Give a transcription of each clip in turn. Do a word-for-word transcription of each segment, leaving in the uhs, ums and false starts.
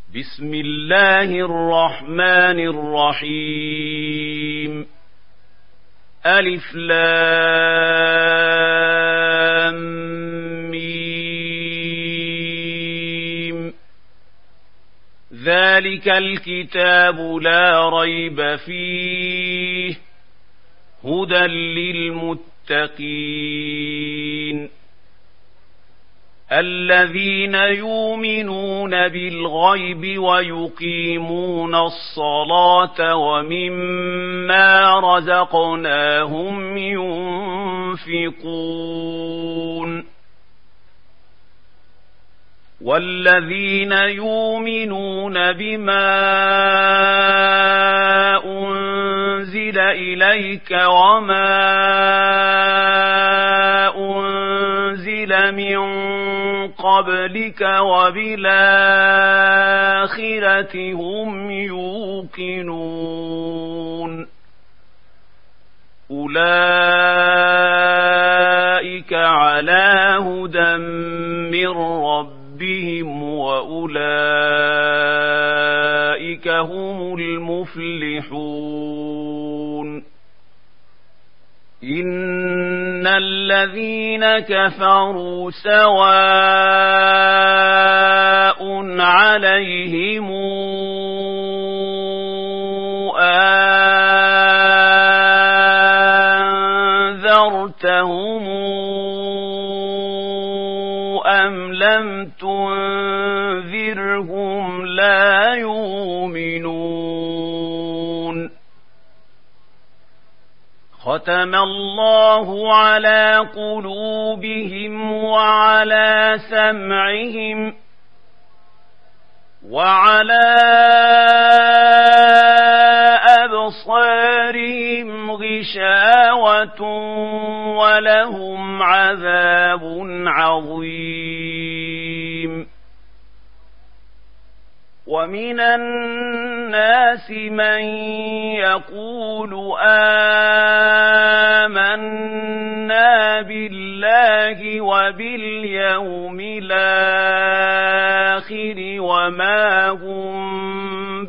بسم الله الرحمن الرحيم ألف لام ميم ذلك الكتاب لا ريب فيه هدى للمتقين الذين يؤمنون بالغيب ويقيمون الصلاة ومما رزقناهم ينفقون والذين يؤمنون بما أنزل إليك وما أنزل من قبلك وبالآخرة هم يوقنون أولئك على هدى من ربهم وأولئك هم المفلحون إن الذين كفروا سواء عليهم أنذرتهم أم لم تنذرهم لا يؤمنون ختم الله على قلوبهم وعلى سمعهم وعلى أبصارهم غشاوة ولهم عذاب عظيم ومن الناس من يقول آمنا بالله وباليوم الآخر وما هم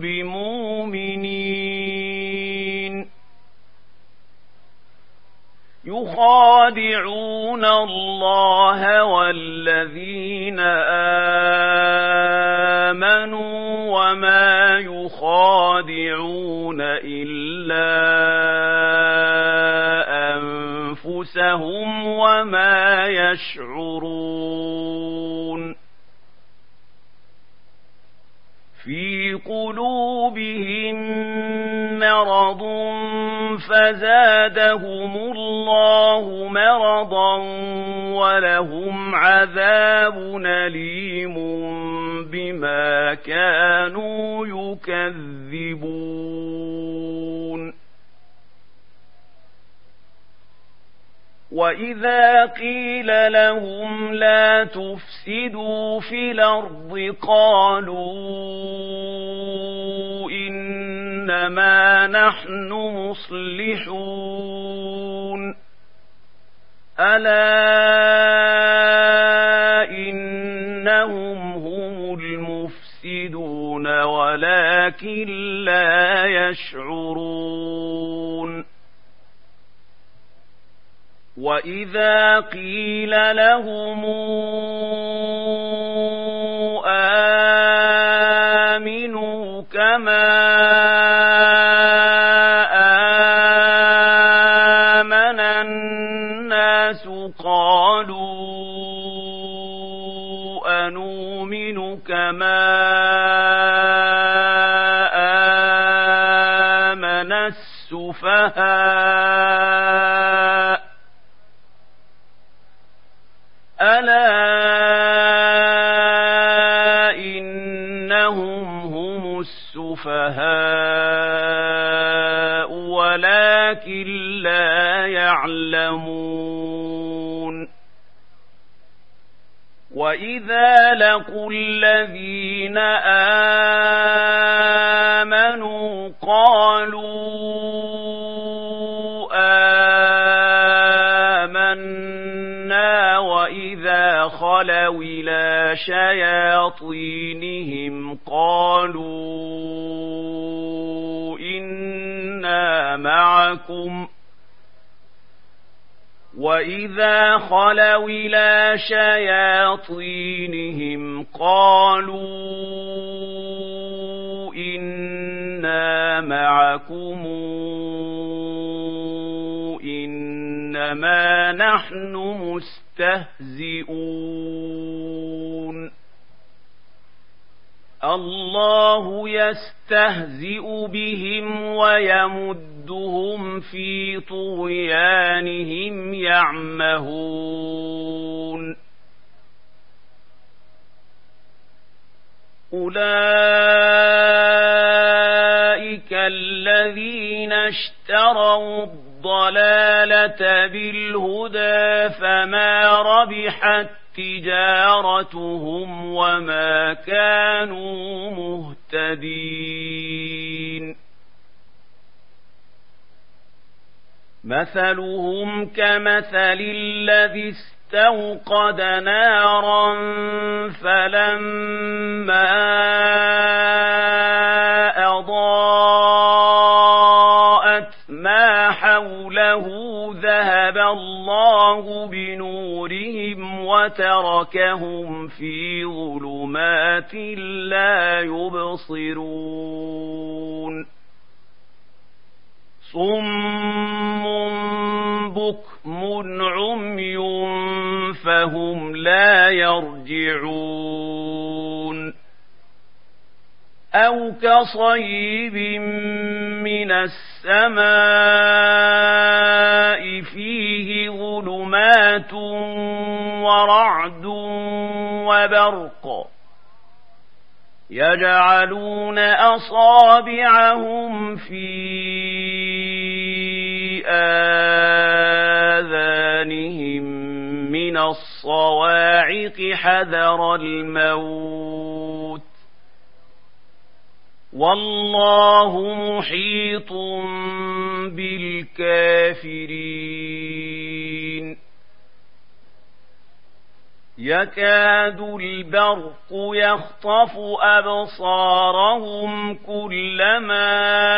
بمؤمنين يخادعون الله والذين آمنوا وما يخادعون إلا أنفسهم وما يشعرون في قلوبهم مرض فزادهم الله مرضا ولهم عذاب أليم بما كانوا يكذبون وإذا قيل لهم لا تفسدوا في الأرض قالوا إنما نحن مصلحون ألا إنهم هم المفسدون ولكن لا يشعرون وإذا قيل لهم آمنوا كما آمن الناس قالوا أنؤمن كما آمن السفهاء ألا إنهم هم السفهاء ولكن لا يعلمون وإذا لقوا الذين آمنوا قالوا آمنا وإذا خلوا إلى شياطينهم قالوا معكم وإذا خلوا إلى شياطينهم قالوا إنا معكم إنما نحن مستهزئون الله يستهزئ بهم ويمدهم في طغيانهم يعمهون أولئك الذين اشتروا الضلالة بالهدى فما ربحت تجارتهم وما كانوا مهتدين مثلهم كمثل الذي استوقد نارا فلما أضاءت ما حوله ذهب الله بنورهم وتركهم في ظلمات لا يبصرون صم بكم عمي فهم لا يرجعون أو كصيب من السماء فيه ظلمات ورعد وبرق يجعلون أصابعهم في آذانهم من الصواعق حذر الموت والله محيط بالكافرين يكاد البرق يخطف أبصارهم كلما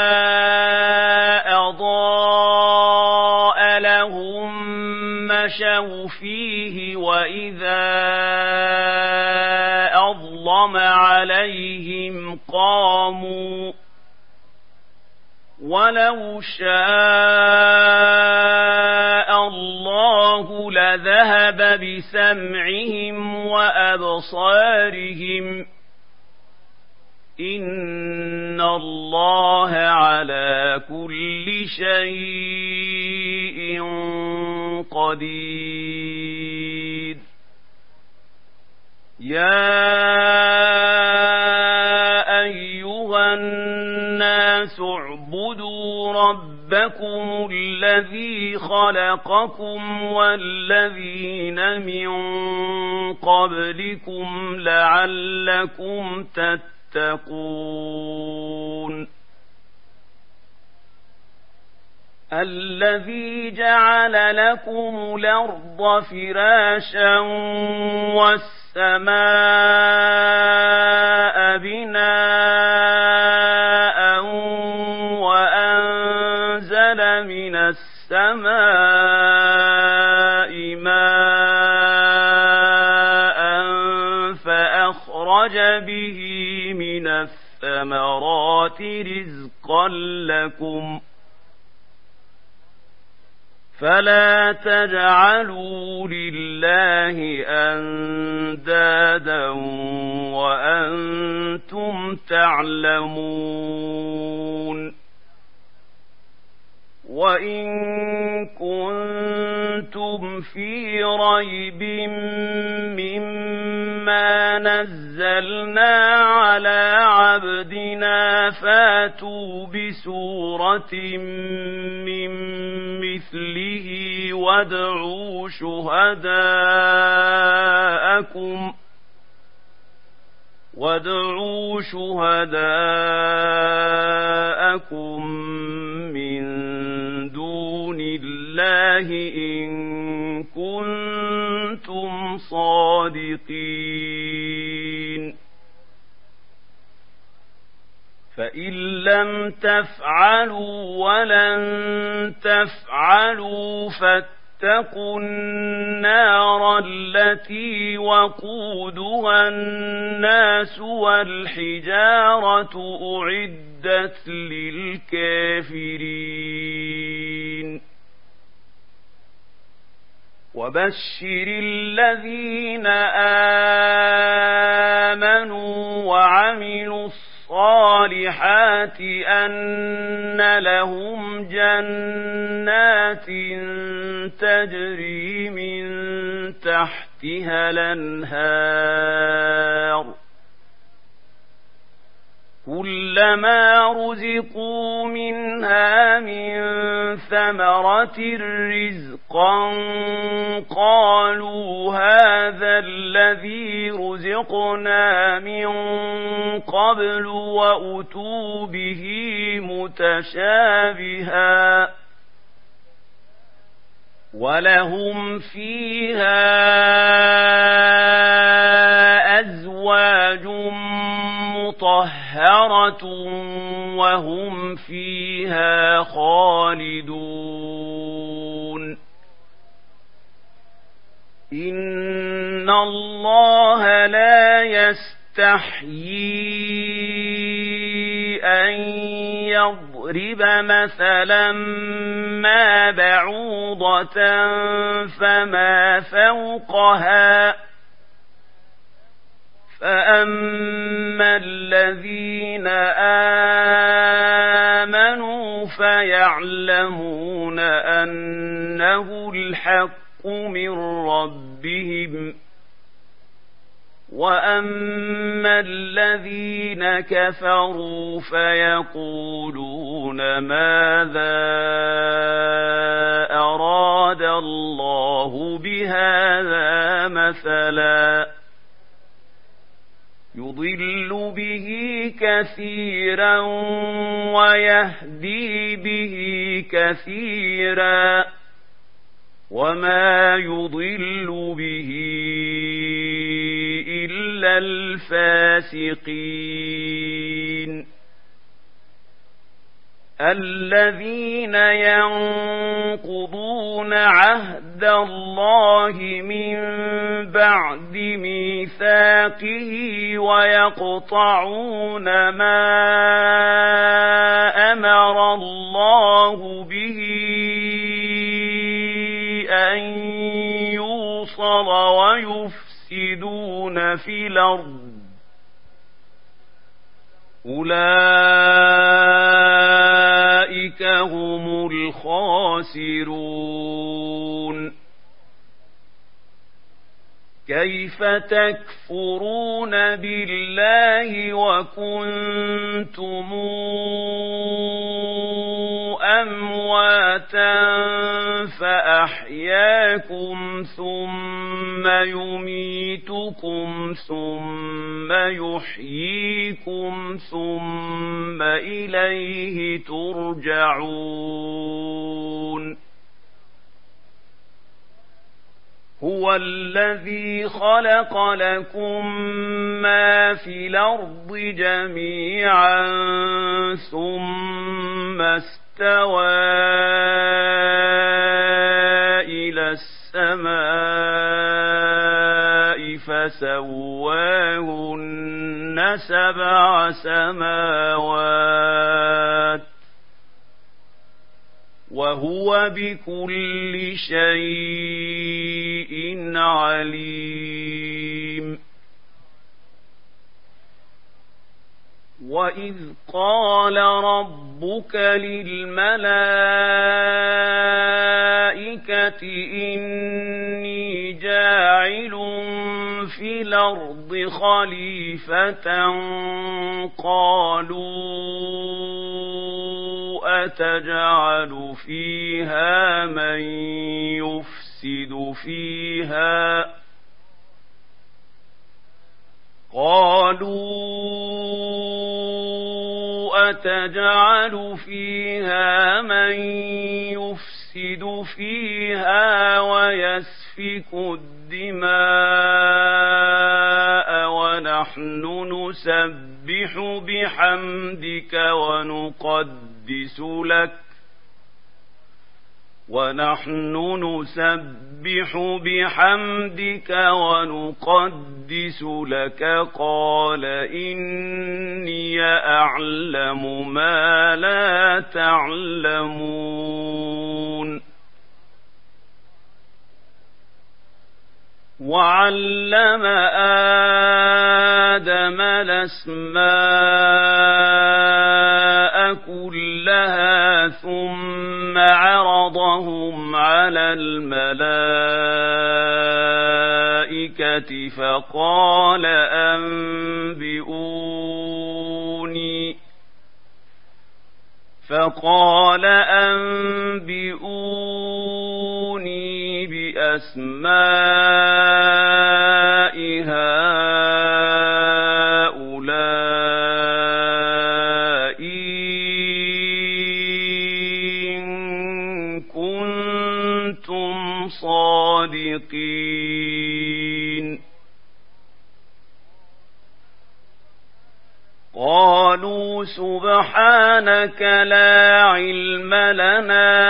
أضاء لهم مشوا فيه وإذا أظلم عليهم قاموا ولو شاء الله لذهب بسمعهم وأبصارهم إن الله على كل شيء قدير يا أيها الناس اعبدوا ربكم الذي خلقكم والذين من قبلكم لعلكم تتقون الذي جعل لكم الأرض فراشا والسماء بناء وأنزل من السماء ماء فأخرج به من الثمرات رزقا لكم فلا تجعلوا لله أندادا وأنتم تعلمون وإن كنتم في ريب مما نزلنا على عبدنا فاتوا بسورة من مثله وادعوا شهداءكم وادعوا شهداءكم من دون الله إن كنتم صادقين فإن لم تفعلوا ولن تفعلوا فاتقوا النار التي وقودها الناس والحجارة أعدت للكافرين وبشر الذين آمنوا وعملوا الصالحات أن لهم جنات تجري من تحتها الأنهار كلما رزقوا منها من ثمرة رزقا قالوا هذا الذي رزقنا من قبل وأتوا به متشابها ولهم فيها أزواج مطهرة وهم فيها خالدون إن الله لا يستحيي أن يضرب مثلا ما بعوضة فما فوقها فأما الذين آمنوا فيعلمون أنه الحق من ربهم وأما الذين كفروا فيقولون ماذا أراد الله بهذا مثلا يضل به كثيرا ويهدي به كثيرا وما يضل به إلا الفاسقين الذين ينقضون عهد الله من بعد ميثاقه ويقطعون ما أمر الله به أن يوصل ويفسدون في الأرض أولئك هم الخاسرون كيف تكفرون بالله وكنتم أمواتا فأحياكم ثم يميتكم ثم يحييكم ثم إليه ترجعون هو الذي خلق لكم ما في الأرض جميعا ثم استوى إلى السماء فسواهن سبع سماوات وهو بكل شيء عليم وإذ قال ربك للملائكة إني جاعل في الأرض خليفة قالوا أتجعل فيها من يفسد فيها قالوا أتجعل فيها من يفسد فيها ويسفك الدماء ونحن ونحن نسبح بحمدك ونقدس لك ونحن نسبح بحمدك ونقدس لك قال إني أعلم ما لا تعلمون وعلم آدم الأسماء كلها ثم عرضهم على الملائكة فقال أنبئوني فقال أنبئوني بأسماء هؤلاء إن كنتم صادقين قالوا سبحانك لا علم لنا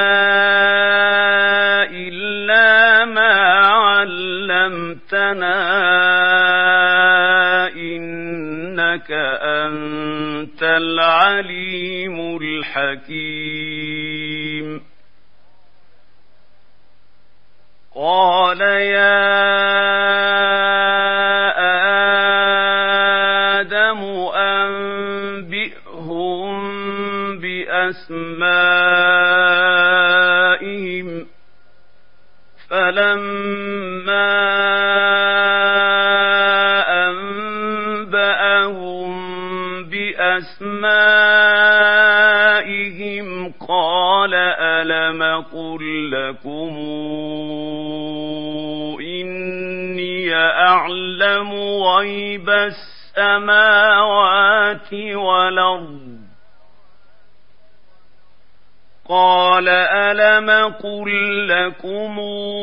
إلا ما علمتنا إنك أنت العليم الحكيم قال يا أسمائهم فلما أنبأهم بأسمائهم قال ألم قل لكم إني أعلم غيب السماوات والأرض قال ألم قل لكم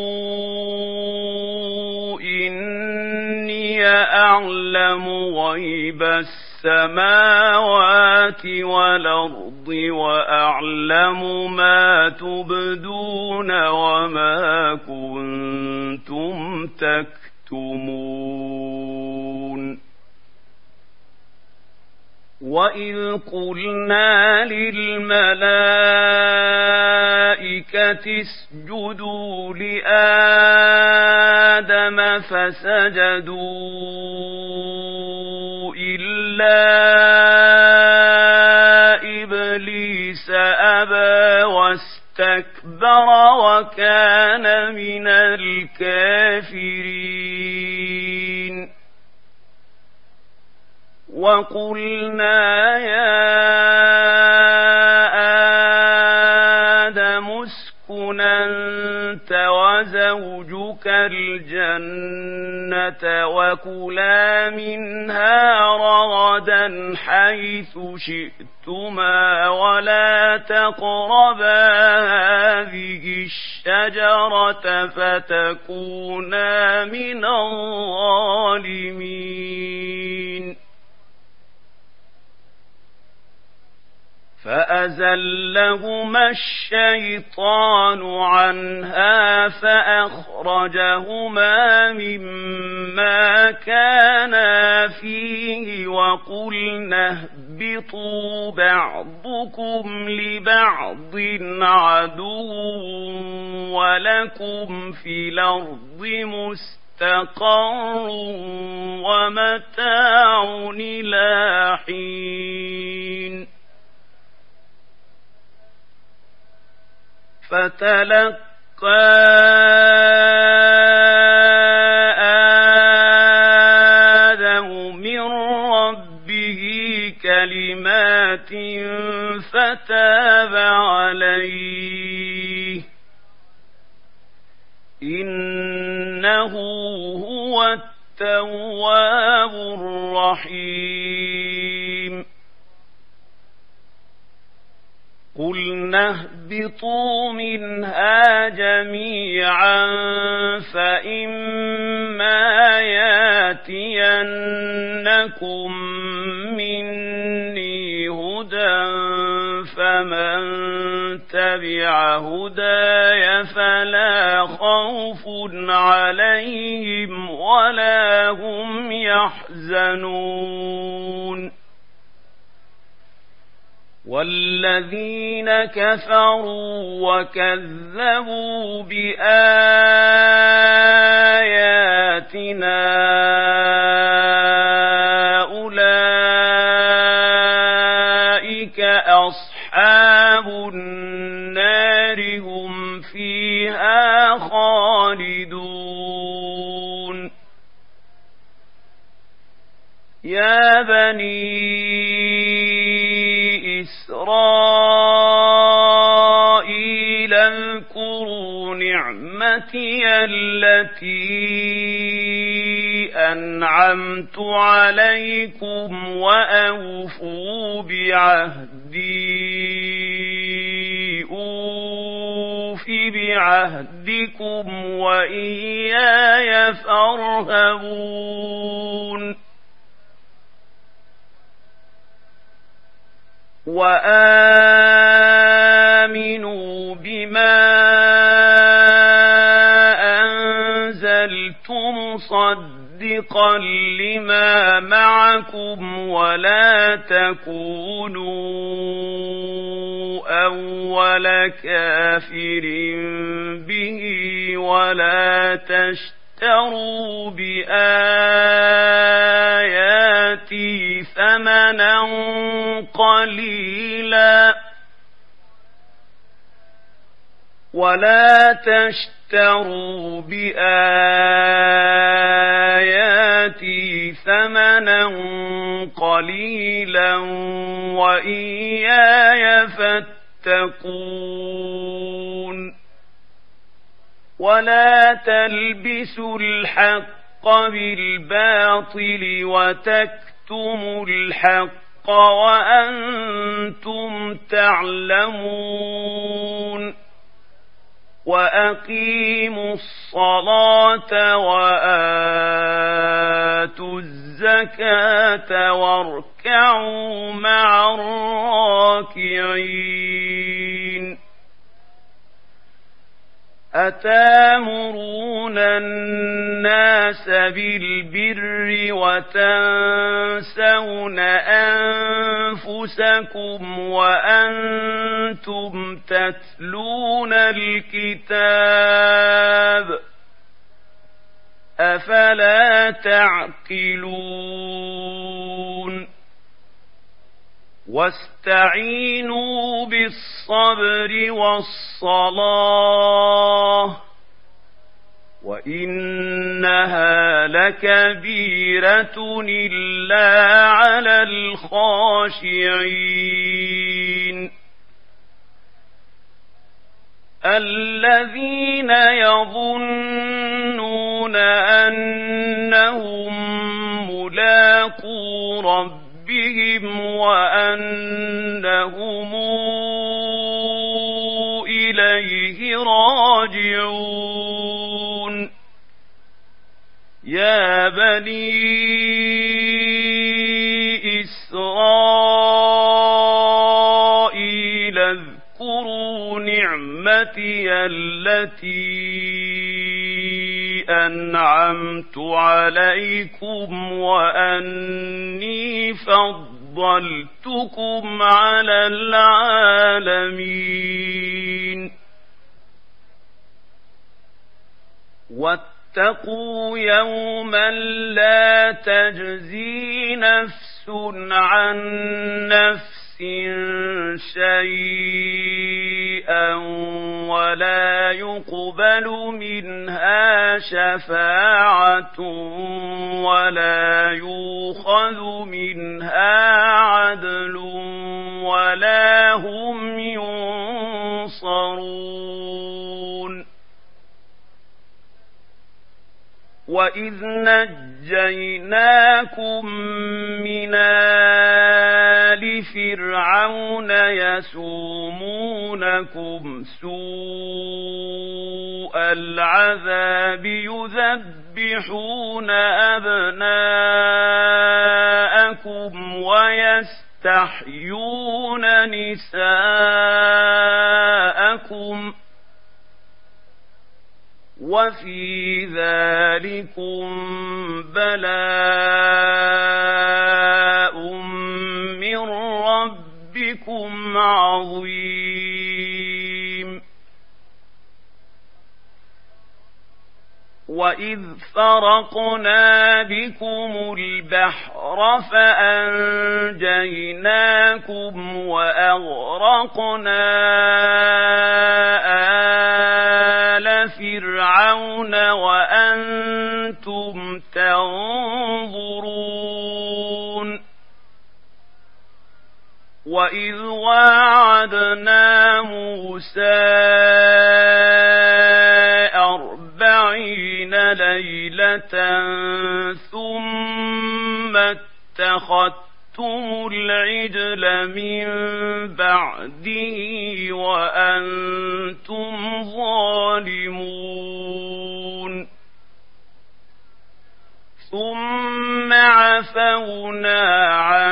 إني أعلم غيب السماوات والأرض وأعلم ما تبدون وما كنتم تكتمون وإذ قلنا للملائكة اسجدوا لآدم فسجدوا إلا إبليس أبى واستكبر وكان من الكافرين وقلنا يا آدم اسكن أنت وزوجك الجنة وكلا منها رغدا حيث شئتما ولا تقربا هذه الشجرة فتكونا من الظالمين فأزلهما الشيطان عنها فأخرجهما مما كانا فيه وقلنا اهبطوا بعضكم لبعض عدو ولكم في الأرض مستقر ومتاع إلى حين فتلقى آدم من ربه كلمات فتاب عليه إنه هو التواب الرحيم قلنا فاهبطوا منها جميعا فإما ياتينكم مني هدى فمن تبع هداي فلا خوف عليهم ولا هم يحزنون والذين كفروا وكذبوا بآياتنا أولئك أصحاب النار هم فيها خالدون يا بني إسرائيل اذكروا نعمتي التي أنعمت عليكم وأوفوا بعهدي أوف بعهدكم وإياي فارهبون وآمنوا بما أنزلت مصدقا لما معكم ولا تكونوا أول كافر به ولا تشتروا بآياتي ثمنا قليلا ولا تشتروا بآياتي ثمنا قليلا وإياي فاتقون ولا تلبسوا الحق بالباطل وتكتموا الحق وأنتم تعلمون وأقيموا الصلاة وآتوا الزكاة واركعوا مع الراكعين أتامرون الناس بالبر وتنسون أنفسكم وأنتم تتلون الكتاب أفلا تعقلون واستعينوا بالصبر والصلاة وإنها لكبيرة إلا على الخاشعين الذين يظنون أنهم ملاقو ربهم بهم وأنهم إليه راجعون يا بني إسرائيل اذكروا نعمتي التي أنعمت عليكم وأني فضلتكم على العالمين واتقوا يوما لا تجزي نفس عن نفس شيئا ولا يقبل منها شفاعة ولا يؤخذ منها عدل ولا هم ينصرون وإذ نجيناكم من آل فرعون يسومونكم بكم سوء العذاب يذبحون أبناءكم ويستحيون نساءكم وفي ذلكم بلاء من ربكم عظيم. وإذ فرقنا بكم البحر فأنجيناكم وأغرقنا آل فرعون وأنتم تنظرون. وإذ واعدنا موسى أربعين ليلة ثم اتخذتم العجل من بعده وأنتم ظالمون. ثم عفونا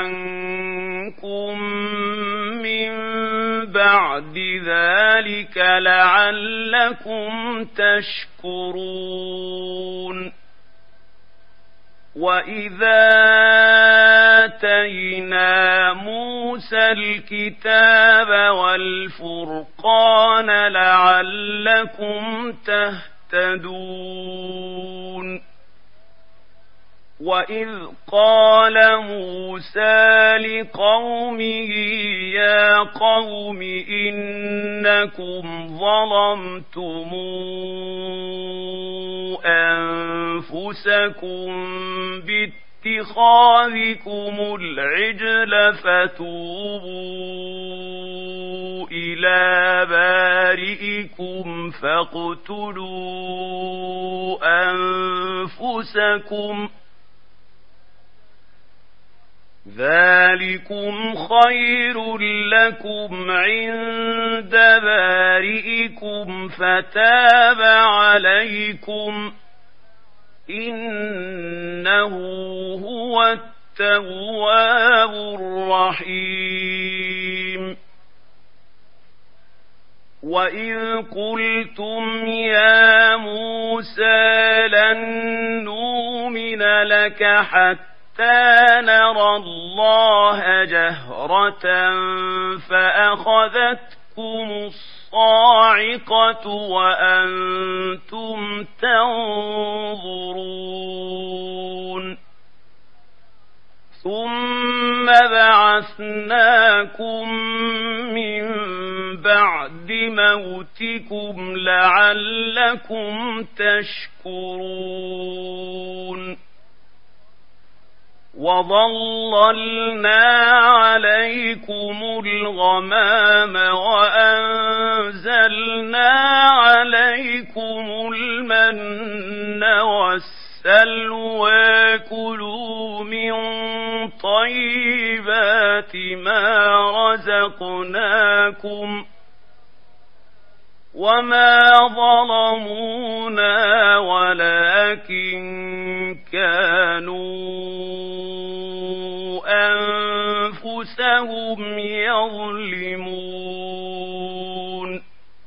عنكم من بعد ذلك لعلكم تشكرون. وإذا آتينا موسى الكتاب والفرقان لعلكم تهتدون. وإذ قال موسى لقومه يا قوم إنكم ظلمتم أنفسكم باتخاذكم العجل فتوبوا إلى بارئكم فاقتلوا أنفسكم ذلكم خير لكم عند بارئكم فتاب عليكم إنه هو التواب الرحيم. وإذ قلتم يا موسى لن نؤمن لك حتى نرى الله جهرة فأخذتكم الصاعقة وأنتم تنظرون. ثم بعثناكم من بعد موتكم لعلكم تشكرون. وظللنا عليكم الغمام وأنزلنا عليكم المن والسلوى كلوا من طيبات ما رزقناكم وما ظلمونا ولكن كانوا أنفسهم يظلمون.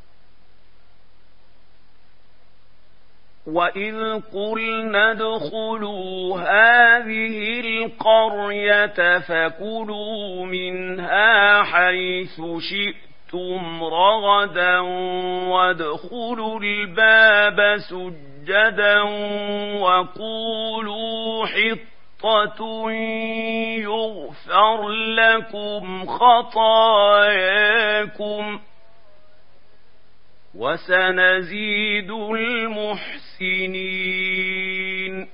وإذ قلنا ادخلوا هذه القرية فكلوا منها حيث شئتم رغدا وادخلوا الباب سجدا وقولوا حطة يغفر لكم خطاياكم وسنزيد المحسنين.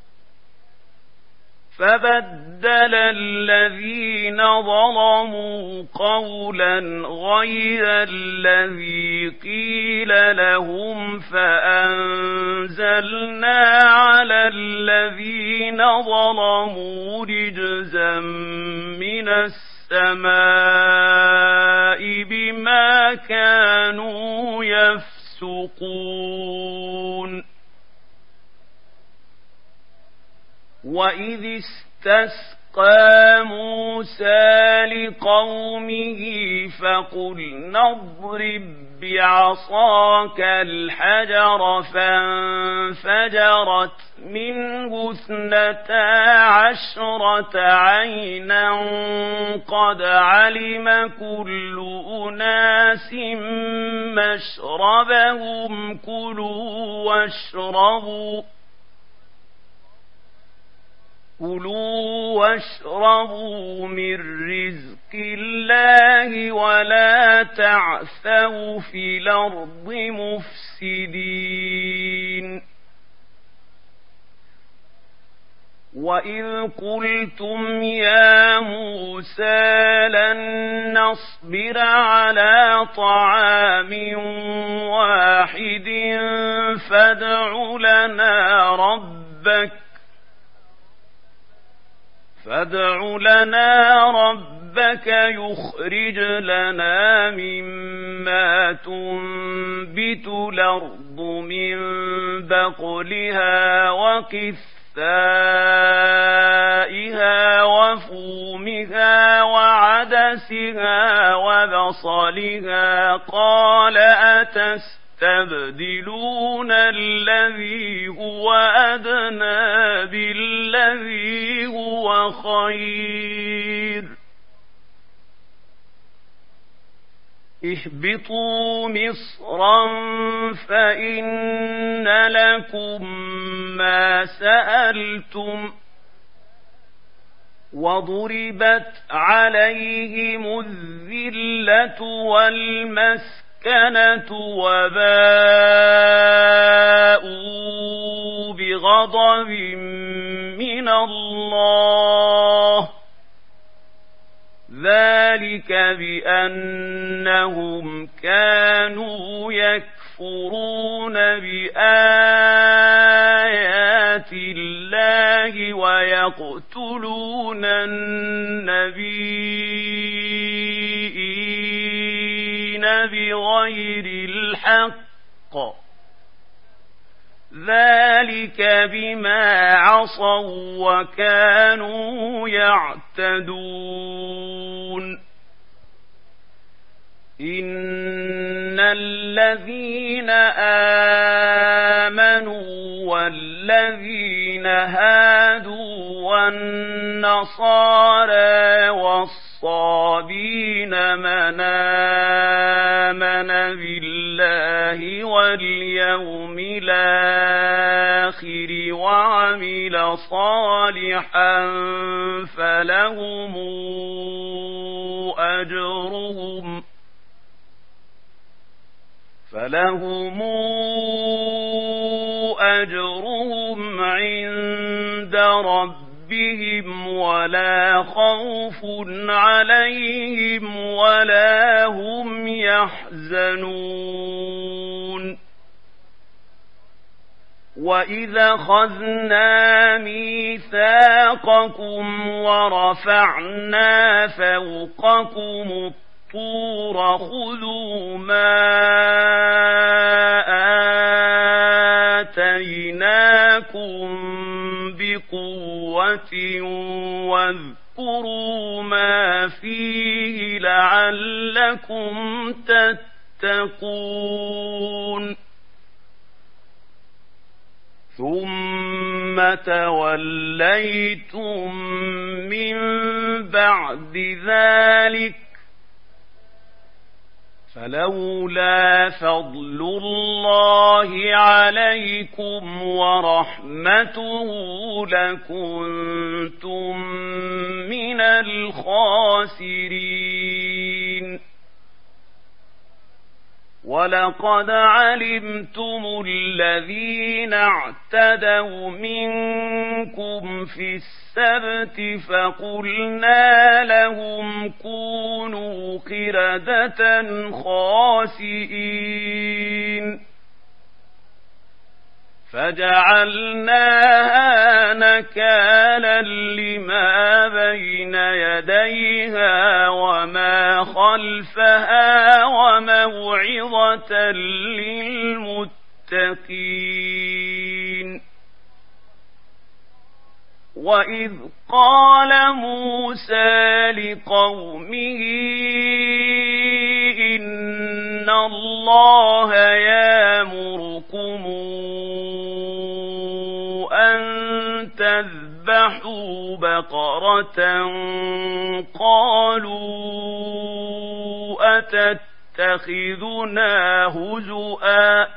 فبدل الذين ظلموا قولا غير الذي قيل لهم فأنزلنا على الذين ظلموا رجزا من السماء بما كانوا يتقون وإذ استسقى موسى لقومه فقلنا اضرب بعصاك الحجر فانفجرت منه اثنتا عشرة عينا قد علم كل أناس مشربهم كلوا واشربوا كلوا واشربوا من رزق الله ولا تعثوا في الأرض مفسدين وإذ قلتم يا موسى لن نصبر على طعام واحد فادع لنا ربك فادع لنا ربك يخرج لنا مما تنبت الأرض من بقلها وقثائها وفومها وعدسها وبصلها قال أتستبدلون الذي هو أدنى بالذي هو خير اهبطوا مصرا فإن لكم ما سألتم وضربت عليهم الذلة والمسكنة وباءوا بغضب من الله ذلك بأنهم كانوا يكفرون بآيات الله ويقتلون النبيين بغير الحق ذلك بما عصوا وكانوا يعتدون إن الذين آمنوا والذين هادوا والنصارى والصابين من آمن بالله واليوم الآخر وعمل صالحا فلهم أجرهم فلهم أجرهم عند ربهم ولا خوف عليهم ولا هم يحزنون وإذا أخذنا ميثاقكم ورفعنا فوقكم الطور خذوا ما آتيناكم بقوة واذكروا ما فيه لعلكم تتقون ثم توليتم من بعد ذلك فلولا فضل الله عليكم ورحمته لكنتم من الخاسرين ولقد علمتم الذين اعتدوا منكم في السبت فقلنا لهم كونوا قردة خاسئين فجعلناها نكالا لما بين يديها وما خلفها وموعظة للمتقين المتقين. وإذ قال موسى لقومه إن الله يأمركم أن تذبحوا بقرة قالوا أتتخذنا هزؤا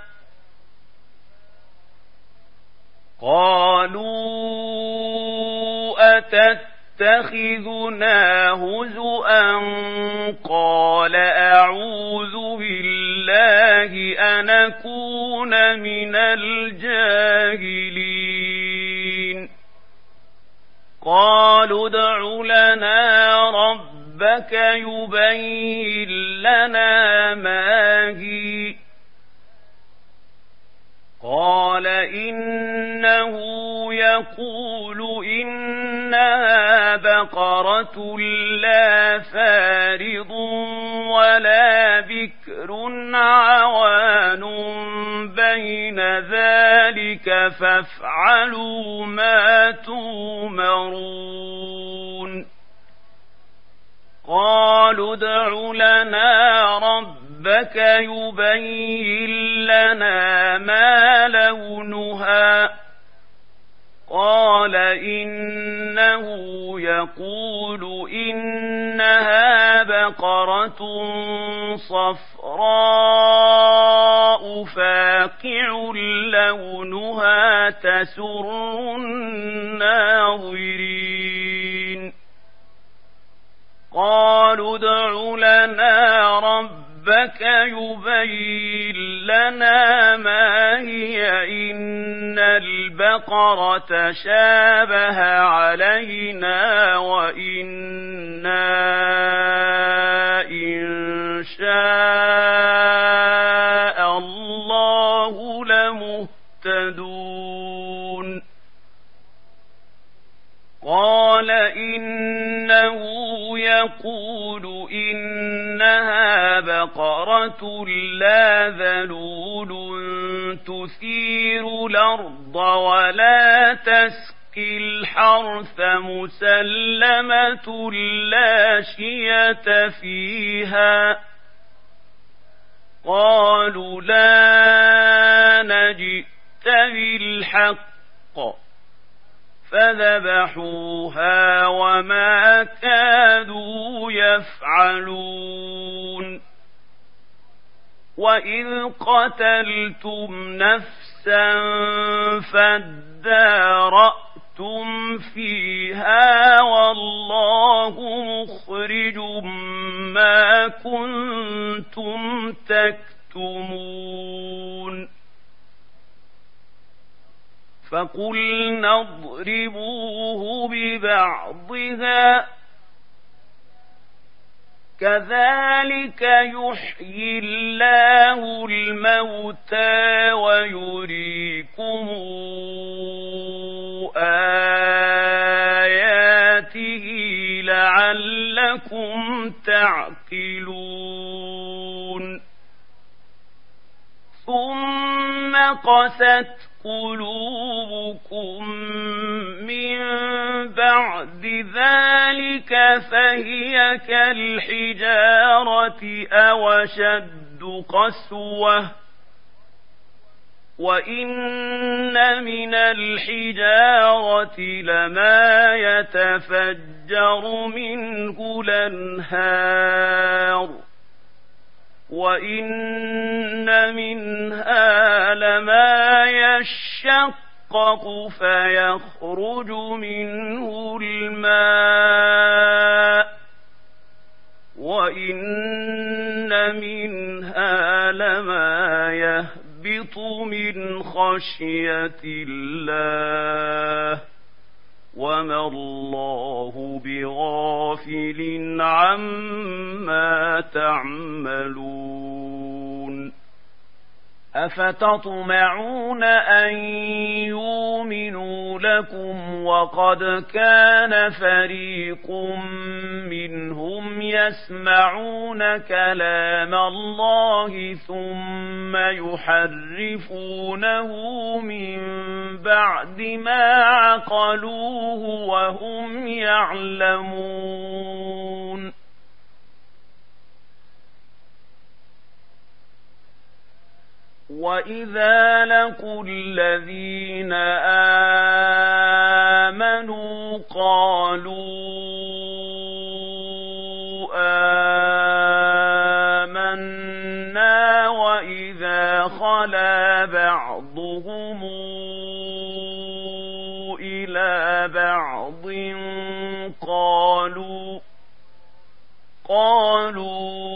قالوا أتتخذنا هزؤا قال أعوذ بالله أن أكون من الجاهلين. قالوا ادع لنا ربك يبين لنا ما هي قال إنه يقول إنها بقرة لا فارض ولا بكر عوان بين ذلك فافعلوا ما تؤمرون. قالوا ادع لنا ربك يبين لنا ما لونها قال إنه يقول إنها بقرة صفراء فاقع لونها تسر الناظرين. قالوا ادع لنا ربك يبين لنا ما هي إن البقرة شابه علينا وإنا إن شاء الله لمهتدون. قال إنه يقول إنها بقرة لا ذلول تثير الأرض ولا تسقي الحرث مسلمة لا شية فيها. قالوا لا نجئت بالحق فذبحوها وما كادوا يفعلون. وإذ قتلتم نفسا فادارأتم فيها والله مخرج ما كنتم تكتمون. فقلنا اضربوه ببعضها كذلك يحيي الله الموتى ويريكم آياته لعلكم تعقلون. ثم قست قلوبكم من بعد ذلك فهي كالحجارة أو أشد قسوة وإن من الحجارة لما يتفجر منه الأنهار وإن منها لما يشقق فيخرج منه الماء وإن منها لما يهبط من خشية الله وما الله بغافل عما تعملون. أفتطمعون أن يؤمنوا لكم وقد كان فريق منهم يسمعون كلام الله ثم يحرفونه من بعد ما عقلوه وهم يعلمون وإذا لقوا الذين آمنوا قالوا آمنا وإذا خلا بعضهم إلى بعض قالوا قالوا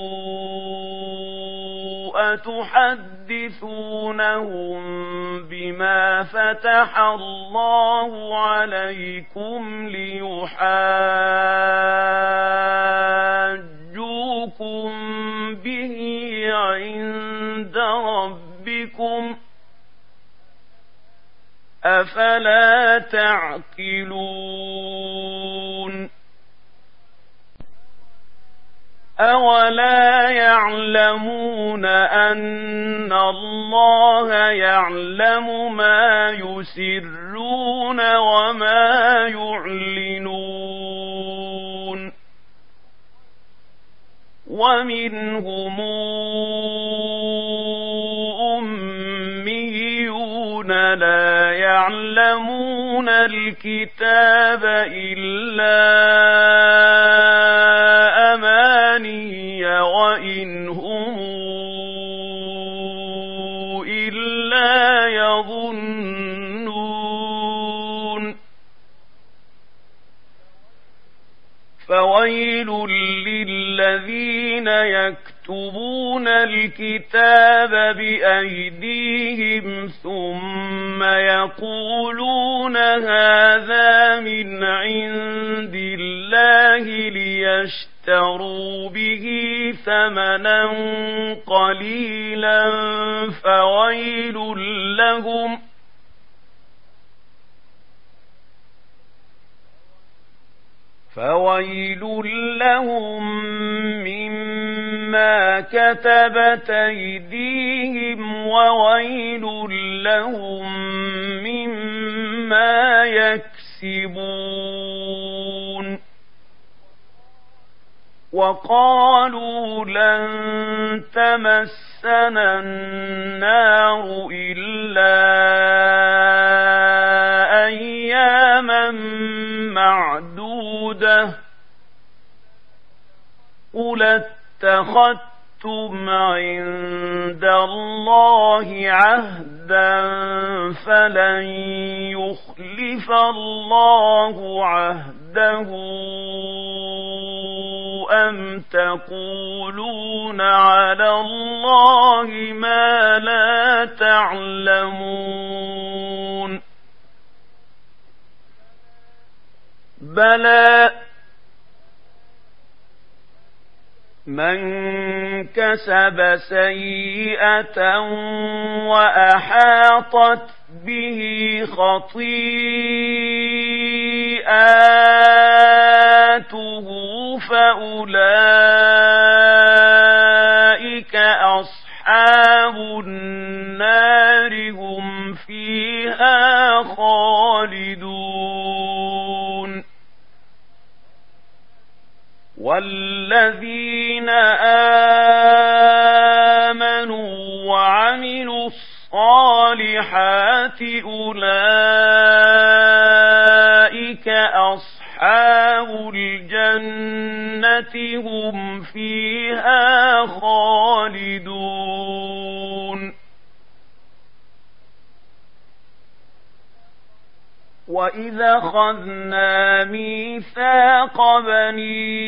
أتحدثونهم بما فتح الله عليكم ليحاجوكم به عند ربكم أفلا تعقلون أولا يعلمون أن الله يعلم ما يسرون وما يعلنون ومنهم أميون لا يعلمون الكتاب إلا أماني وإن هم إلا يظنون فويل للذين يكتبون الكتاب بأيديهم ثم يقولون هذا من عند الله ليشتروا به ثمنا قليلا فويل لهم فويل لهم مما كتبت أيديهم وويل لهم مما يكسبون وقالوا لن تمسنا النار إلا أياما معدودة قل اتخذتم عند الله عهدا فلن يخلف الله عهده أم تقولون على الله ما لا تعلمون بلى من كسب سيئة وأحاطت به خطيئاته فأولئك أصحاب النار هم فيها خالدون والذين آمنوا وعملوا الصالحات أولئك أصحاب الجنة هم فيها خالدون وإذا أخذنا ميثاق بني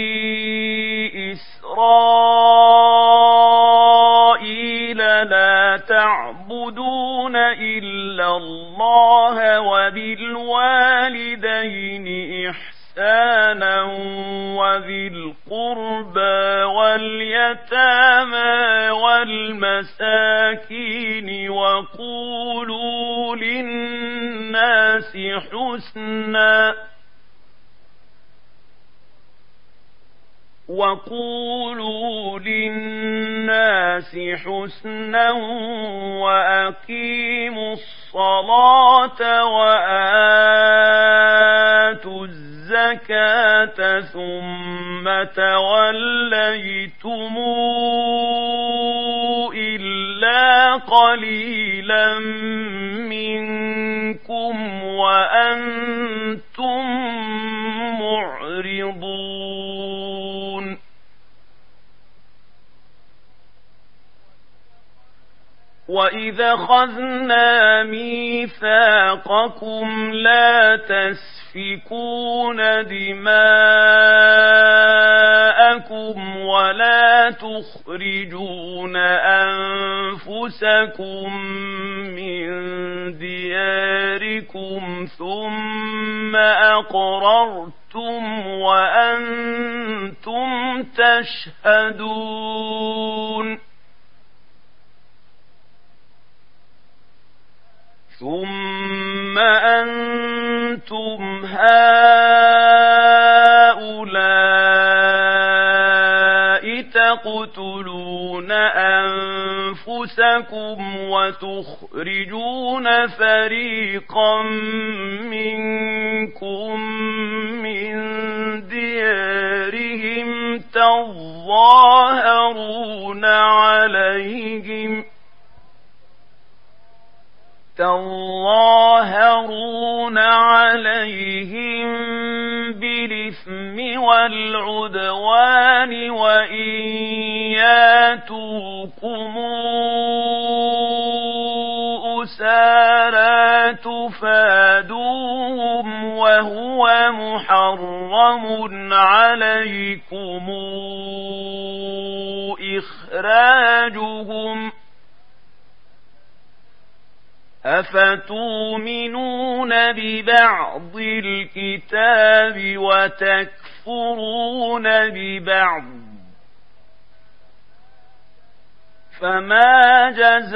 إسرائيل لا تعبدون إلا الله وبالوالدين إحسانا وذي القربى واليتامى والمساكين وقولوا للناس حسنا وقولوا للناس حسنا وأقيموا الصلاة وآتوا الزكاة ثم توليتم إلا قليلا منكم وأنتم معرضون وإذا أخذنا ميثاقكم لا تسفكون دماءكم ولا تخرجون أنفسكم من دياركم ثم أقررتم وأنتم تشهدون ثم أنتم هؤلاء تقتلون أنفسكم وتخرجون فريقا منكم من ديارهم تظاهرون عليهم تظاهرون عليهم بالإثم والعدوان وإن ياتوكم أسارى تفادوهم وهو محرم عليكم إخراجهم أفتؤمنون ببعض الكتاب وتكفرون ببعض فما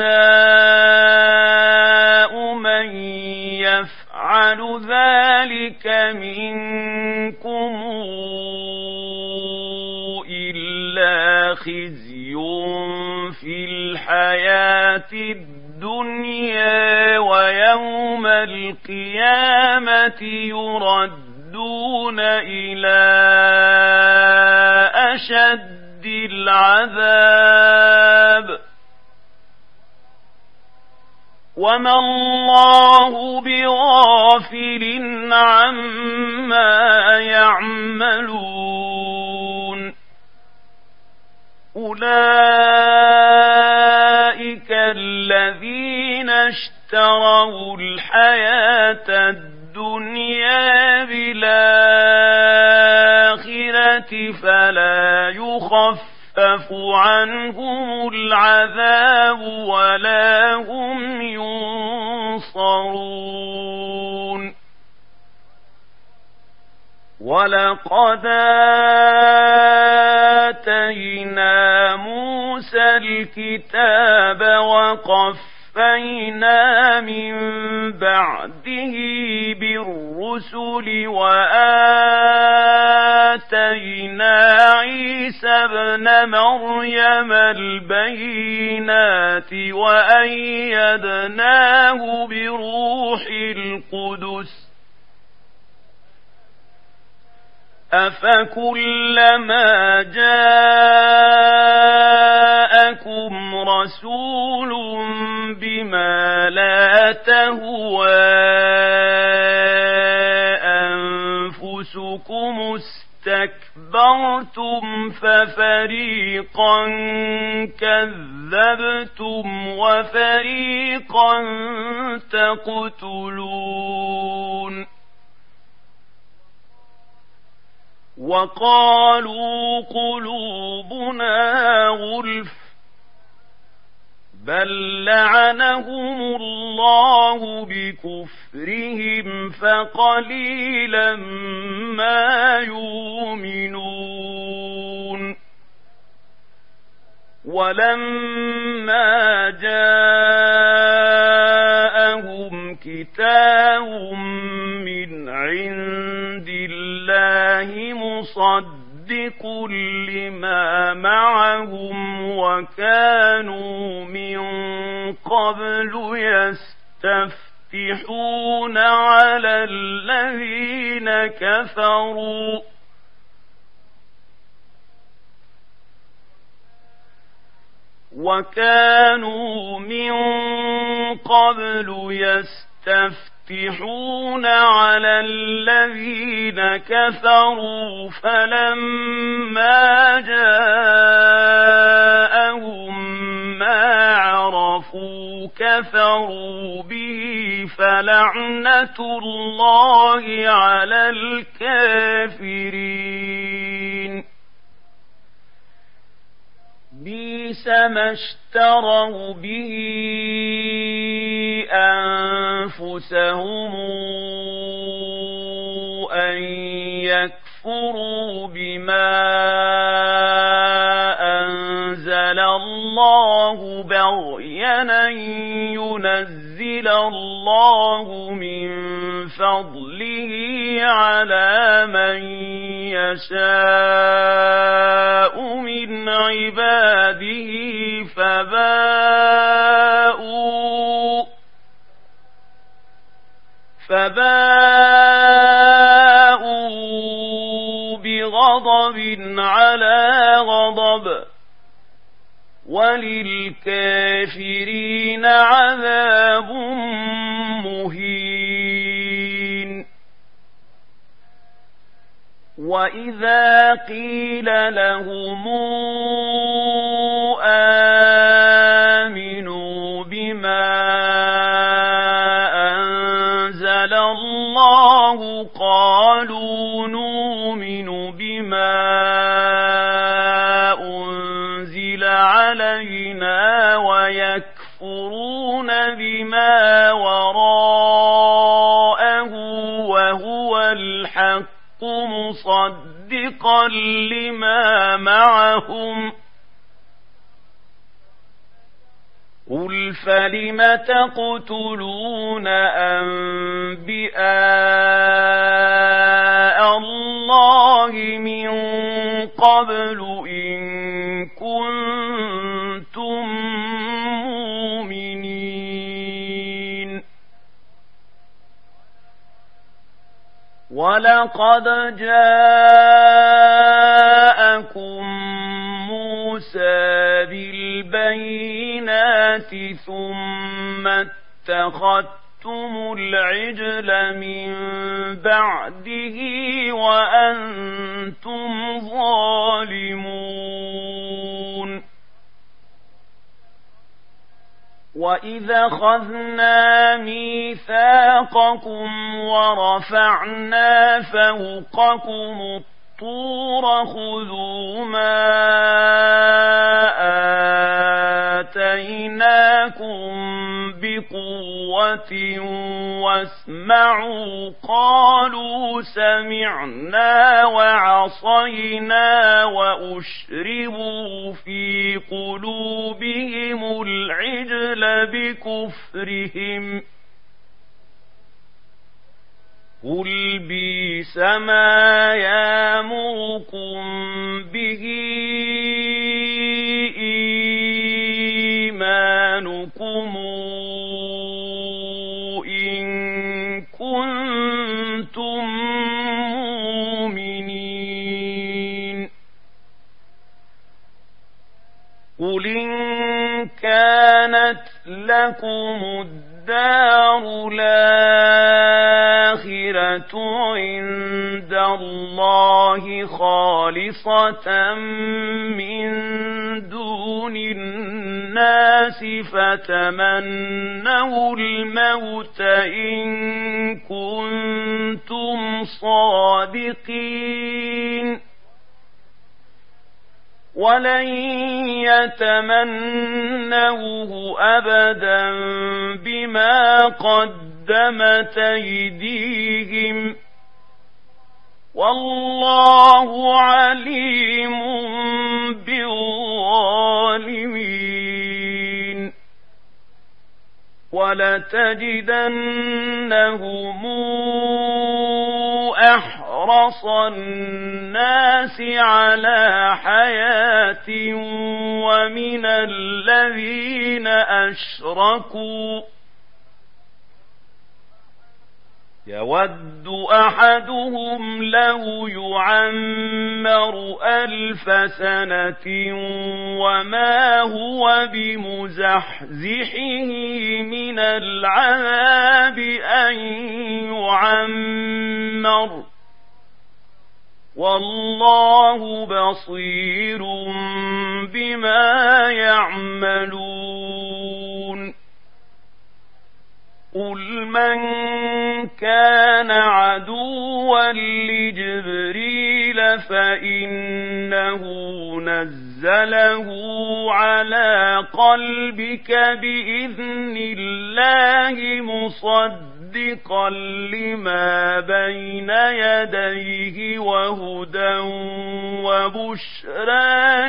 جزاء من يفعل ذلك منكم إلا خزي في الحياة الدنيا الدنيا ويوم القيامة يردون إلى أشد العذاب وما الله بغافل عما يعملون أولئك الذين اشتروا الحياة الدنيا بالآخرة فلا يخفف عنهم العذاب ولا هم ينصرون ولقد آتينا موسى الكتاب وقفينا من بعده بالرسل وآتينا عيسى ابن مريم البينات وأيدناه بروح القدس أفكلما جاءكم رسول بما لا تهوى أنفسكم استكبرتم ففريقا كذبتم وفريقا تقتلون وقالوا قلوبنا غلف بل لعنهم الله بكفرهم فقليلا ما يؤمنون ولما جاءهم كتاب من عند الله مصدق بكل ما معهم وكانوا من قبل يستفتحون على الذين كفروا وكانوا من قبل يستفتحون على الذين كفروا فلما جاءهم ما عرفوا كفروا به فلعنة الله على الكافرين بئس ما اشتروا به أنفسهم أن يكفروا بما أنزل الله بغيا أن ينزل الله من فضله على من يشاء من عباده فباءوا فباءوا بغضب على غضب وللكافرين عذاب مهين وإذا قيل لهم آمنوا بما أنزل الله قالوا نؤمن بما أنزل علينا ويكفرون بما وراءه وهو الحق مصدقا لما معهم قل فلم تقتلون أنبياء الله من قبل إن كنتم مؤمنين ولقد جاءكم موسى بالبينات ثم اتخذتم العجل من بعده وأنتم ظالمون وإذا أخذنا ميثاقكم ورفعنا فوقكم الطور خذوا ما آتيناكم بقوة واسمعوا قالوا سمعنا وعصينا وأشربوا في قلوبهم العجل بكفرهم قل بئس ما يأمركم به إيمانكم إن كنتم مؤمنين قل إن كانت لكم الدار الآخرة عند الله خالصة من دون الناس فتمنوا الموت إن كنتم صادقين ولن يتمنوه أبدا بما قدمت أيديهم والله عليم بالظالمين ولتجدنهم أحرص أحرص الناس على حياة ومن الذين أشركوا يود أحدهم لو يعمر ألف سنة وما هو بمزحزحه من العذاب أن يعمر والله بصير بما يعملون قل من كان عدوا لجبريل فإنه نزله على قلبك بإذن الله مصدقا لما بين يديه وهدى وبشرى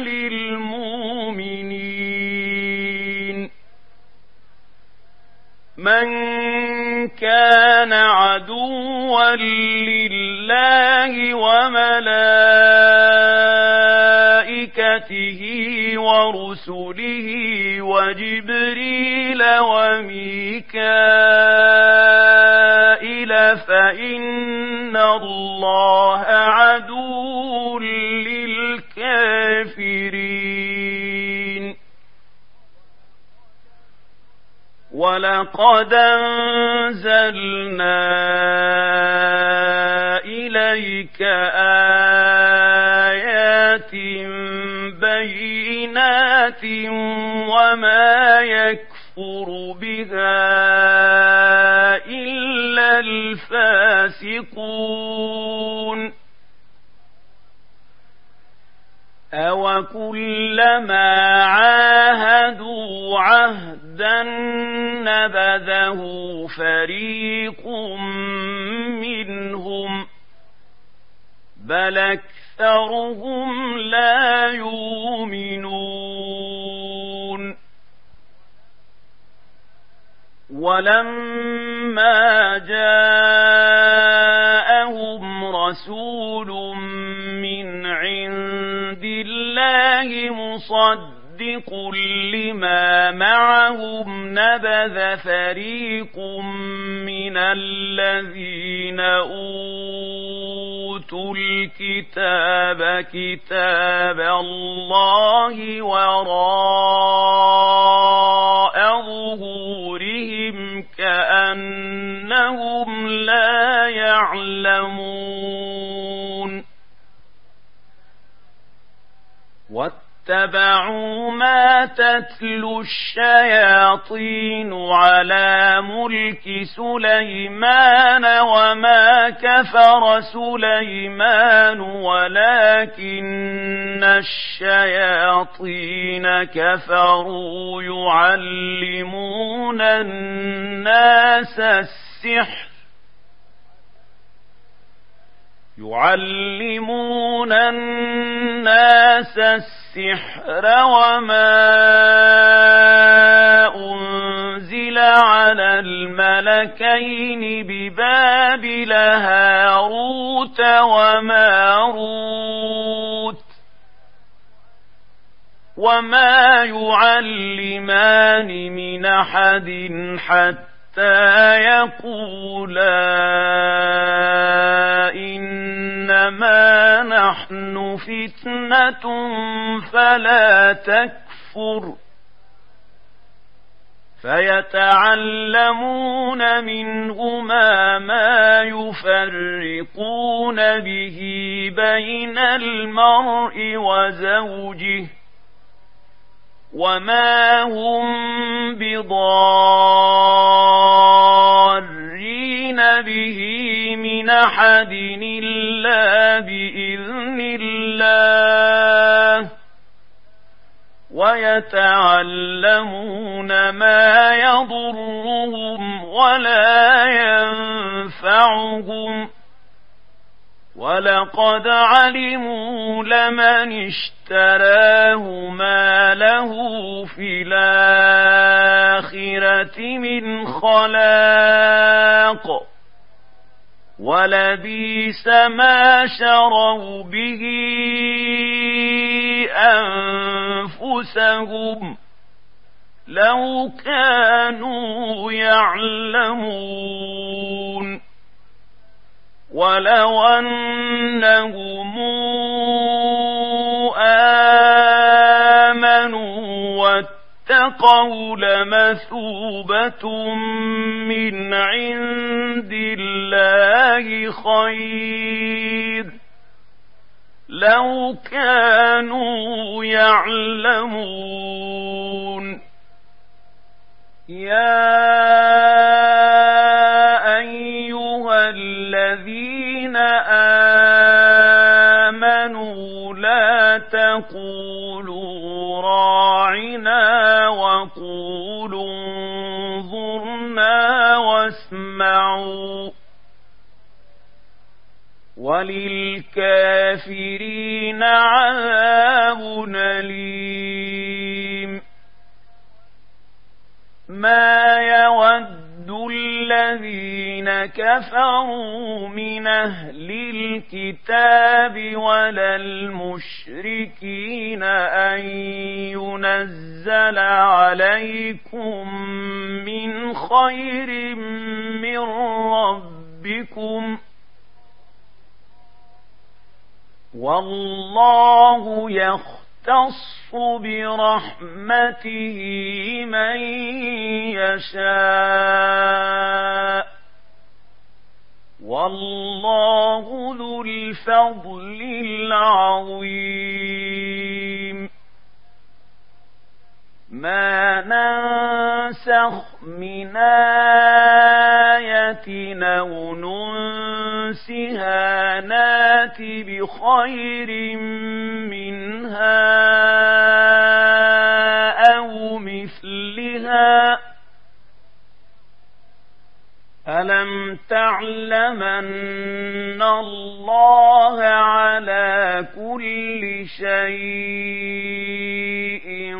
للمؤمنين من كان عدوا لله وملائكته ورسله وجبريل وميكائيل فإن الله عدو للكافرين ولقد أنزلنا إليك آيات بينات وما يكفر بها إلا الفاسقون أوكلما عاهدوا عهدا نبذه فريق منهم بل أكثرهم لا يؤمنون ولما جاءهم رسول من عند الله مصدق لما معهم نبذ فريق من الذين أوتوا الكتاب كتاب الله وراء ظهورهم كأنهم لا يعلمون واتبعوا ما تتلو الشياطين على ملك سليمان وما كفر سليمان ولكن الشياطين كفروا يعلمون الناس السحر يعلمون الناس السحر وما أنزل على الملكين ببابل هاروت وماروت وما يعلمان من أحد حتى يقولا إنما نحن فتنة فلا تكفر فيتعلمون منهما ما يفرقون به بين المرء وزوجه وما هم بضارين به من أحد إلا بإذن الله ويتعلمون ما يضرهم ولا ينفعهم ولقد علموا لمن اشتراه ما له في الآخرة من خلاق ولبئس ما شروا به أنفسهم لو كانوا يعلمون ولو أنهم آمنوا واتقوا لمثوبة من عند الله خير لو كانوا يعلمون يا أيها الذين آمنوا لا تقولوا راعنا وقولوا انظرنا واسمعوا وللكافرين عذاب أليم ما يود الذين كفروا من أهل الكتاب ولا المشركين أن ينزل عليكم من خير من ربكم والله يختص برحمته من يشاء والله ذو الفضل العظيم ما ننسخ من آية أو ننسها نات بخير منها أو مثلها ألم تعلم أن الله على كل شيء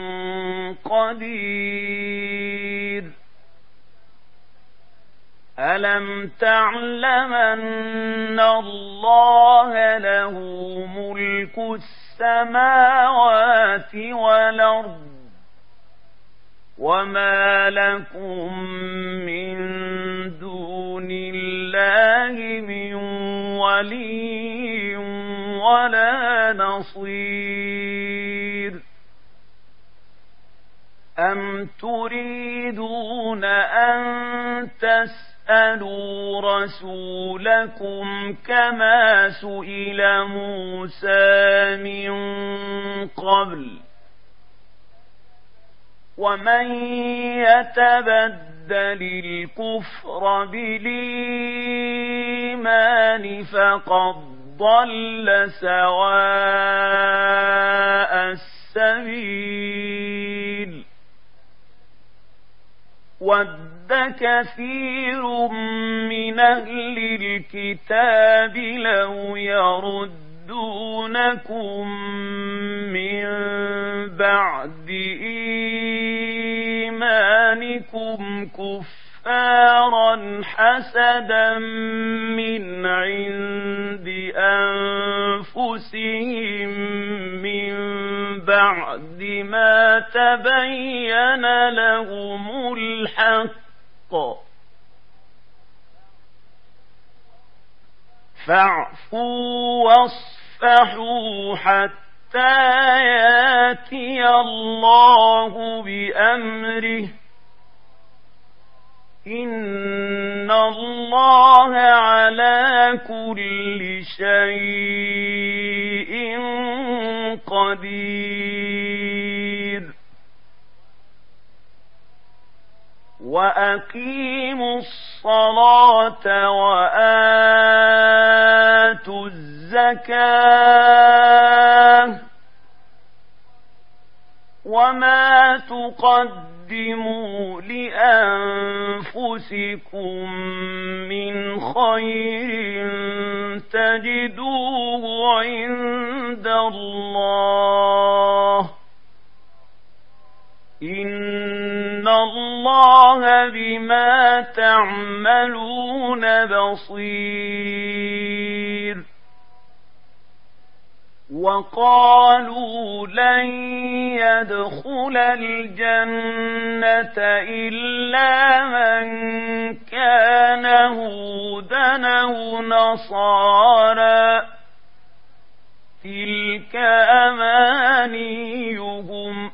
قدير ألم تعلم أن الله له ملك السماوات والأرض وما لكم من دون الله من ولي ولا نصير أم تريدون أن تسألوا رسولكم كما سئل موسى من قبل ومن يتبدل الكفر بالإيمان فقد ضل سواء السبيل ود كثير من أهل الكتاب لو يردونكم من بعد إيمانكم كفارا حسدا من عند أنفسهم من بعد ما تبين لهم الحق فاعفوا واصفحوا حتى ياتي الله بأمره إن الله على كل شيء قدير وأقيموا الصلاة وآتوا الزكاة وما تقدموا لأنفسكم من خير تجدوه عند الله إن الله الله بما تعملون بصير وقالوا لن يدخل الجنة إلا من كان هودا أو نصارى تلك أمانيهم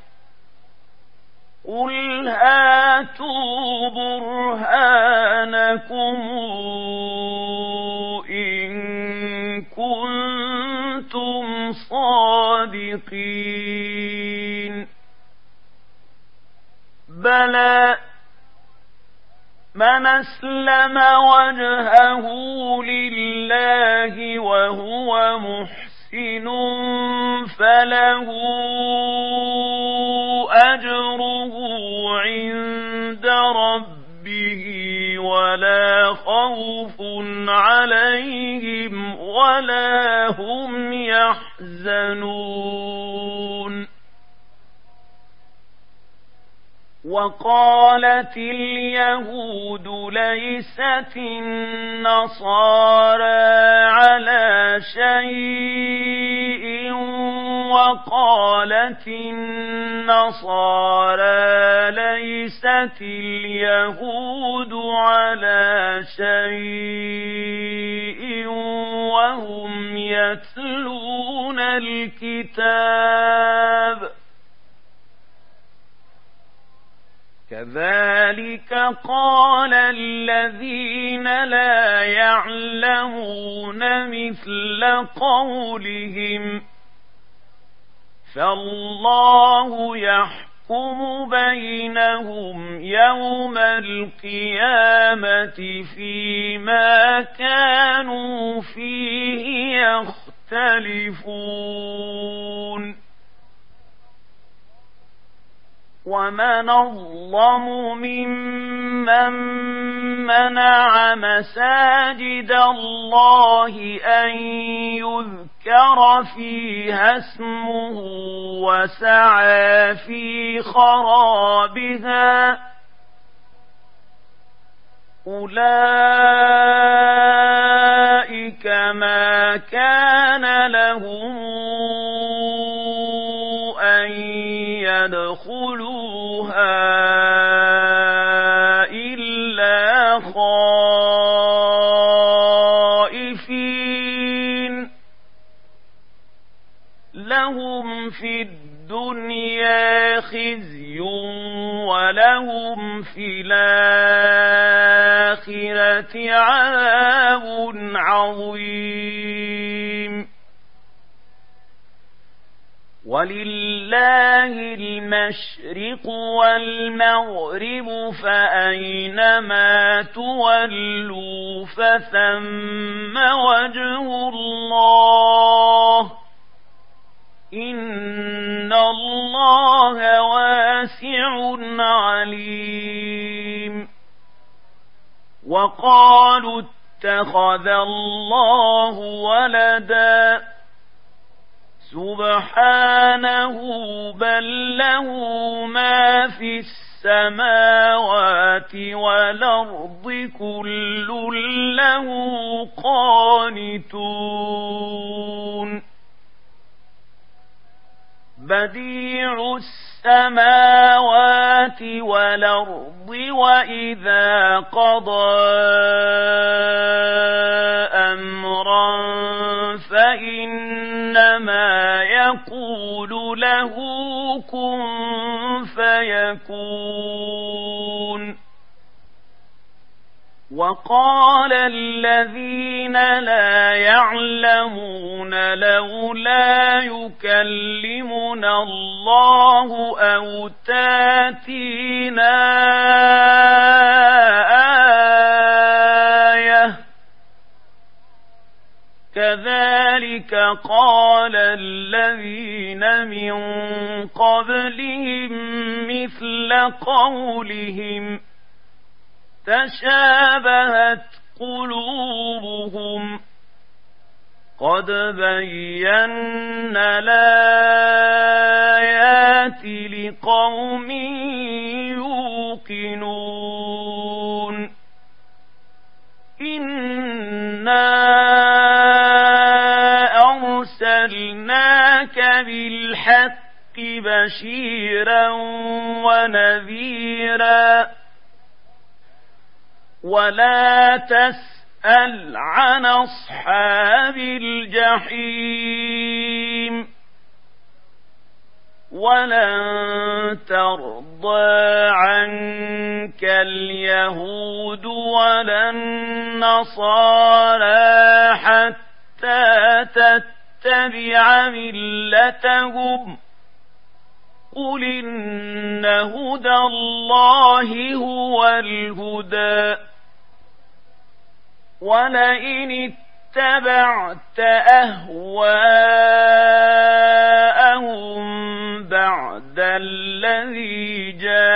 قل هاتوا برهانكم إن كنتم صادقين بلى من أسلم وجهه لله وهو محسن فله أجره عند ربه ولا خوف عليهم ولا هم يحزنون وقالت اليهود ليست النصارى على شيء وقالت النصارى ليست اليهود على شيء وهم يتلون الكتاب كذلك قال الذين لا يعلمون مثل قولهم فالله يحكم بينهم يوم القيامة فيما كانوا فيه يختلفون ومن أظلم ممن منع مساجد الله أن يذكر فيها اسمه وسعى في خرابها أولئك ما كان لهم أن يدخلوها إلا خائفين لهم في الدنيا خزي ولهم في الآخرة عذاب عظيم ولله المشرق والمغرب فأينما تولوا فثم وجه الله إن الله واسع عليم وقالوا اتخذ الله ولدا سبحانه بل له ما في السماوات والأرض كل له قانتون بديع السماوات والأرض وإذا قضى أمرا فإنما يقول له كن فيكون وقال الذين لا يعلمون لولا يكلمنا الله أو تاتينا آية كذلك قال الذين من قبلهم مثل قولهم تشابهت قلوبهم قد بينا الآيات لقوم يوقنون بالحق بشيرا ونذيرا ولا تسأل عن أصحاب الجحيم ولن ترضى عنك اليهود ولا النصارى حتى تتبع ملتهم قل إن هدى الله هو الهدى ولئن اتبعت أهواءهم بعد الذي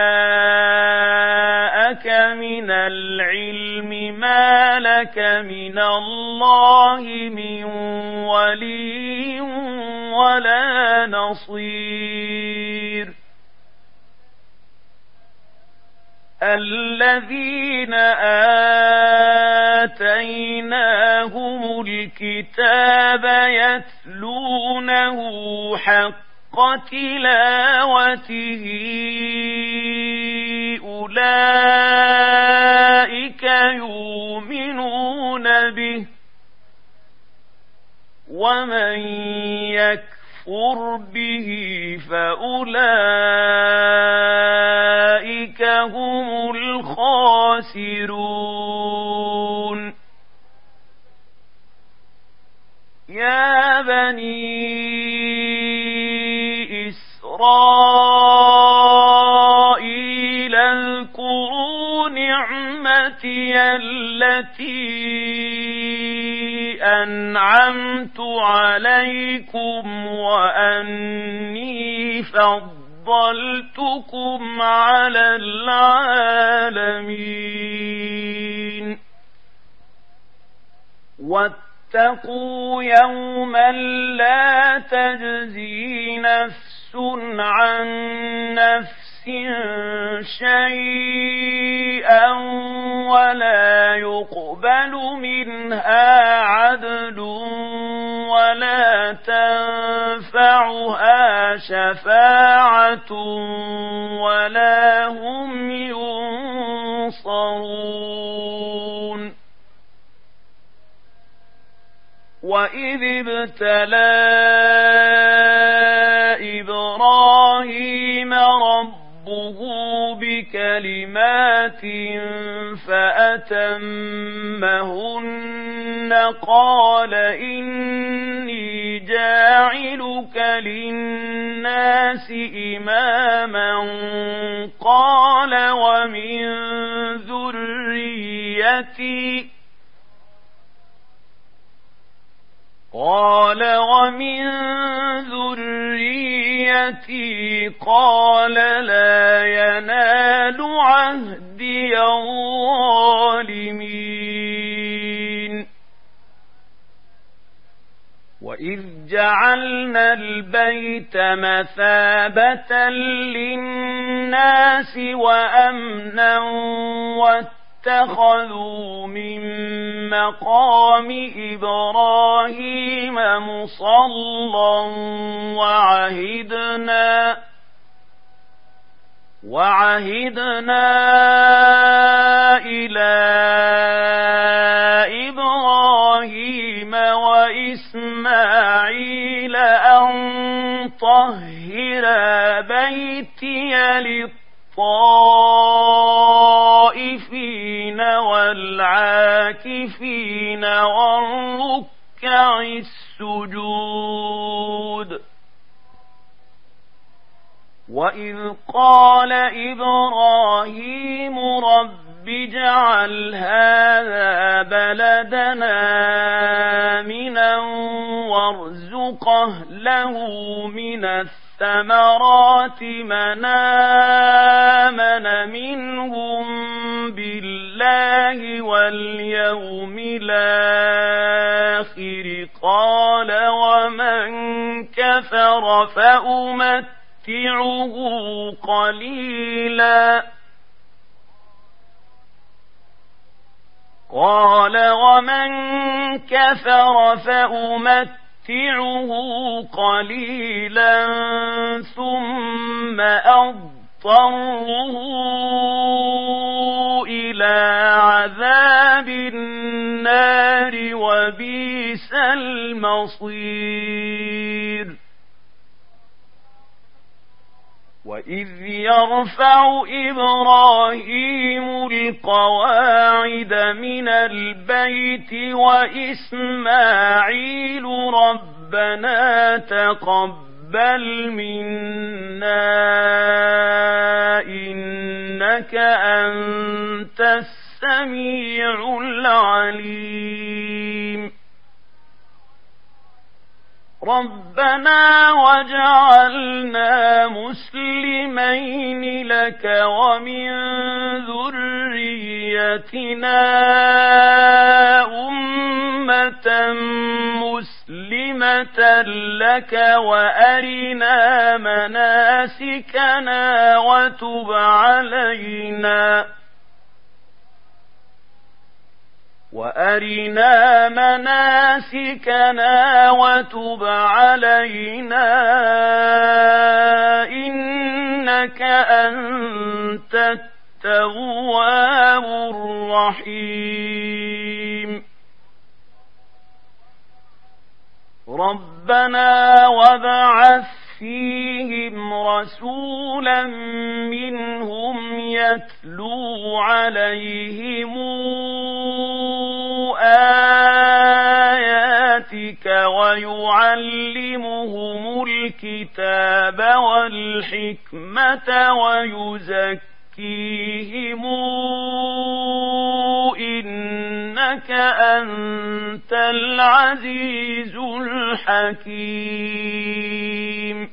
جاءك من العلم ما لك من الله من ولي ولا نصير الذين آتيناهم الكتاب يتلونه حق تلاوته أولئك يؤمنون به ومن يكفر به فأولئك هم الخاسرون يا بني إسرائيل اذكروا نعمتي التي أنعمت عليكم وأني فضلتكم على العالمين واتقوا يوما لا تجزي نفس عن نفس شيئا ولا يقبل منها عدل ولا تنفعها شفاعة ولا هم ينصرون وإذ ابتلى إبراهيم ربه بكلمات فأتمهن قال إني جاعلك للناس إماما قال ومن ذريتي قال ومن ذريتي قال لا ينال عهدي الظالمين وإذ جعلنا البيت مثابة للناس وأمنا واتخذوا من مقام إبراهيم مصلى وعهدنا وعهدنا إلى إبراهيم وإسماعيل أن طهر بيتي للطائفين والعاكفين والركع السجود وإذ قال إبراهيم رب اجعل هذا بلدنا آمنا وارزق أهله من الثمرات من آمن منهم بالله واليوم الآخر قال ومن كفر فأمتعه قليلا قال ومن كفر فأمتعه أمتعه قليلا ثم أضطره إلى عذاب النار وبئس المصير وإذ يرفع إبراهيم القواعد من البيت وإسماعيل ربنا تقبل منا إنك أنت السميع العليم ربنا وجعلنا مسلمين لك ومن ذريتنا أمة مسلمة لك وأرنا مناسكنا وتب علينا وأرنا مناسكنا وتب علينا إنك أنت التواب الرحيم ربنا وابعث فيهم رسولا منهم يتلو عليهم آياتك ويعلمهم الكتاب والحكمة ويزكيهم إنك أنت العزيز الحكيم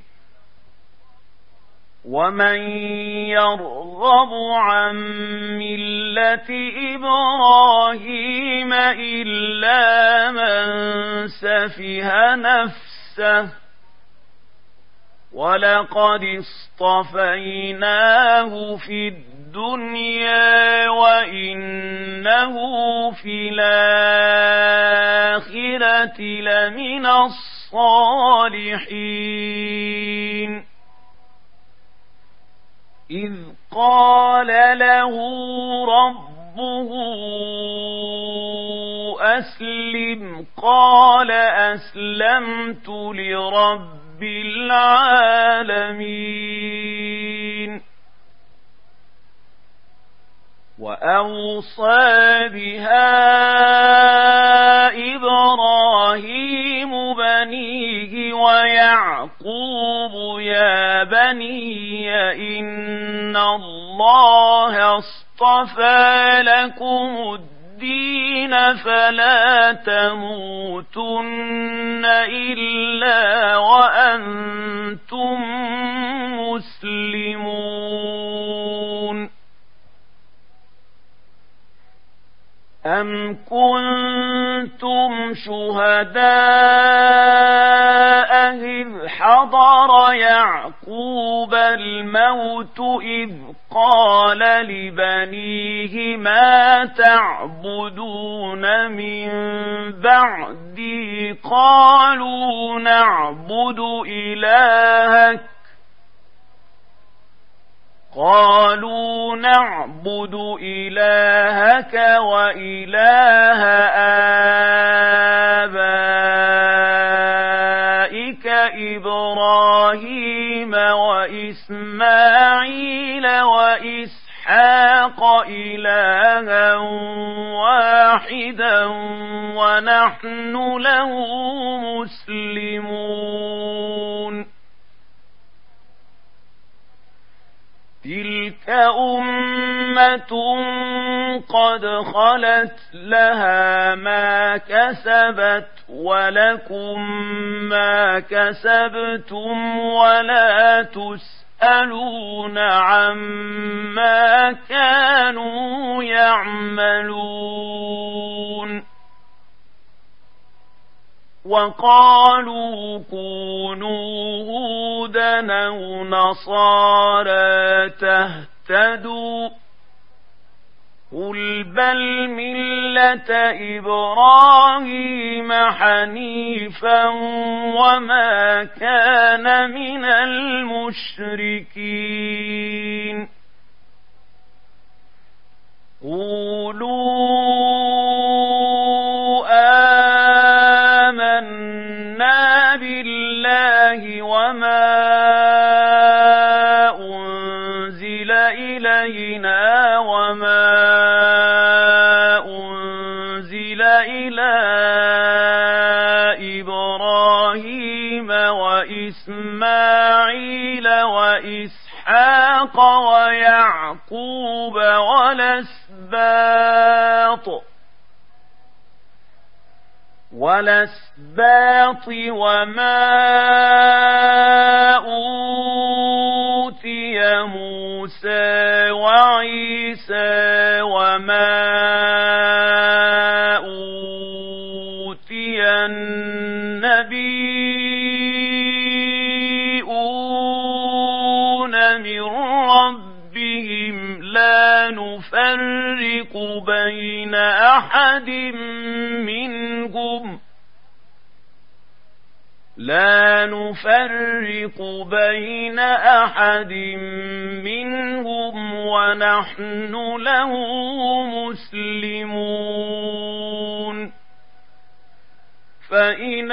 ومن يرغب عن ملة إبراهيم إلا من سفه نفسه ولقد اصطفيناه في الدنيا وإنه في الآخرة لمن الصالحين إذ قال له ربه أسلم قال أسلمت لرب العالمين وأوصى بها إبراهيم بنيه ويعقوب يا بني إن الله اصطفى لكم الدين فلا تموتن إلا وأنتم مسلمون أم كنتم شهداء إذ حضر يعقوب الموت إذ قال لبنيه ما تعبدون من بعدي قالوا نعبد إلهك قالوا نعبد إلهك وإله آبائك إبراهيم وإسماعيل وإسحاق إلها واحدا ونحن له مسلمون تلك أمة قد خلت لها ما كسبت ولكم ما كسبتم ولا تسألون عما كانوا يعملون وقالوا كونوا هودا أو نصارى تهتدوا قل بل ملة إبراهيم حنيفا وما كان من المشركين قولوا آمنا بالله وما أنزل إلينا وما أنزل إلى إبراهيم وإسماعيل وإسحاق ويعقوب والأسباط والأسباط وما أوتي موسى وعيسى وما أوتي النبيون من ربهم لا نفرق بين أحد منهم لا نفرق بين أحد منهم ونحن له مسلمون فإن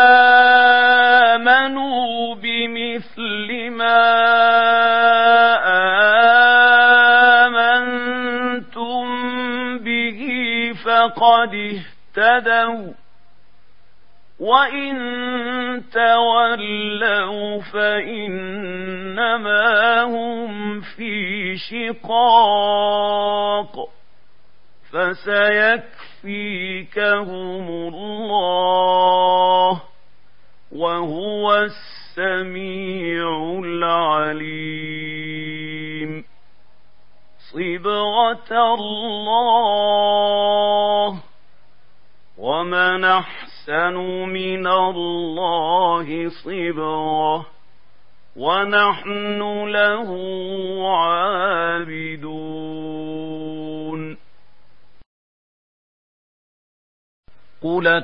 آمنوا بمثل ما آمنتم به فقد اهتدوا وإن تولوا فإنما هم في شقاق فسيكفيكهم الله وهو السميع العليم صبغة الله ومن أحسن من الله صبغة ونحن له عابدون قل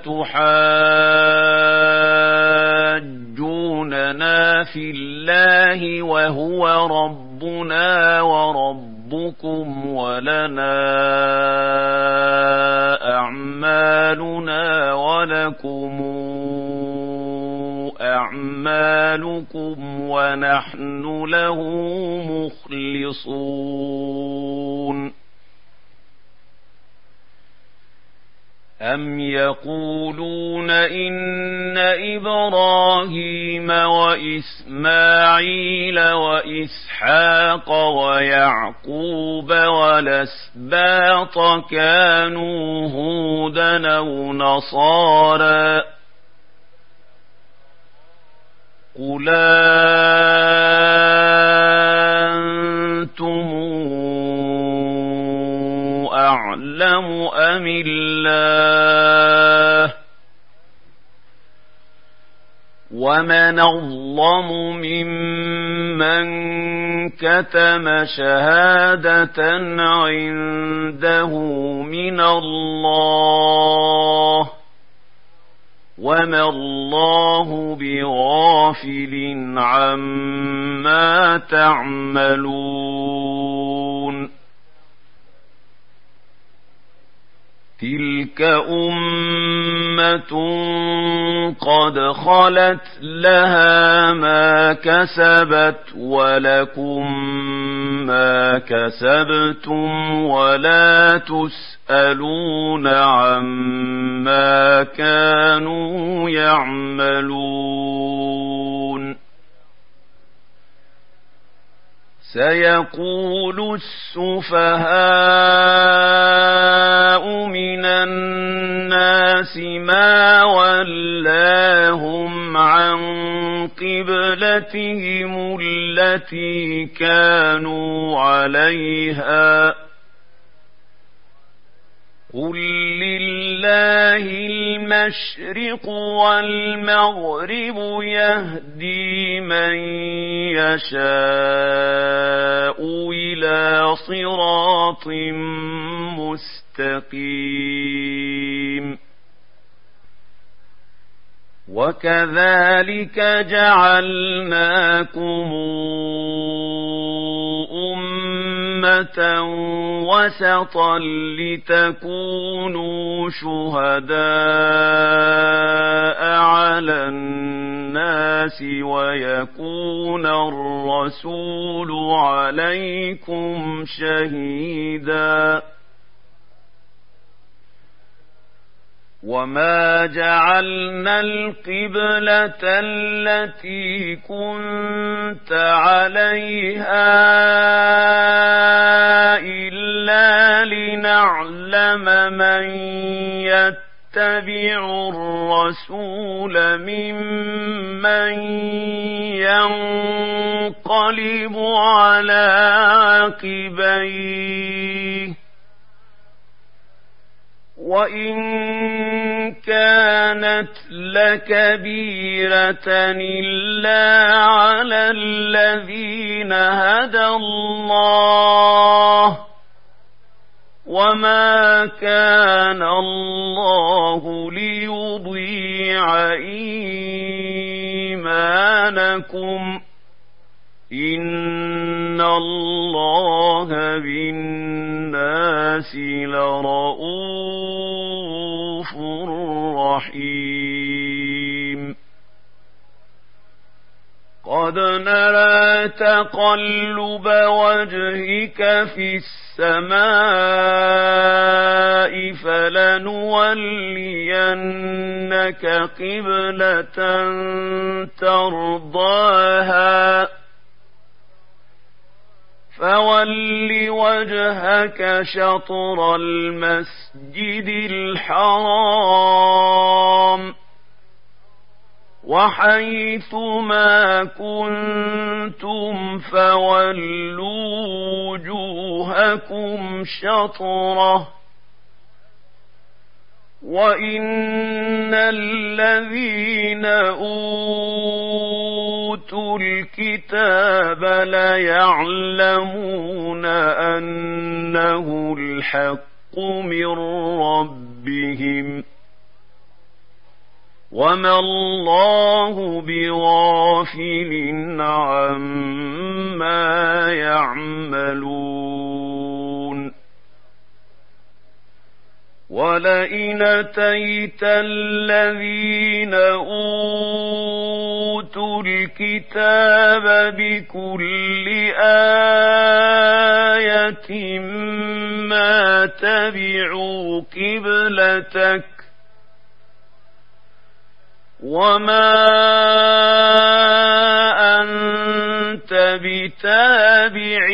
تحاجوننا في الله وهو ربنا وربكم ولنا أعمالنا ولكم أعمالكم ونحن له مخلصون أم يقولون إن إبراهيم وإسماعيل وإسحاق ويعقوب والأسباط كانوا هودا أو نصارى قل أنتم أعلم أم الله ومن أظلم ممن كتم شهادة عنده من الله وما الله بغافل عما تعملون تلك أمة قد خلت لها ما كسبت ولكم ما كسبتم ولا تسألون عما كانوا يعملون سيقول السفهاء من الناس ما ولاهم عن قبلتهم التي كانوا عليها قل لله المشرق والمغرب يهدي من يشاء إلى صراط مستقيم. وكذلك جعلناكم أمة وسطا لتكونوا شهداء على الناس ويكون الرسول عليكم شهيدا. وما جعلنا القبلة التي كنت عليها إلا لنعلم من يتبع الرسول ممن ينقلب على عقبيه، وإن كانت لكبيرة إلا على الذين هدى الله، وما كان الله ليضيع إيمانكم، إن الله بالناس لرءوف رحيم. قد نرى تقلب وجهك في السماء فلنولينك قبلة ترضاها فول وجهك شطر المسجد الحرام، وحيث ما كنتم فولوا وجوهكم شطره، وإن الذين أوتوا الكتاب ليعلمون أنه الحق من ربهم، وما الله بغافل عما يعملون. ولئن أتيت الذين أوتوا الكتاب بكل آية ما تبعوا قبلتك، وما أنت بتابع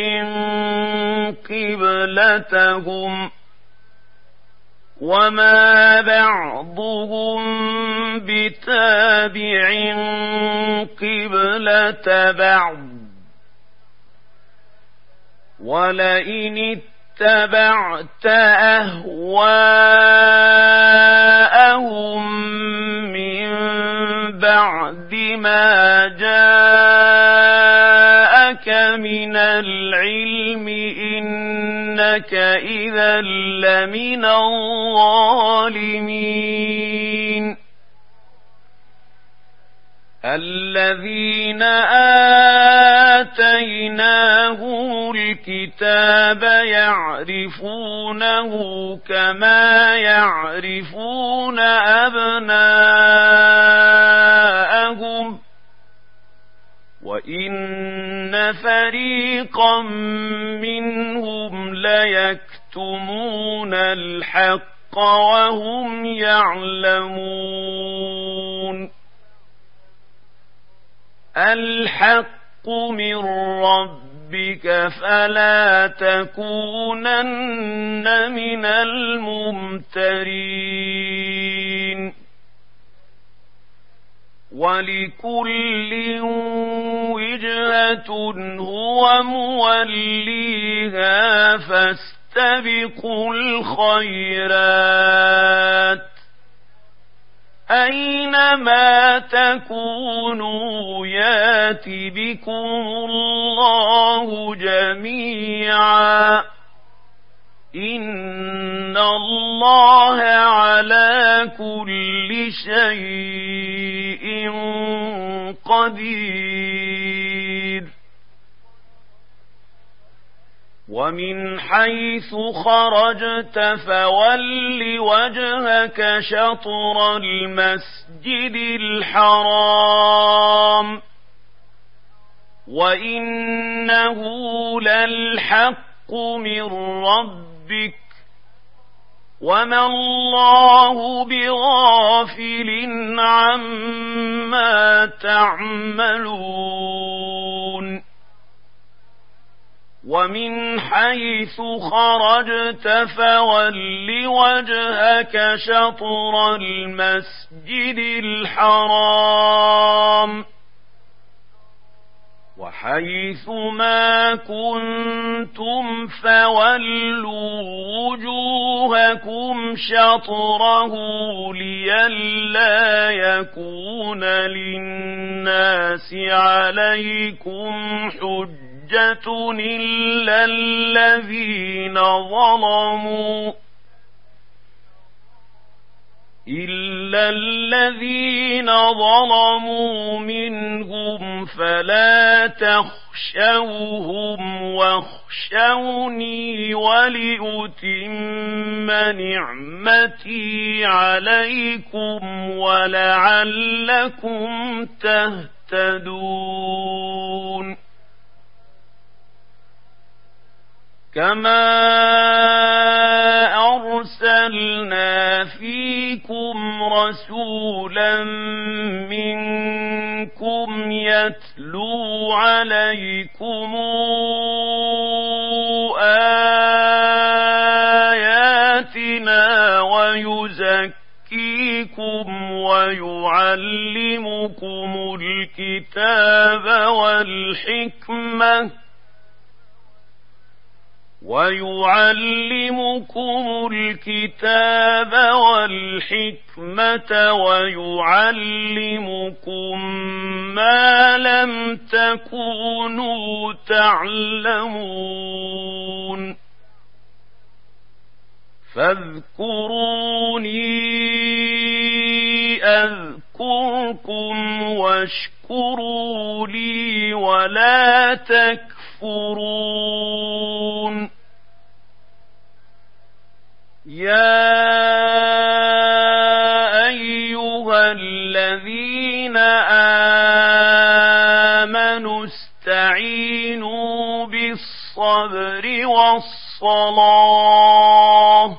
قبلتهم، وما بعضهم بتابع قبلة بعض، ولئن اتبعت أهواءهم من بعد ما جاءك من العلم إنك إذا لمن الظالمين. الذين آتيناهم الكتاب يعرفونه كما يعرفون أبناءهم، وإن فريقا منهم ليكتمون الحق وهم يعلمون. الحق من ربك فلا تكونن من الممترين. ولكل وجهة هو موليها فاستبقوا الخيرات، أينما تكونوا يات بكم الله جميعا، إن الله على كل شيء قدير ومن حيث خرجت فول وجهك شطر المسجد الحرام وإنه للحق من ربك وما الله بغافل عما تعملون ومن حيث خرجت فول وجهك شطر المسجد الحرام وحيث ما كنتم فولوا وجوهكم شطره لئلا يكون للناس عليكم حجة إلا الذين ظلموا إلا الذين ظلموا منهم فلا تخشوهم واخشوني ولأتم نعمتي عليكم ولعلكم تهتدون كما أرسلنا فيكم رسولا منكم يتلو عليكم آياتنا ويزكيكم ويعلمكم الكتاب والحكمة ويعلمكم الكتاب والحكمة ويعلمكم ما لم تكونوا تعلمون فاذكروني أذكركم واشكروا لي ولا تكفرون يا أيها الذين آمنوا استعينوا بالصبر والصلاة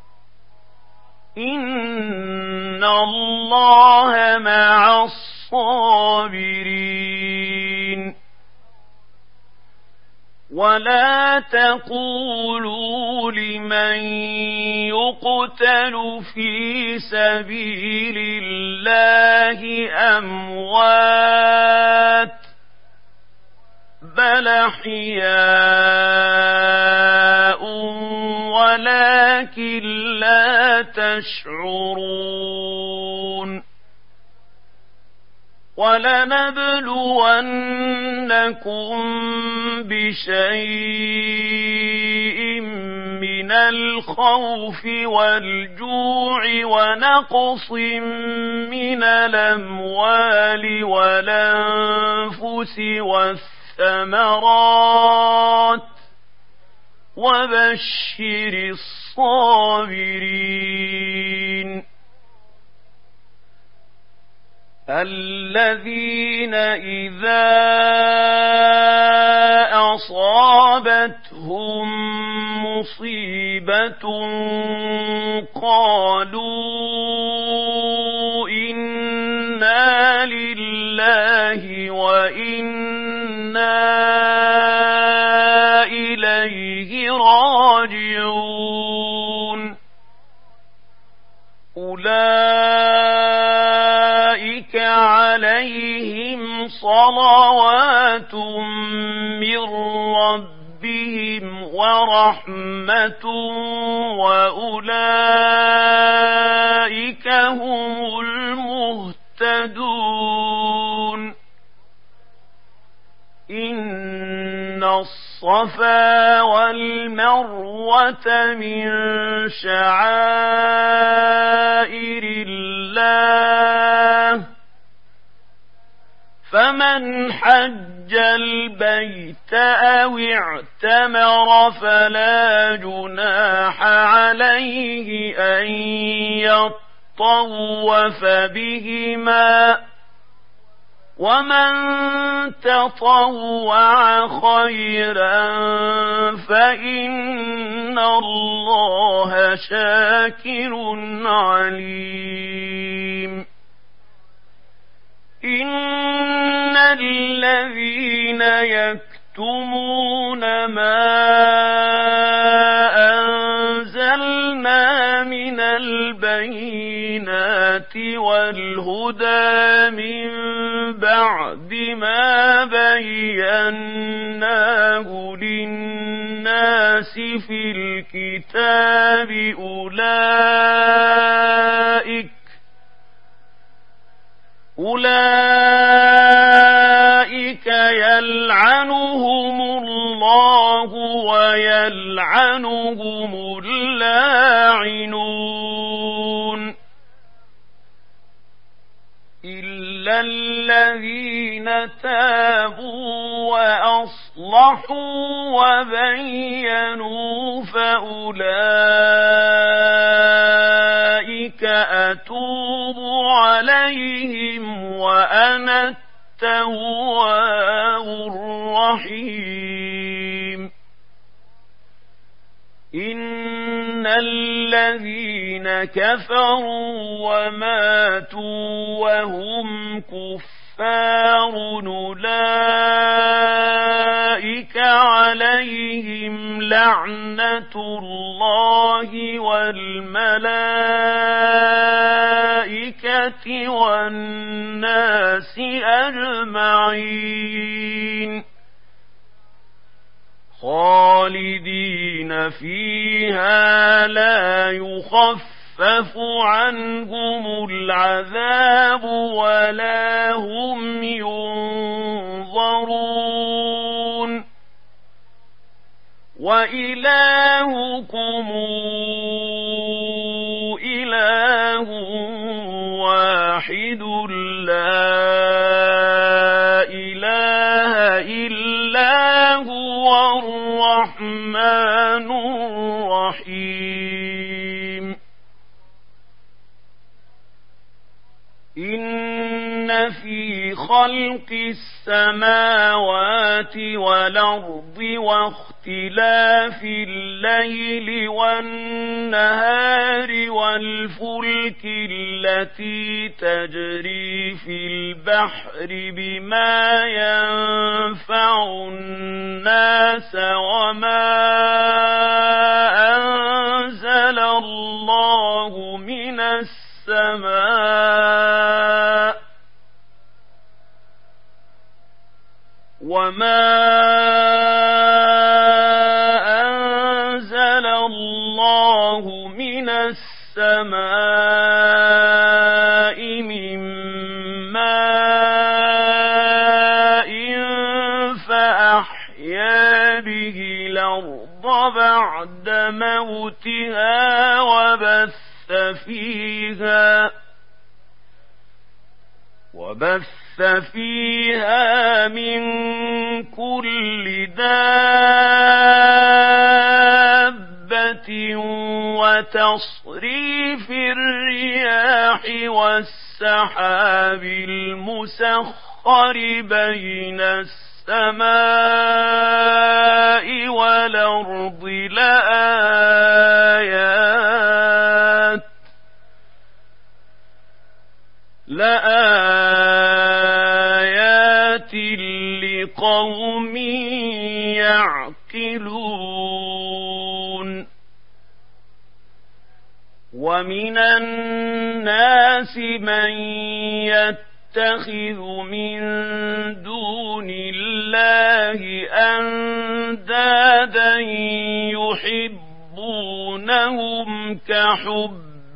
إن الله مع الصابرين ولا تقولوا لمن يقتل في سبيل الله أموات بل أحياء ولكن لا تشعرون ولنبلونكم بشيء من الخوف والجوع ونقص من الأموال والأنفس والثمرات وبشر الصابرين الذين إذا أصابتهم مصيبة قالوا إنا لله وإنا إليه راجعون أولئك عليهم صلوات من ربهم ورحمة وأولئك هم المهتدون إن إن الصفا والمروة من شعائر الله فمن حج البيت أو اعتمر فلا جناح عليه أن يطوف بهما ومن تطوع خيرا فإن الله شاكر عليم إن الذين يكتمون ما أنزلنا من البينات والهدى من بعد ما بيناه للناس في الكتاب أولئك أولئك يلعنهم الله ويلعنهم اللاعنون إلا الذين تابوا وأصلحوا وبينوا فأولئك أتوب عليهم وأنا التواب الرحيم إن الذين كفروا وماتوا وهم كفار أولئك عليهم لعنة الله والملائكة والناس أجمعين خالدين فيها لا يخفف عنهم العذاب ولا هم ينظرون وإلهكم إله واحد لا إله إلا هو الرحمن الرحيم إن في خلق السماوات والأرض واختلاف الليل والنهار والفلك التي تجري في البحر بما ينفع الناس وما أنزل الله من السماء وما أنزل الله من السماء من ماء فأحيا به الأرض بعد موتها وبث فيها وبث فيها من كل دابة وتصريف الرياح والسحاب المسخر بين السماء والأرض لآيات لآيات لقوم يعقلون ومن الناس من يتخذ من دون الله أندادا يحبونهم كحب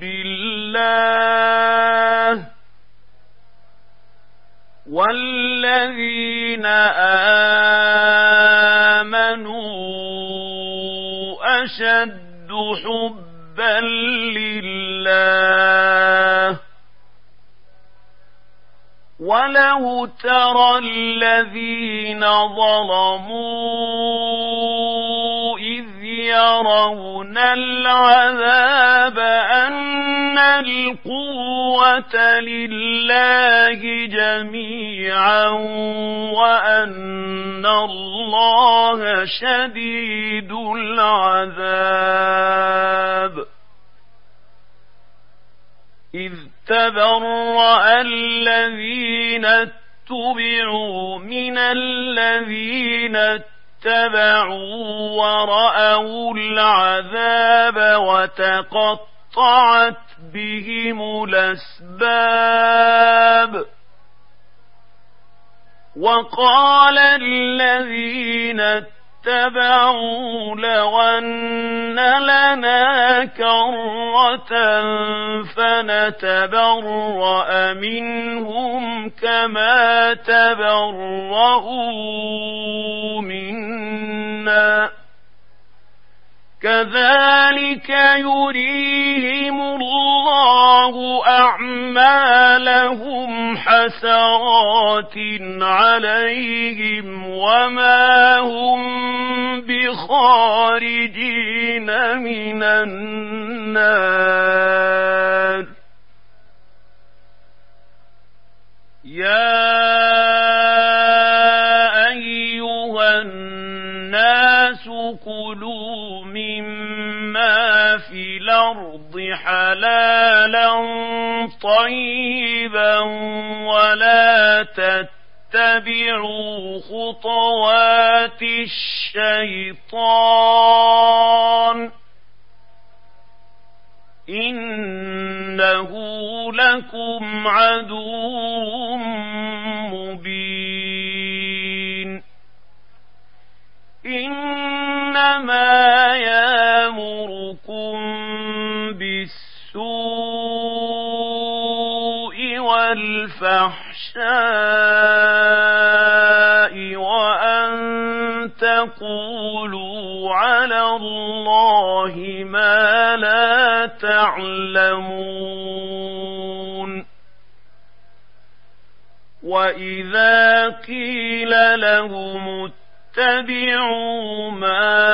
الله والذين أشد حبا لله. ولو ترى الذين ظلموا إذ يرون العذاب أن القوة لله جميعا وأن الله شديد العذاب. إذ تبرأ الذين اتبعوا من الذين اتبعوا ورأوا العذاب وتقطعت بهم الأسباب. وقال الذين اتبعوا لو أن لنا كرة فنتبرأ منهم كما تبرؤوا منا كذلك يريهم الله أعمالهم حسرات عليهم وما هم بخارجين من النار. يا أيها الناس كلوا مما في الأرض حلالا طيبا ولا تتبعوا خطوات الشيطان إنه لكم عدو مبين. إنما يأمركم بالسوء والفحشاء وأن تقولوا على الله ما لا تعلمون. وإذا قيل لهم اتبعوا ما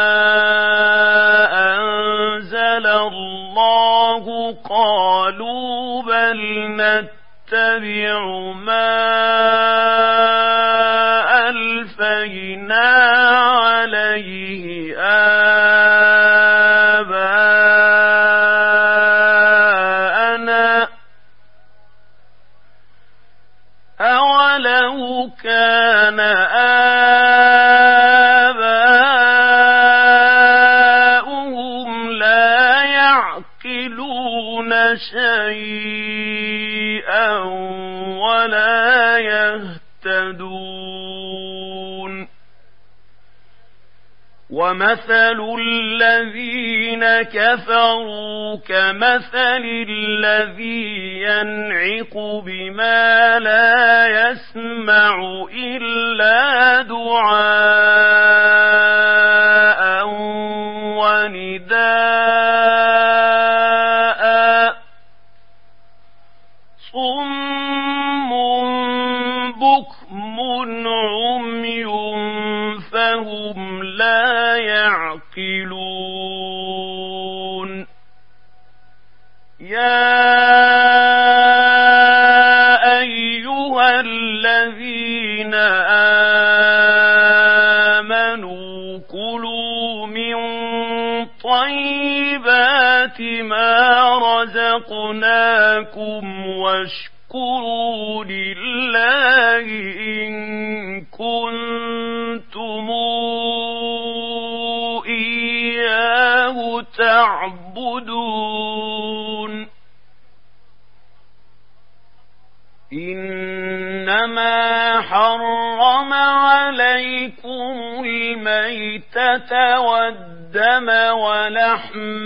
أنزل الله قالوا بل نتبع ما ألفينا عليه آباءنا أولو كان آباؤهم لا يعقلون شيئا ولا يهتدون. ومثل الذين كفروا كمثل الذي ينعق بما لا يسمع إلا دعاء ونداء صم بكم عمي فهم لا يعقلون. يا أيها الذين آمنوا كلوا من طيبات ما رزقناكم واشكروا لله إن كنتم إياه تعبدون. إنما حرم عليكم الميتة والدم ولحم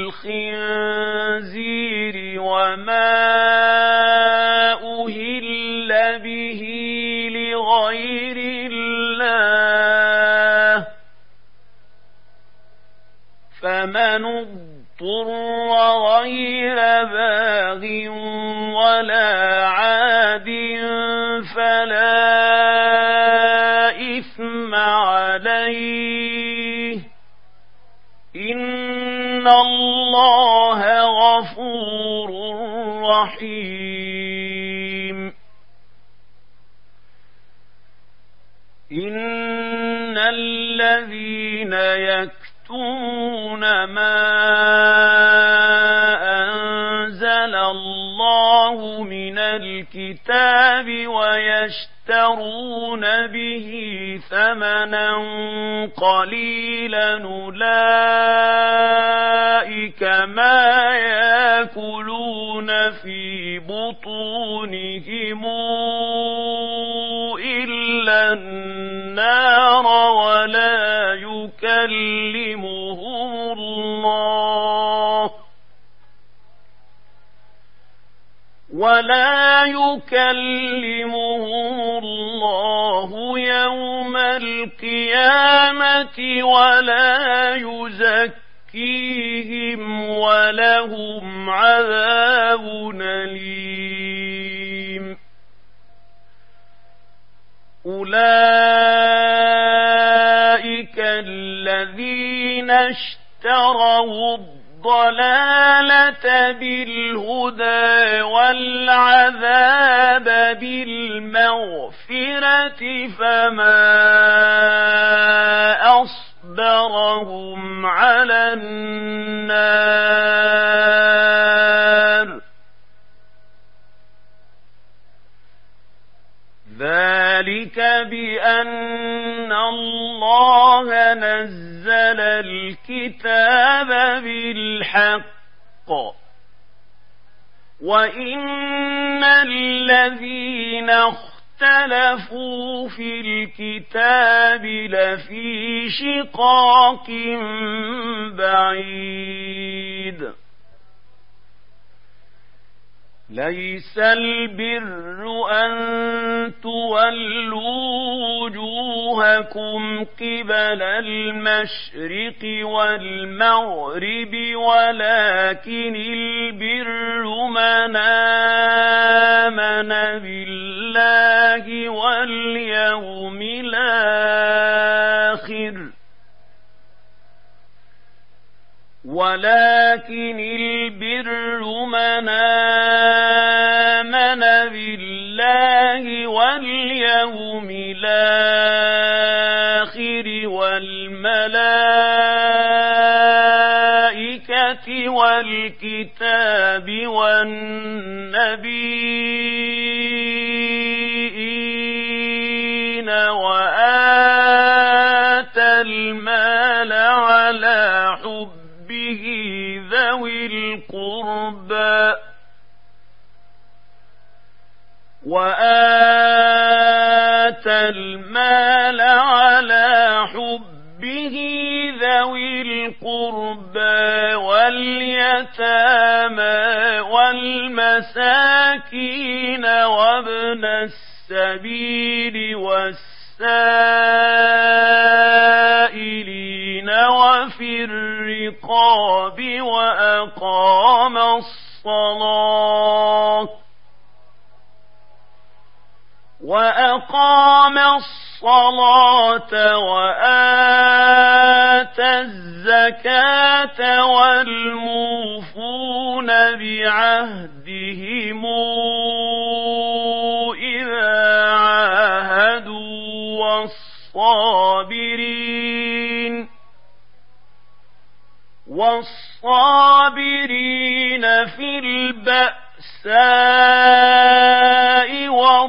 الخنزير وما أهل به لغير الله فمن اضطر غير باغ ولا عاد فلا إثم عليه إن الله غفور رحيم إن الذين يكتمون ما أنزل الله من الكتاب ويشترون به ثمنا قليلا أولئك ما يأكلون في بطونهم إلا النار ولا يكلمهم الله ولا يكلمهم الله يوم القيامة ولا يزكيهم ولهم عذاب أليم أولئك الذين اشتروا الضلالة بالهدى والعذاب بالمغفرة فما أصبرهم على النار ذلك بأن الله نزل الكتاب بالحق وإن الذين اختلفوا في الكتاب لفي شقاق بعيد ليس البر أن تولوا وجوهكم قبل المشرق والمغرب ولكن البر من آمن بالله واليوم الآخر ولكن البر من آمن بالله واليوم الآخر والملائكة والكتاب والنبيين وآتى المال على حب ذوي القربى وآتى المال على حبه ذوي القربى واليتامى والمساكين وابن السبيل والسائلين وفي الرقاب وأقام الصلاة وأقام الصلاة وآتى الزكاة والموفون بعهدهم إذا عاهدوا والصابرين والصابرين في البأساء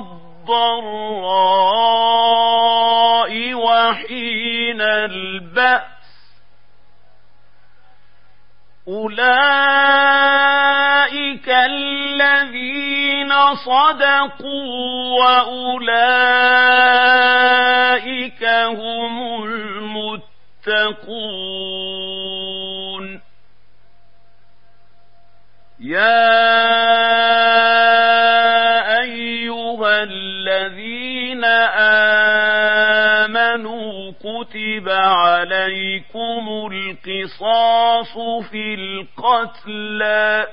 والضراء وحين البأس أولئك الذين صدقوا وأولئك هم المتقون يا أيها الذين آمنوا آمنوا كتب عليكم القصاص في القتلى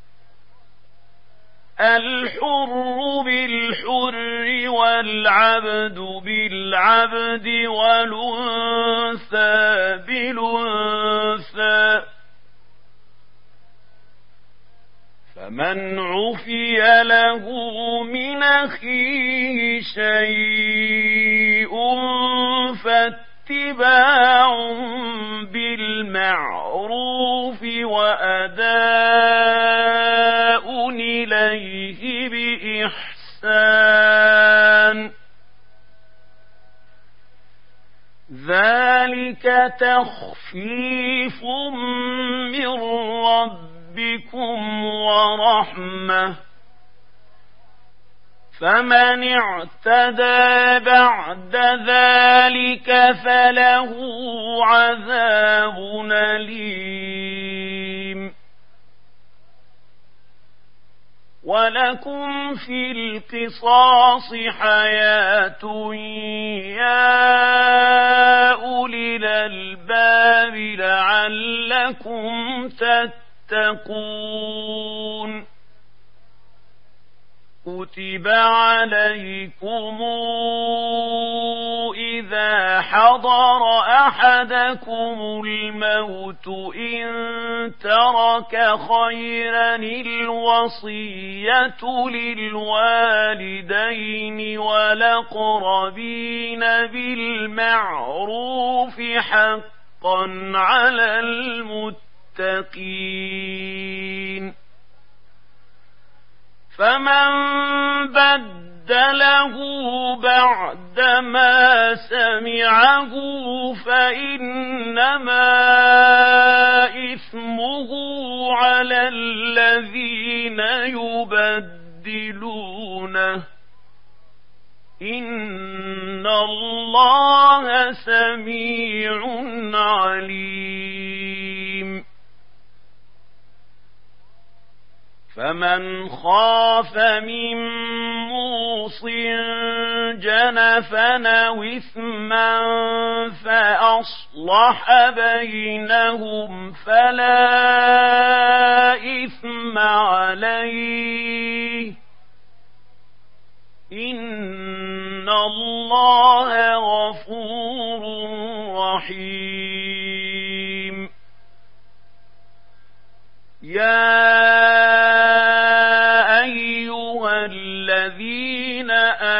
الحر بالحر والعبد بالعبد والأنثى بالأنثى فمن عفي له من أخيه شيء فاتباع بالمعروف وأداء إليه بإحسان ذلك تخفيف من ربكم ورحمة فمن اعتدى بعد ذلك فله عذاب أليم ولكم في القصاص حياة يا أولي الألباب لعلكم تتقون كتب عليكم إذا حضر أحدكم الموت إن ترك خيرا الوصية للوالدين والأقربين بالمعروف حقا على المتقين فمن بدله بعدما سمعه فإنما إثمه على الذين يبدلونه إن الله سميع عليم فمن خاف من موص جنفا أو إثما فأصلح بينهم فلا إثم عليه إن الله غفور رحيم يا أيها الذين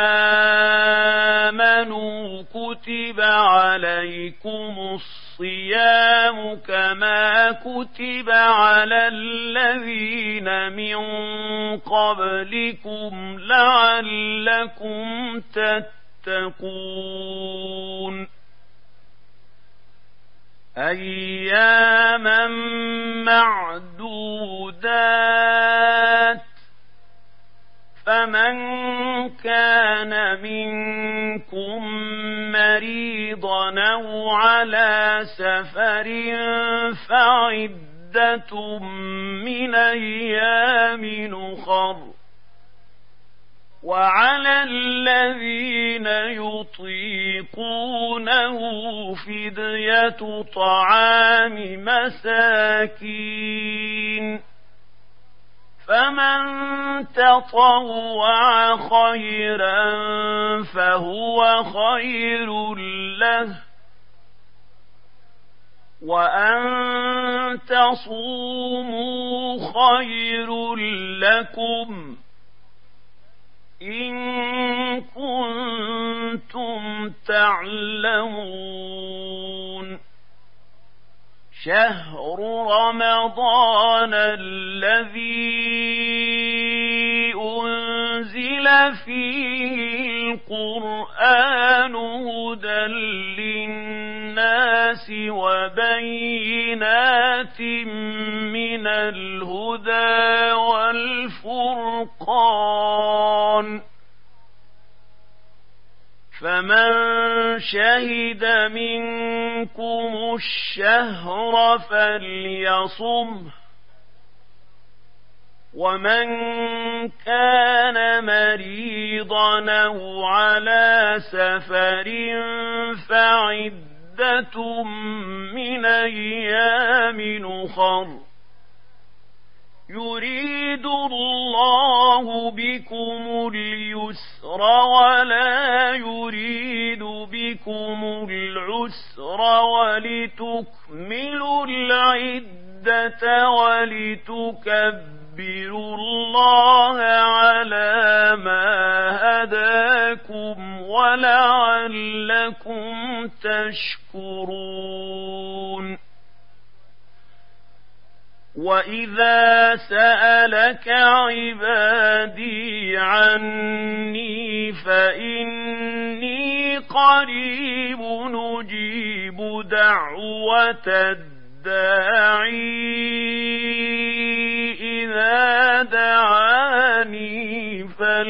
آمنوا كتب عليكم الصيام كما كتب على الذين من قبلكم لعلكم تتقون أياما معدودات فمن كان منكم مريضا أو على سفر فعدة من أيام أخر وعلى الذين يطيقونه فدية طعام مساكين فمن تطوع خيرا فهو خير له وأن تصوموا خير لكم إن كنتم تعلمون شهر رمضان الذي أنزل فيه القرآن هدى للناس وبينات من الهدى والفرقان فمن شهد منكم الشهر فليصمه ومن كان مريضا أو على سفر فعدة من أيام أخر يريد الله بكم اليسر ولا يريد بكم العسر ولتكملوا العدة ولتكبروا الله على ما هداكم ولعلكم تشكرون. وإذا سألك عبادي عني فإني قريب نجيب دعوة الداعي إذا دعاني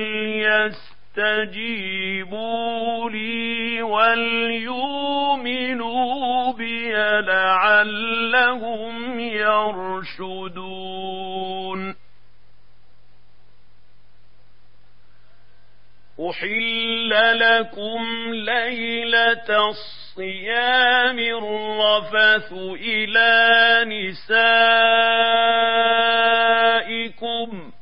فليستجيبوا لي وليؤمنوا بي لعلهم يرشدون. أحل لكم ليلة الصيام الرفث إلى نسائكم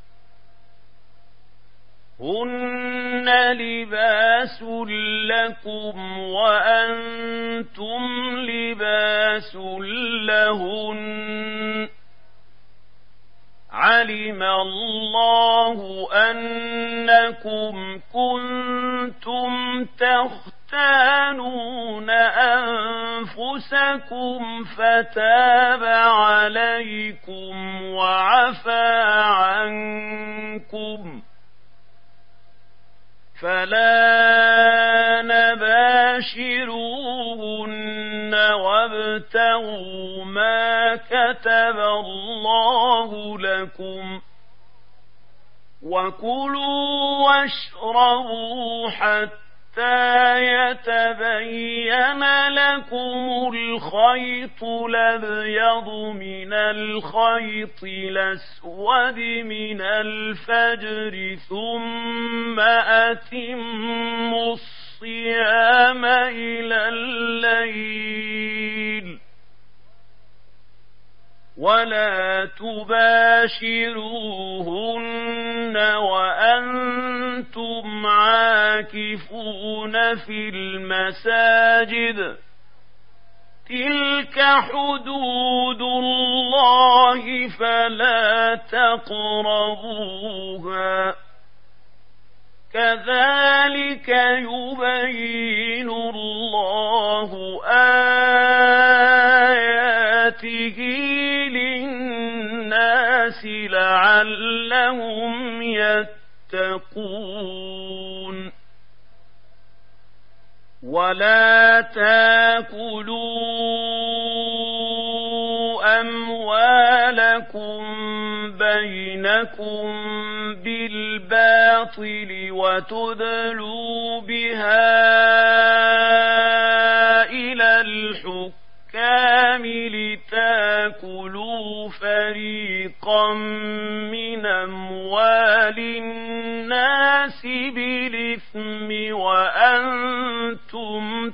هن لباس لكم وأنتم لباس لهن علم الله أنكم كنتم تختانون أنفسكم فتاب عليكم وعفى عنكم فلا نباشروهن وابتغوا ما كتب الله لكم وكلوا واشربوا حتى يتبين لكم الخيط الأبيض من الخيط الأسود من الفجر ثم أتموا الصيام إلى الليل ولا تباشروهن وأنتم عاكفون في المساجد تلك حدود الله فلا تقربوها كذلك يبين الله آياته للناس لعلهم يتقون. ولا تاكلوا أموالكم بينكم بالباطل وتدلوا بها إلى الحكام لتاكلوا فريقا من أموال الناس بالإثم وأنتم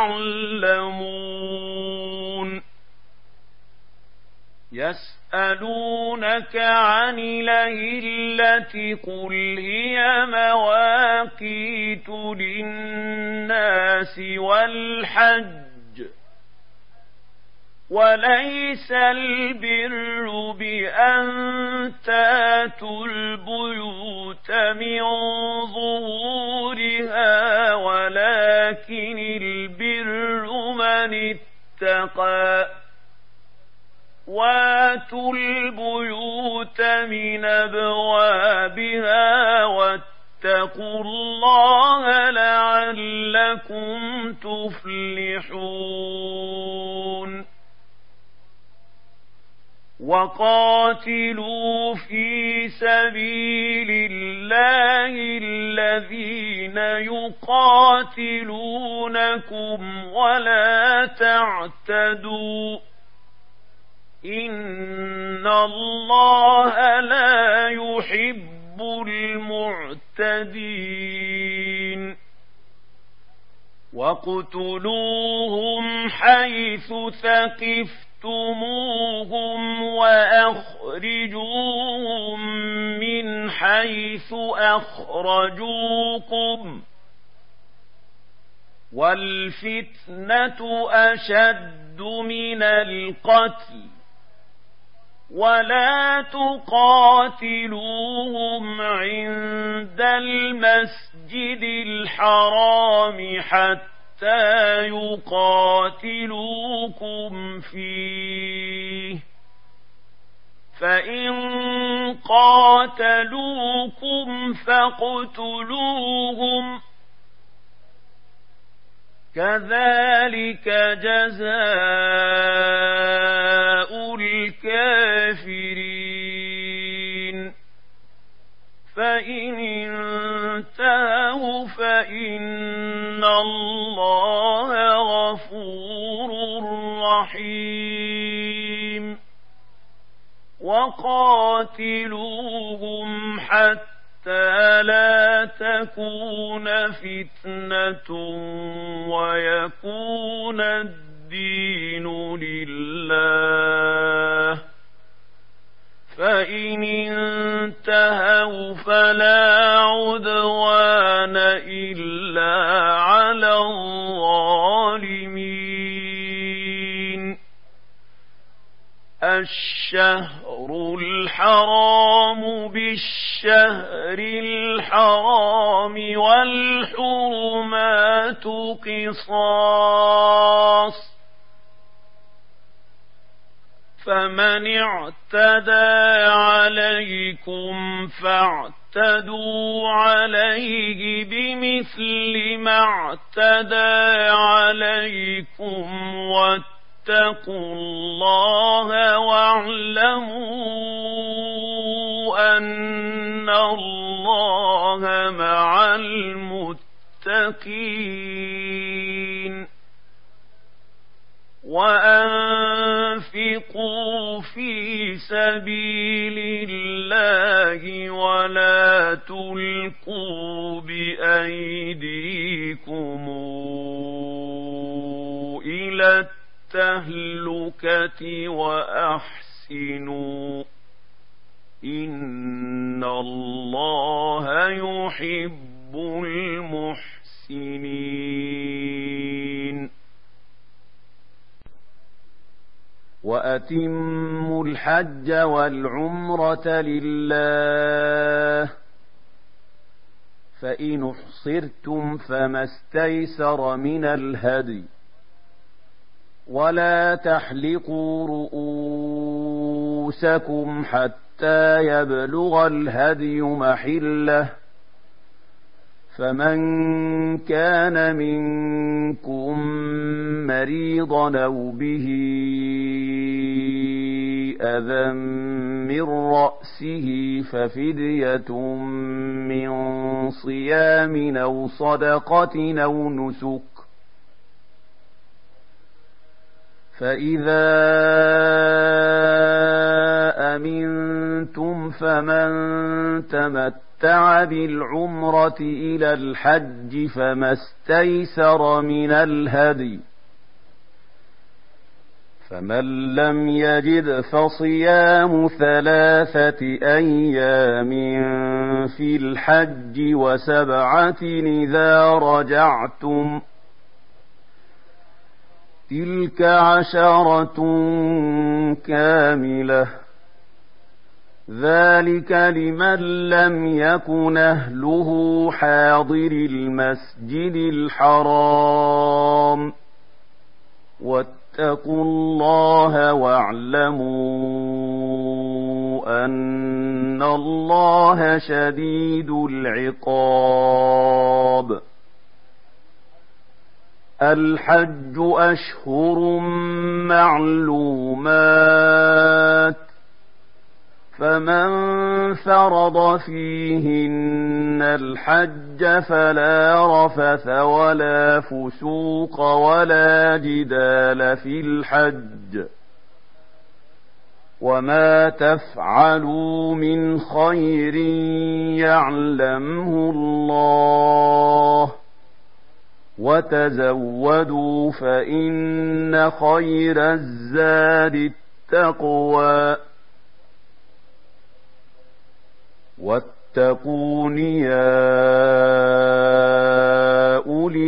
تعلمون. يسألونك عن الأهلة قل هي مواقيت للناس والحج وليس البر بأن تاتوا البيوت من ظهورها ولكن البر من اتقى واتوا البيوت من أبوابها واتقوا الله لعلكم تفلحون. وقاتلوا في سبيل الله الذين يقاتلونكم ولا تعتدوا إن الله لا يحب المعتدين واقتلوهم حيث ثقفتموهم وأخرجوهم من حيث أخرجوكم والفتنة أشد من القتل ولا تقاتلوهم عند المسجد الحرام حتى يقاتلوكم فيه فإن قاتلوكم فاقتلوهم كذلك جزاء الكافرين فإن انتهوا فإن الله غفور رحيم وقاتلوهم حتى حتى لا تكون فتنة ويكون الدين لله فإن انتهوا فلا عدوان إلا على الظالمين الشهر الحرام بالشهر الحرام والحرمات قصاص فمن اعتدى عليكم فاعتدوا عليه بمثل ما اعتدى عليكم واتقوا الله واعلموا أن الله مع المتقين وأنفقوا في سبيل الله ولا تلقوا بأيديكم إلى التهلكة وأحسنوا إن الله يحب المحسنين وأتموا الحج والعمرة لله فإن احصرتم فما استيسر من الهدي ولا تحلقوا رؤوسكم حتى يبلغ الهدي محله فمن كان منكم مريضا أو به أذى من رأسه ففدية من صيام أو صدقة أو نسك فإذا أمنتم فمن تمتع بالعمرة إلى الحج فما استيسر من الهدي فمن لم يجد فصيام ثلاثة أيام في الحج وسبعة إذا رجعتم تلك عشرة كاملة ذلك لمن لم يكن أهله حاضر المسجد الحرام واتقوا الله واعلموا أن الله شديد العقاب الحج أشهر معلومات فمن فرض فيهن الحج فلا رفث ولا فسوق ولا جدال في الحج وما تفعلوا من خير يعلمه الله وتزودوا فإن خير الزاد التقوى واتقون يا أولي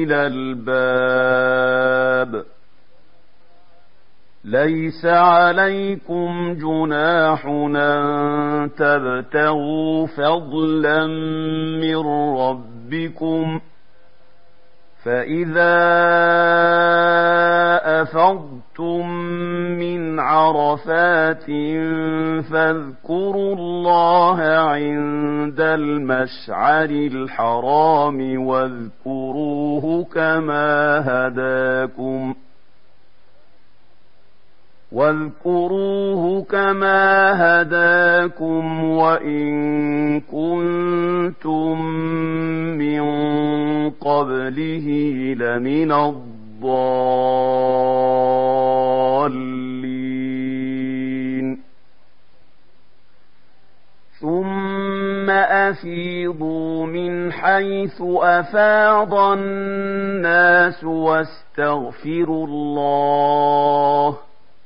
الألباب ليس عليكم جناح أن تبتغوا فضلا من ربكم فإذا أفضتم من عرفات فاذكروا الله عند المشعر الحرام واذكروه كما هداكم واذكروه كما هداكم وإن كنتم من قبله لمن الضالين ثم أفيضوا من حيث أفاض الناس واستغفروا الله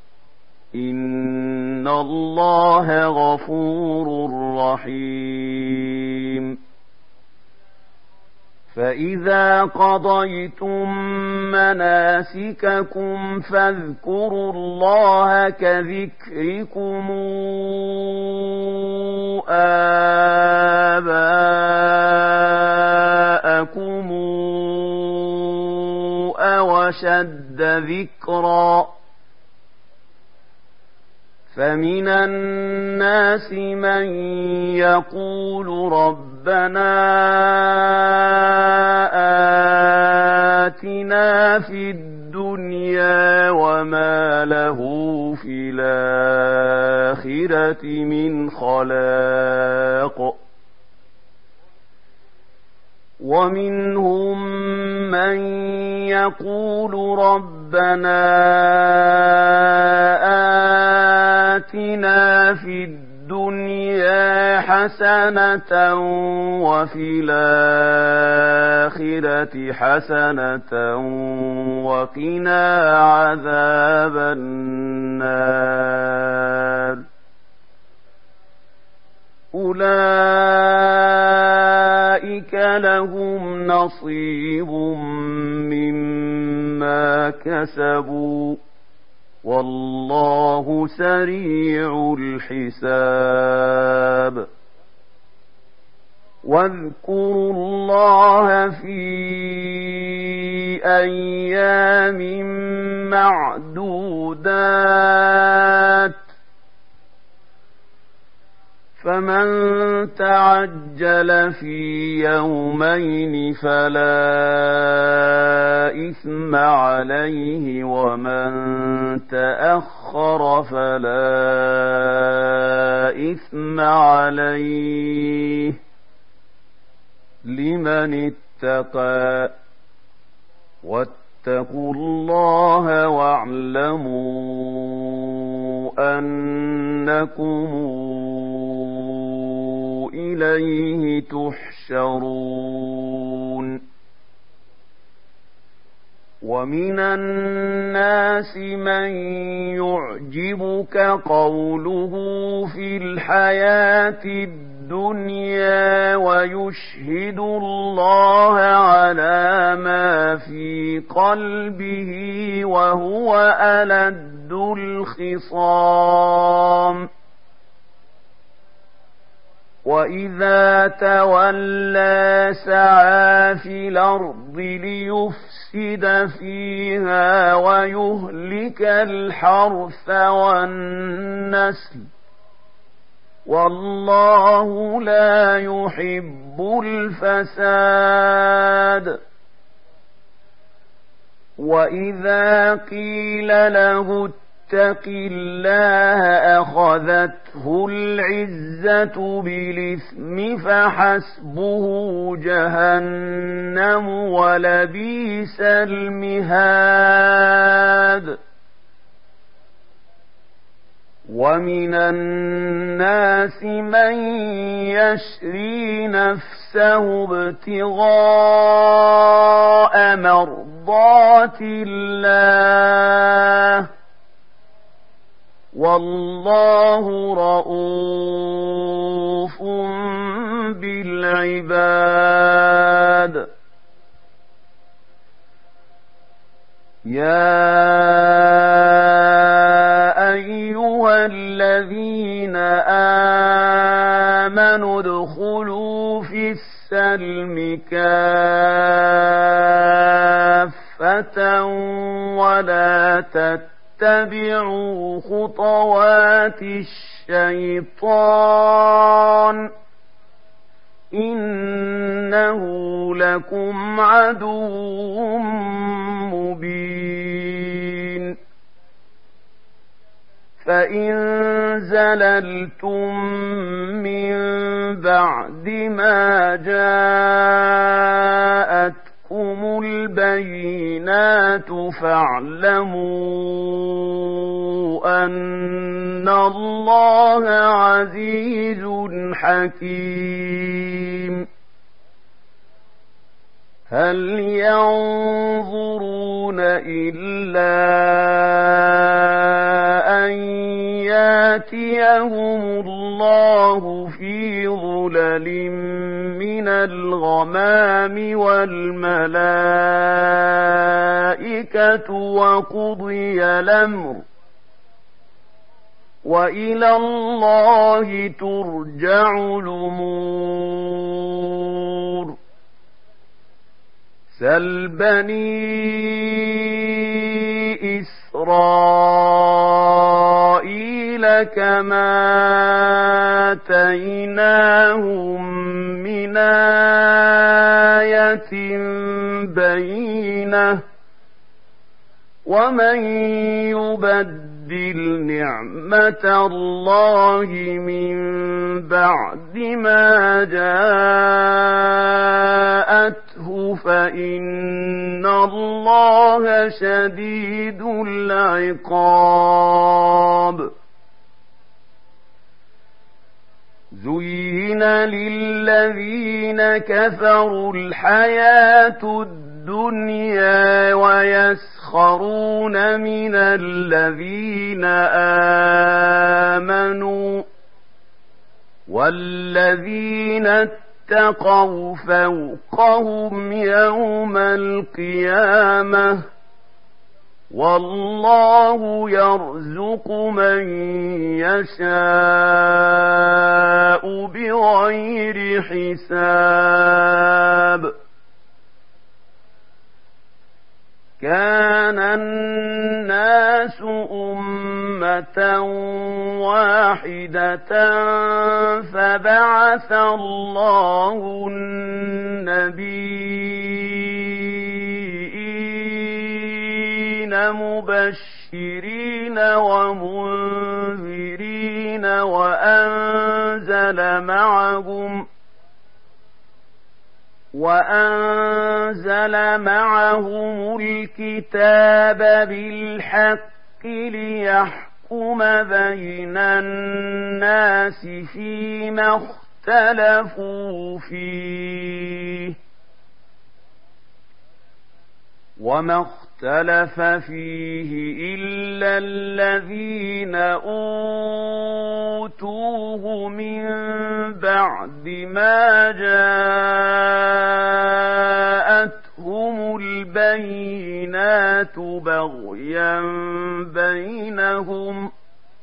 إن الله غفور رحيم فإذا قضيتم مناسككم فاذكروا الله كذكركم آباءكم أو أشد ذكرا فمن الناس من يقول ربنا آتنا في الدنيا وما له في الآخرة من خلاق ومنهم من يقول ربنا آتنا في الدنيا حسنة وفي الآخرة حسنة وقنا عذاب النار أولئك لهم نصيب مما كسبوا والله سريع الحساب واذكروا الله في أيام معدودات فمن تعجل في يومين فلا إثم عليه ومن تأخر فلا إثم عليه لمن اتقى واتقوا الله واعلموا أنكم إليه تحشرون ومن الناس من يعجبك قوله في الحياة الدنيا ويشهد الله على ما في قلبه وهو ألد الخصام وإذا تولى سعى في الأرض ليفسد فيها ويهلك الحرث والنسل والله لا يحب الفساد وإذا قيل له اتق الله أخذته العزة بالإثم فحسبه جهنم ولبئس المهاد ومن الناس من يشري نفسه ابتغاء مرضات الله والله رءوف بالعباد. يا أيها الذين آمنوا ادخلوا في السلم كافة ولا تتبعوا خطوات الشيطان إنه لكم عدو مبين. فإن زللتم من بعد ما جاءتكم البينات فاعلموا أن الله عزيز حكيم. هل ينظرون إلا أن ياتيهم الله في ظلل من الغمام والملائكة وقضي الأمر وإلى الله ترجع الأمور. سل بني إسرائيل كما آتيناهم من آية بينة ومن يبدل نعمة الله من بعد ما جاءته فإن الله شديد العقاب. زين للذين كفروا الحياة الدنيا ويسخرون من الذين آمنوا والذين اتقوا فوقهم يوم القيامة والله يرزق من يشاء بغير حساب. كان الناس أمة واحدة فبعث الله النبيين مبشرين ومنذرين وأنزل معهم وأنزل معهم الكتاب بالحق ليحكم بين الناس فيما اختلفوا فيه وما اختلف فيه إلا الذين أوتوه من بعد ما جاءتهم البينات بغيا بينهم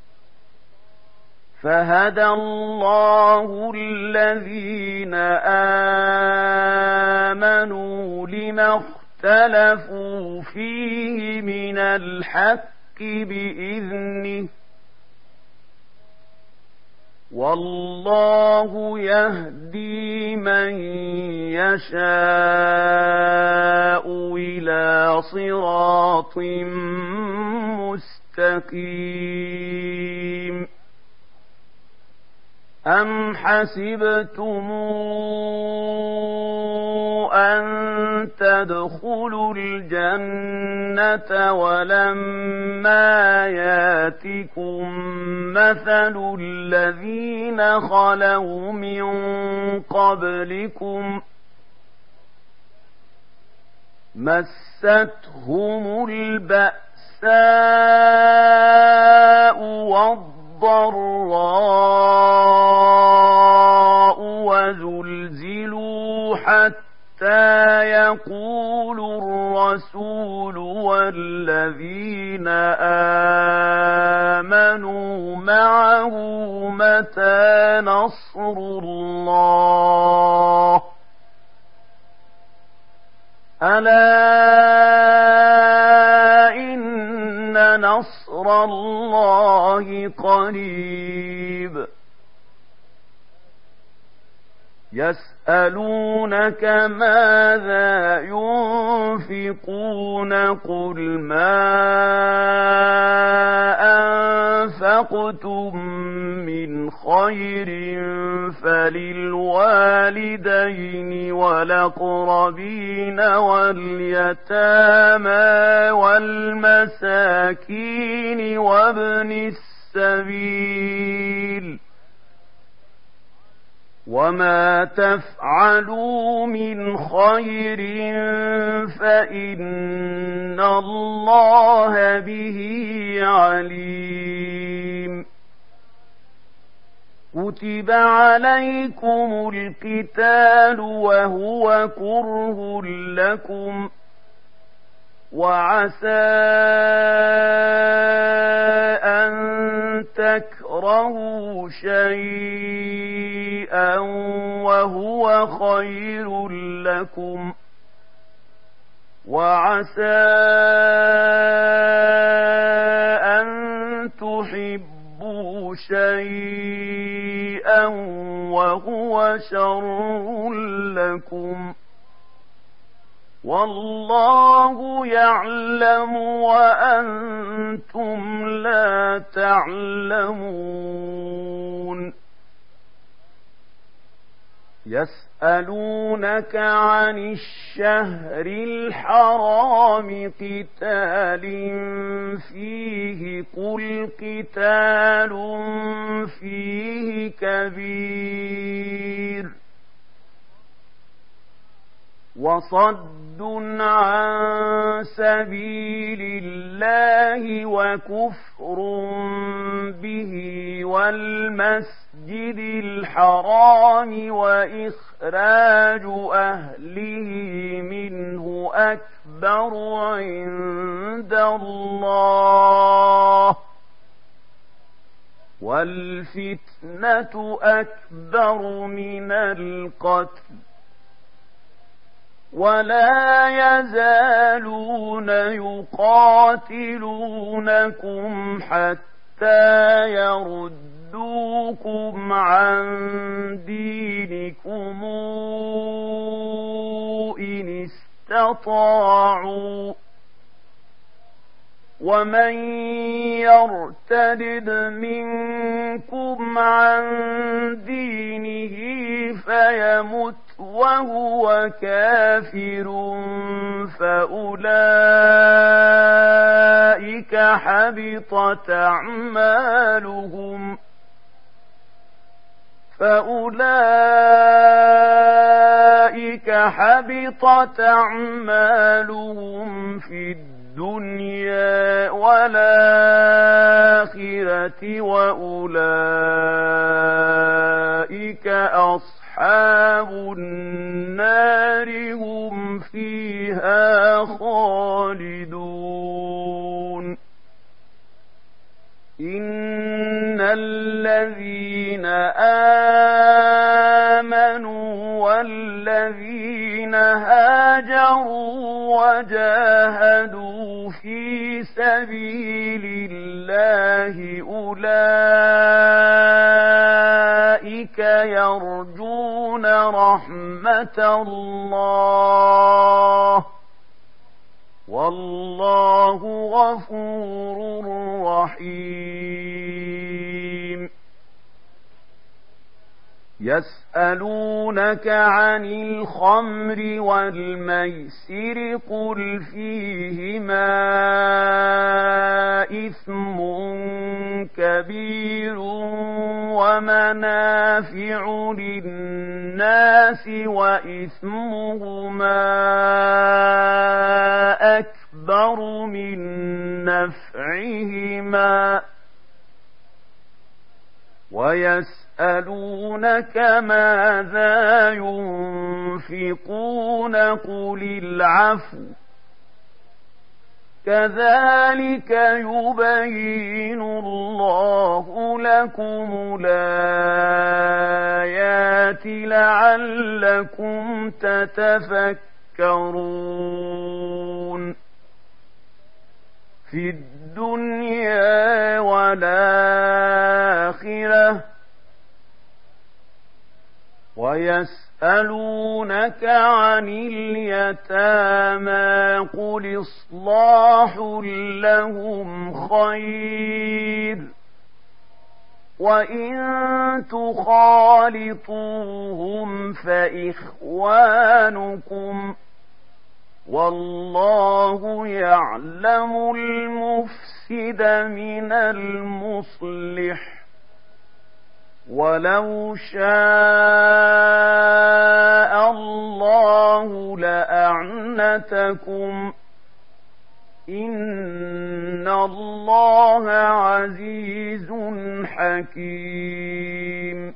فهدى الله الذين آمنوا لما اختلفوا فيه من الحق بإذنه والله يهدي من يشاء إلى صراط مستقيم. أم حسبتم أن تدخلوا الجنة ولما ياتكم مثل الذين خلوا من قبلكم مستهم البأساء والضراء وزلزلوا حتى يقول الرسول والذين آمنوا معه متى نصر الله ألا إن نصر الله قريب يسألونك ماذا ينفقون قل ما أنفقتم من خير فللوالدين والأقربين واليتامى والمساكين وابن السبيل وما تفعلوا من خير فإن الله به عليم كتب عليكم القتال وهو كره لكم وعسى أن تكرهوا شيئا وهو خير لكم وعسى أن تحبوا شيئا وهو شر لكم والله يعلم وأنتم لا تعلمون يسألونك عن الشهر الحرام قتال فيه قل قتال فيه كبير وصد عن سبيل الله وكفر به والمسجد الحرام وإخراج أهله منه أكبر عند الله والفتنة أكبر من القتل ولا يزالون يقاتلونكم حتى يردوكم عن دينكم إن استطاعوا ومن يرتد منكم عن دينه فيمت وهو كافر فأولئك حبطت أعمالهم فأولئك حبطت أعمالهم في الدنيا والآخرة وأولئك أصحاب النار هم فيها خالدون إن الذين آمنوا والذين هاجروا وجاهدوا في سبيل الله أولئك يرجون رحمة الله والله غفور رحيم يسألونك عن الخمر والميسر قل فيهما إثم كبير ومنافع للناس وإثمهما أكبر من نفعهما ويسألونك ماذا ينفقون قل العفو كذلك يبين الله لكم الآيات لعلكم تتفكرون في الدنيا والآخرة ويسألونك عن اليتامى قل إصلاح لهم خير وإن تخالطوهم فإخوانكم والله يعلم المفسد من المصلح ولو شاء الله لأعنتكم إن الله عزيز حكيم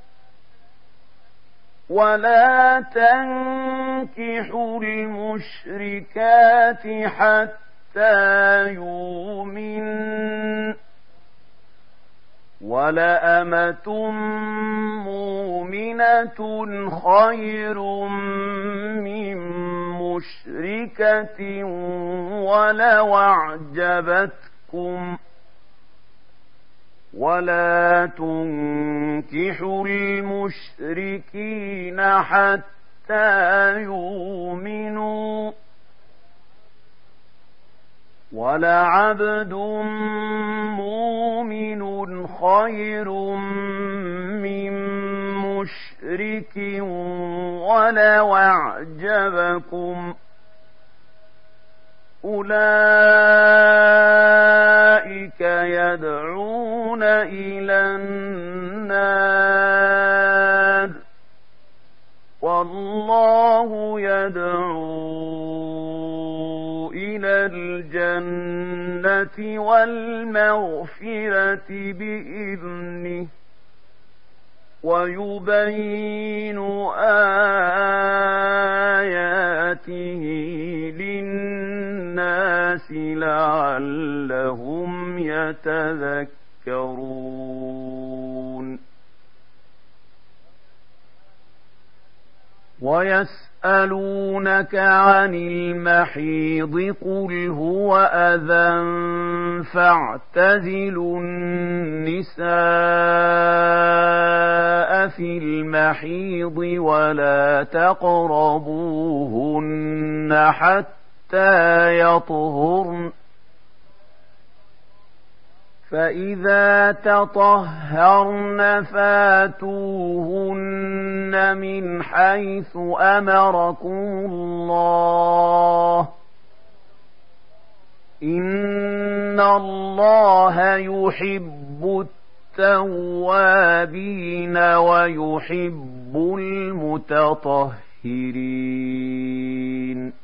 ولا تنكحوا المشركات حتى يؤمنن ولأمة مؤمنة خير من مشركة ولو أعجبتكم ولا تنكحوا المشركين حتى يؤمنوا ولعبد مؤمن خير من مشرك ولو أعجبكم أولئك يدعون إلى النار والله يدعو إلى الجنة والمغفرة بإذنه ويبين آياته للناس لعلهم يتذكرون ويسألونك عن المحيض قل هو أذى فاعتزلوا النساء في المحيض ولا تقربوهن حتى يطهرن فإذا تطهرن فاتوهن من حيث أمركم الله إن الله يحب التوابين ويحب المتطهرين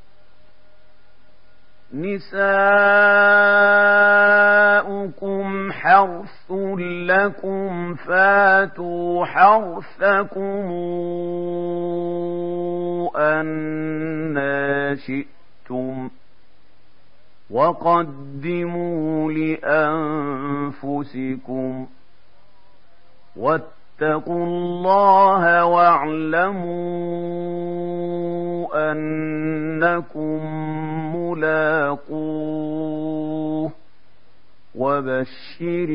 نساؤكم حرث لكم فاتوا حرثكم أنى شئتم وقدموا لأنفسكم واتقوا الله واعلموا أنكم ملاقوه وبشر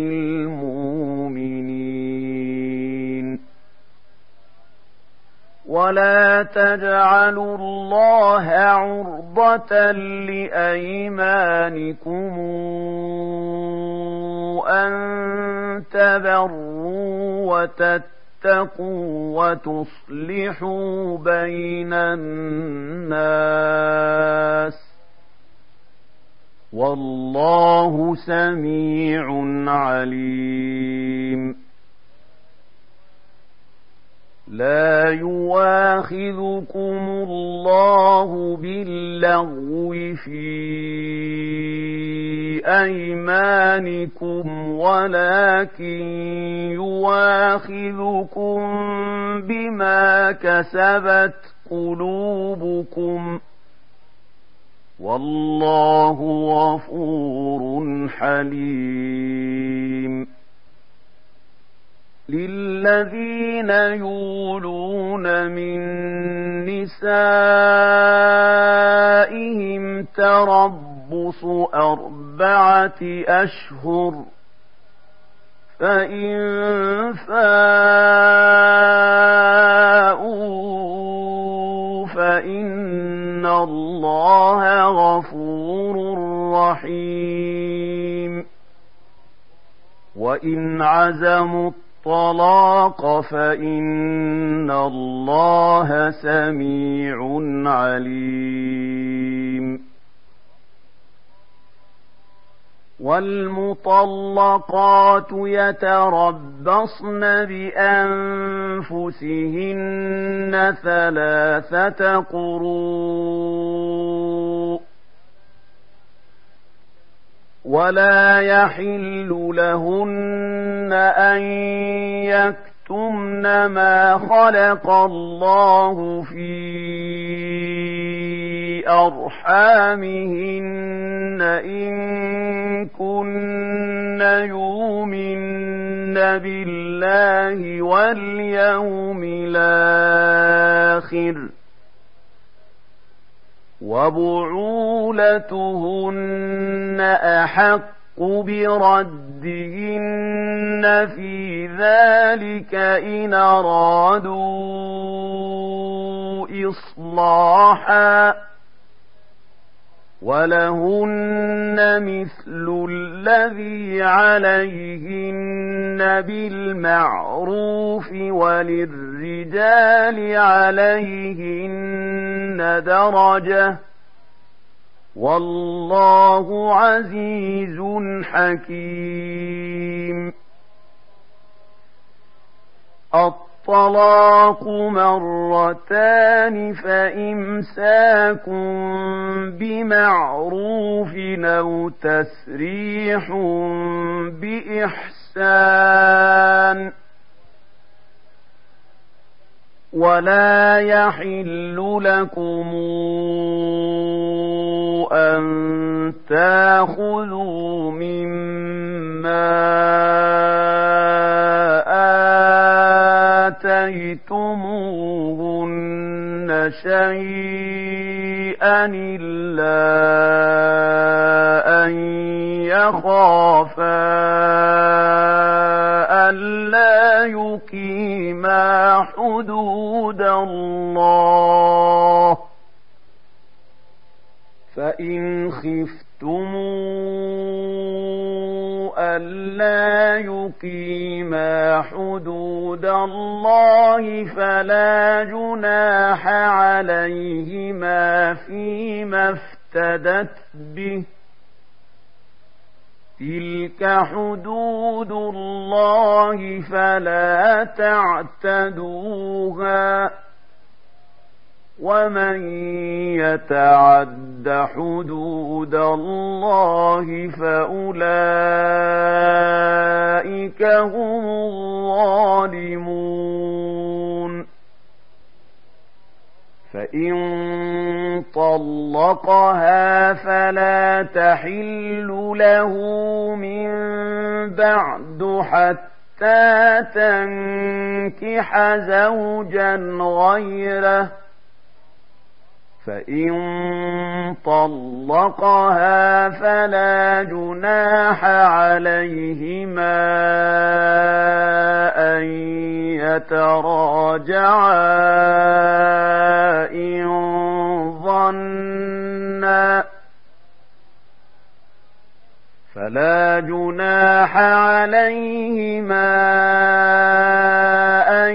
المؤمنين ولا تجعلوا الله عرضة لأيمانكم أن تبروا وتتقوا وتصلحوا بين الناس والله سميع عليم. لا يواخذكم الله باللغو في أيمانكم ولكن يواخذكم بما كسبت قلوبكم والله غفور حليم. للذين يولون من نسائهم تربص أربعة أشهر فإن فاءوا فإن الله غفور رحيم. وإن عزموا الطلاق فإن الله سميع عليم. والمطلقات يتربصن بأنفسهن ثلاثة قروء ولا يحل لهن أن يكتمن ما خلق الله في أرحامهن إن كن يؤمن بالله واليوم الآخر وبعولتهن أحق بردهن في ذلك إن أرادوا إصلاحا ولهن مثل الذي عليهن بالمعروف وللرجال عليهن درجة والله عزيز حكيم. الطلاق مرتان فإمساك بمعروف أو تسريح بإحسان ولا يحل لكم أن تأخذوا مما آتيتموهن شيئا إلا أن يخافا ألا يقيما حدود الله فإن خفتم ألا يقيما حدود الله فلا جناح عليهما فيما افتدت به تلك حدود الله فلا تعتدوها ومن يتعد حدود الله فأولئك هم الظالمون. فإن طلقها فلا تحل له من بعد حتى تنكح زوجا غيره فإن طلقها فلا جناح عليهما أن يتراجعا إن ظنا فلا جناح عليهما أن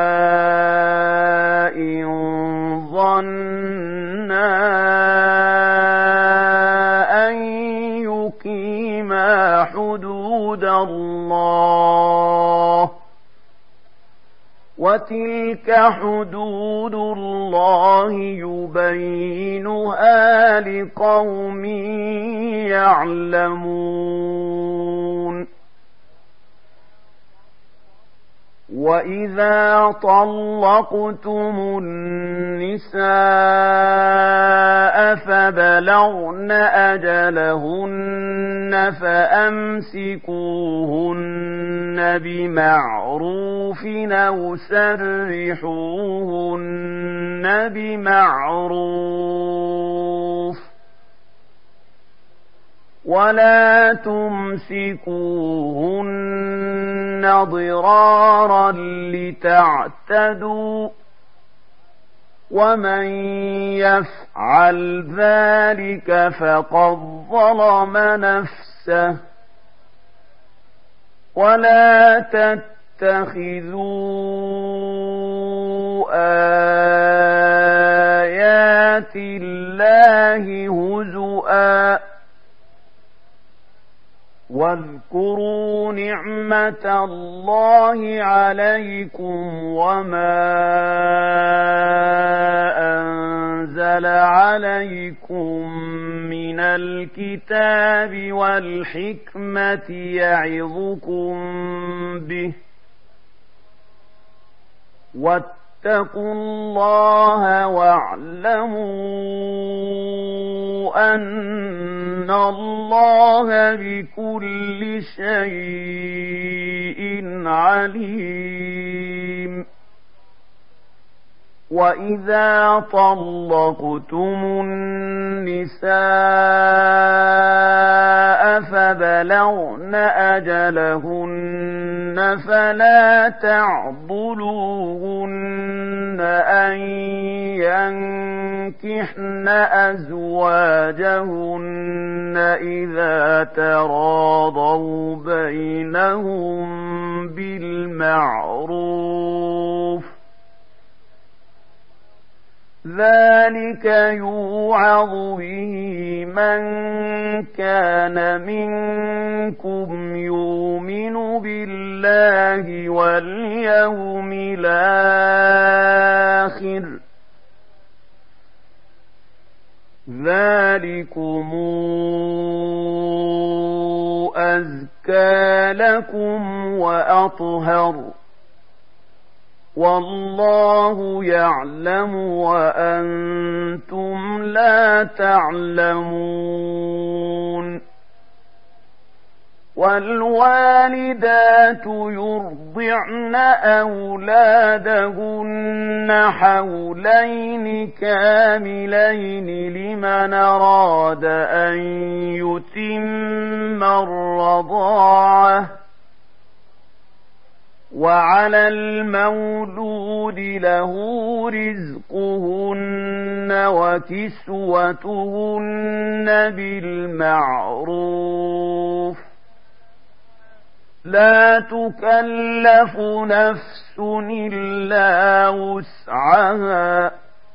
يتراجعا إن ظنا حدود الله وتلك حدود الله يبينها لقوم يعلمون وإذا طلقتم النساء فبلغن أجلهن فأمسكوهن بمعروف أو سرحوهن بمعروف ولا تمسكوهن ضرارا لتعتدوا ومن يفعل ذلك فقد ظلم نفسه ولا تتخذوا آيات الله هزؤا واذكروا نعمة الله عليكم وما أنزل عليكم من الكتاب والحكمة يعظكم به واتقوا الله واعلموا أن الله بكل شيء عليم وإذا طلقتم النساء فبلغن أجلهن فلا تعضلوهن أن ينكحن أزواجهن إذا تراضوا بينهم بالمعروف ذلك يوعظ به من كان منكم يؤمن بالله واليوم الآخر ذلكم أزكى لكم وأطهر والله يعلم وأنتم لا تعلمون والوالدات يرضعن أولادهن حولين كاملين لمن أراد أن يتم الرضاعة وعلى المولود له رزقهن وكسوتهن بالمعروف لا تكلف نفس إلا وسعها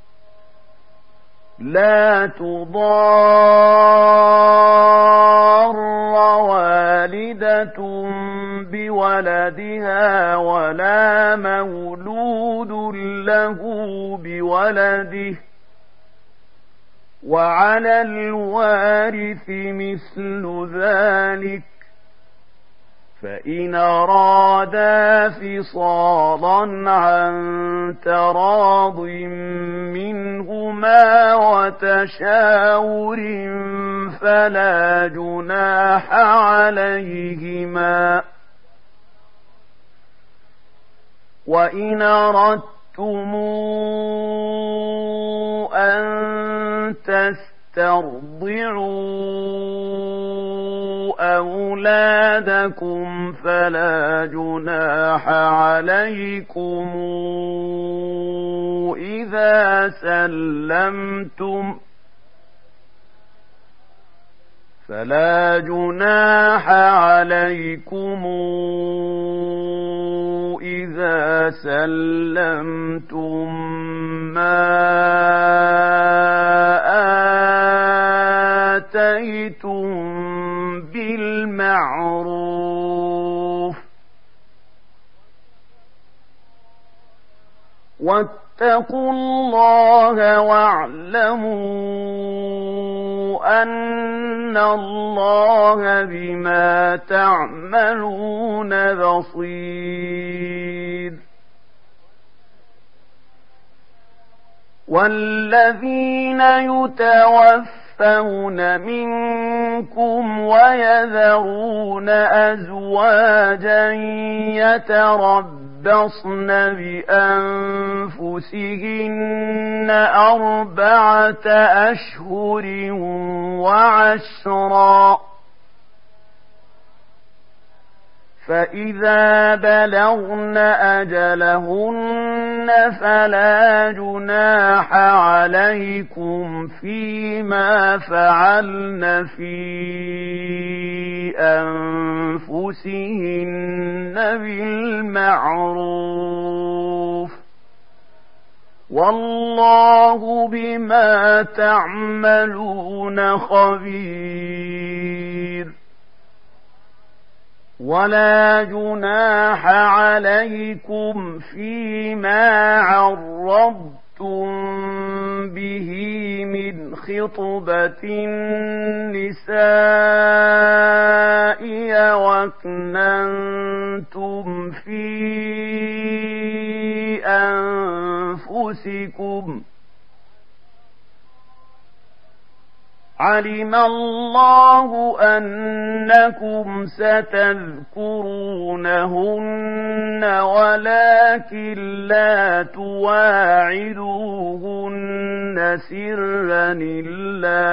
لا تضار والدة بولدها ولا مولود له بولده وعلى الوارث مثل ذلك فإن أرادا فصالا عن تراض منهما وتشاور فلا جناح عليهما وإن أردتم أن تسترضعوا أولادكم فلا جناح عليكم إذا سلمتم فلا جناح عليكم إذا سلمتم ما وتواصيتم بالمعروف واتقوا الله واعلموا أن الله بما تعملون بصير والذين يتوفون منكم ويذرون أزواجا يتربصن بأنفسهن أربعة أشهر وعشرا فإذا بلغن أجلهن فلا جناح عليكم فيما فعلن في أنفسهن بالمعروف والله بما تعملون خبير ولا جناح عليكم فيما عرضتم به من خطبة النساء وأكننتم في أنفسكم علم الله أنكم ستذكرونهن ولكن لا تواعدوهن سرا إلا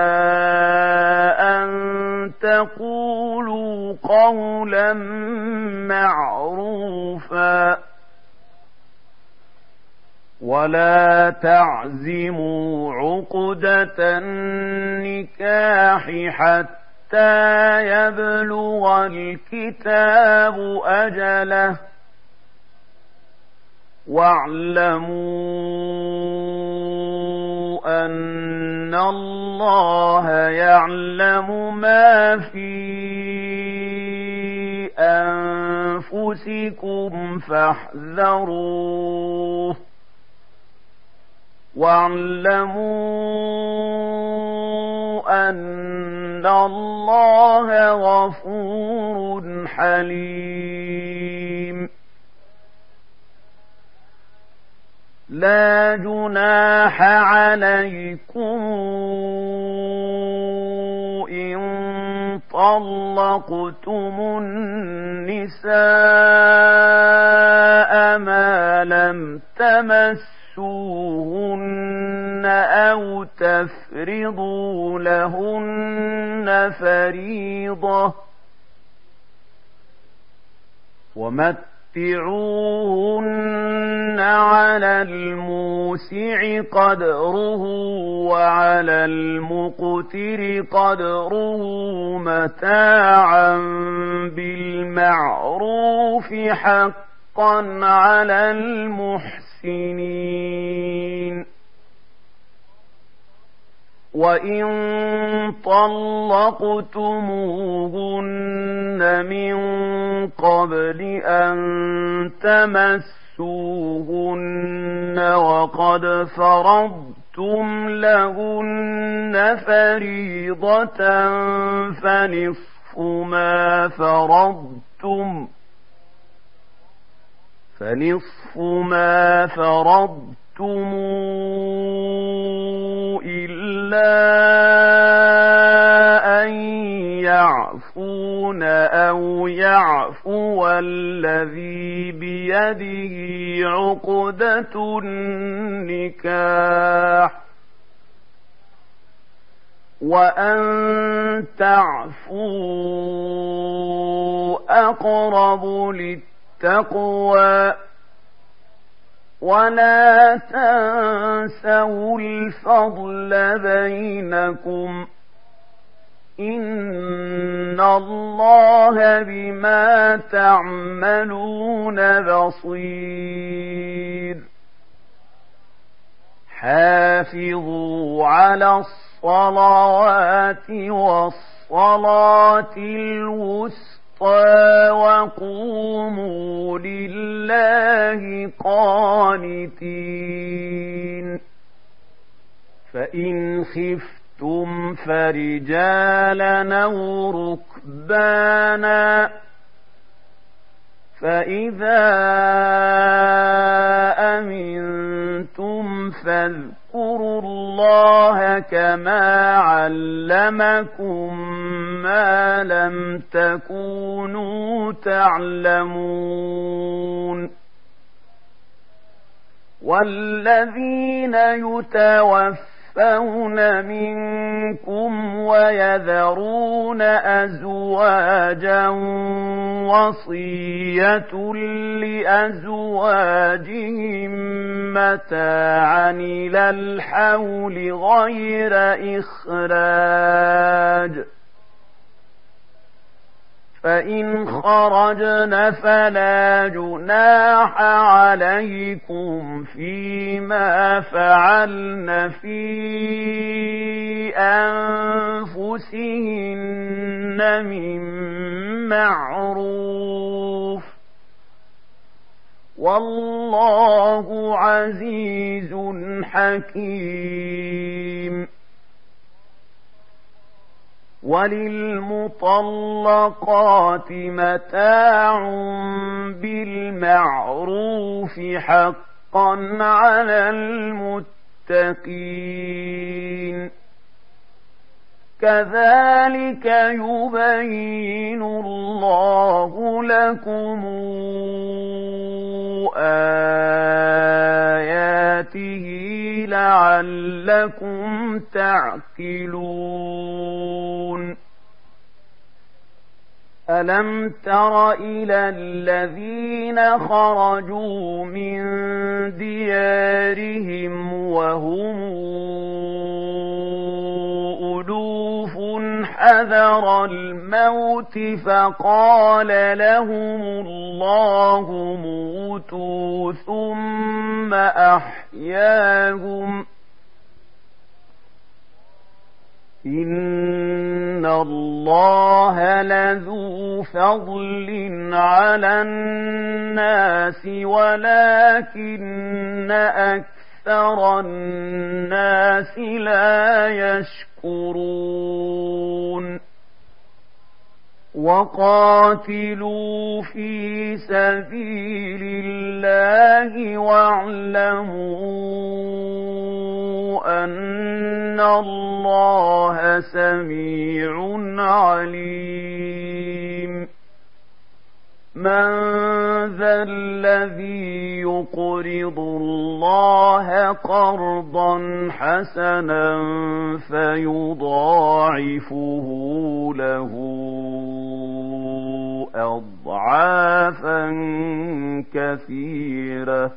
أن تقولوا قولا معروفا ولا تعزموا عقدة النكاح حتى يبلغ الكتاب أجله واعلموا أن الله يعلم ما في أنفسكم فاحذروه واعلموا أن الله غفور حليم لا جناح عليكم إن طلقتم النساء ما لم تمسوا أو تفرضوا لهن فريضة ومتعوهن على الموسع قدره وعلى المقتر قدره متاعا بالمعروف حقا على المحسنين وإن طلقتموهن من قبل أن تمسوهن وقد فرضتم لهن فريضة فنصف ما فرضتم فنصف ما فرضتم إلا أن يعفون أو يعفو الذي بيده عقدة النكاح وأن تعفوا أقرب للتقوى ولا تنسوا الفضل بينكم إن الله بما تعملون بصير حافظوا على الصلاة الصلوات والصلاة الوسطى وقوموا لله قانتين فإن خفتم فرجالا أو ركبانا فإذا أمنتم فاذكروا الله كما علمكم ما لم تكونوا تعلمون والذين يتوفون منكم ويذرون أزواجا وصية لأزواجهم متاعا إلى الحول غير إخراج فإن خرجن فلا جناح عليكم فيما فعلن في أنفسهن من معروف والله عزيز حكيم وللمطلقات متاع بالمعروف حقا على المتقين كذلك يبين الله لكم آياته لعلكم تعقلون ألم تر إلى الذين خرجوا من ديارهم وهم ألوف حذر الموت فقال لهم الله موتوا ثم أحياهم إن الله لذو فضل على الناس ولكن أكثر الناس لا يشكرون وقاتلوا في سبيل الله واعلموا أن الله سميع عليم من ذا الذي يقرض الله قرضا حسنا فيضاعفه له أضعافا كثيرة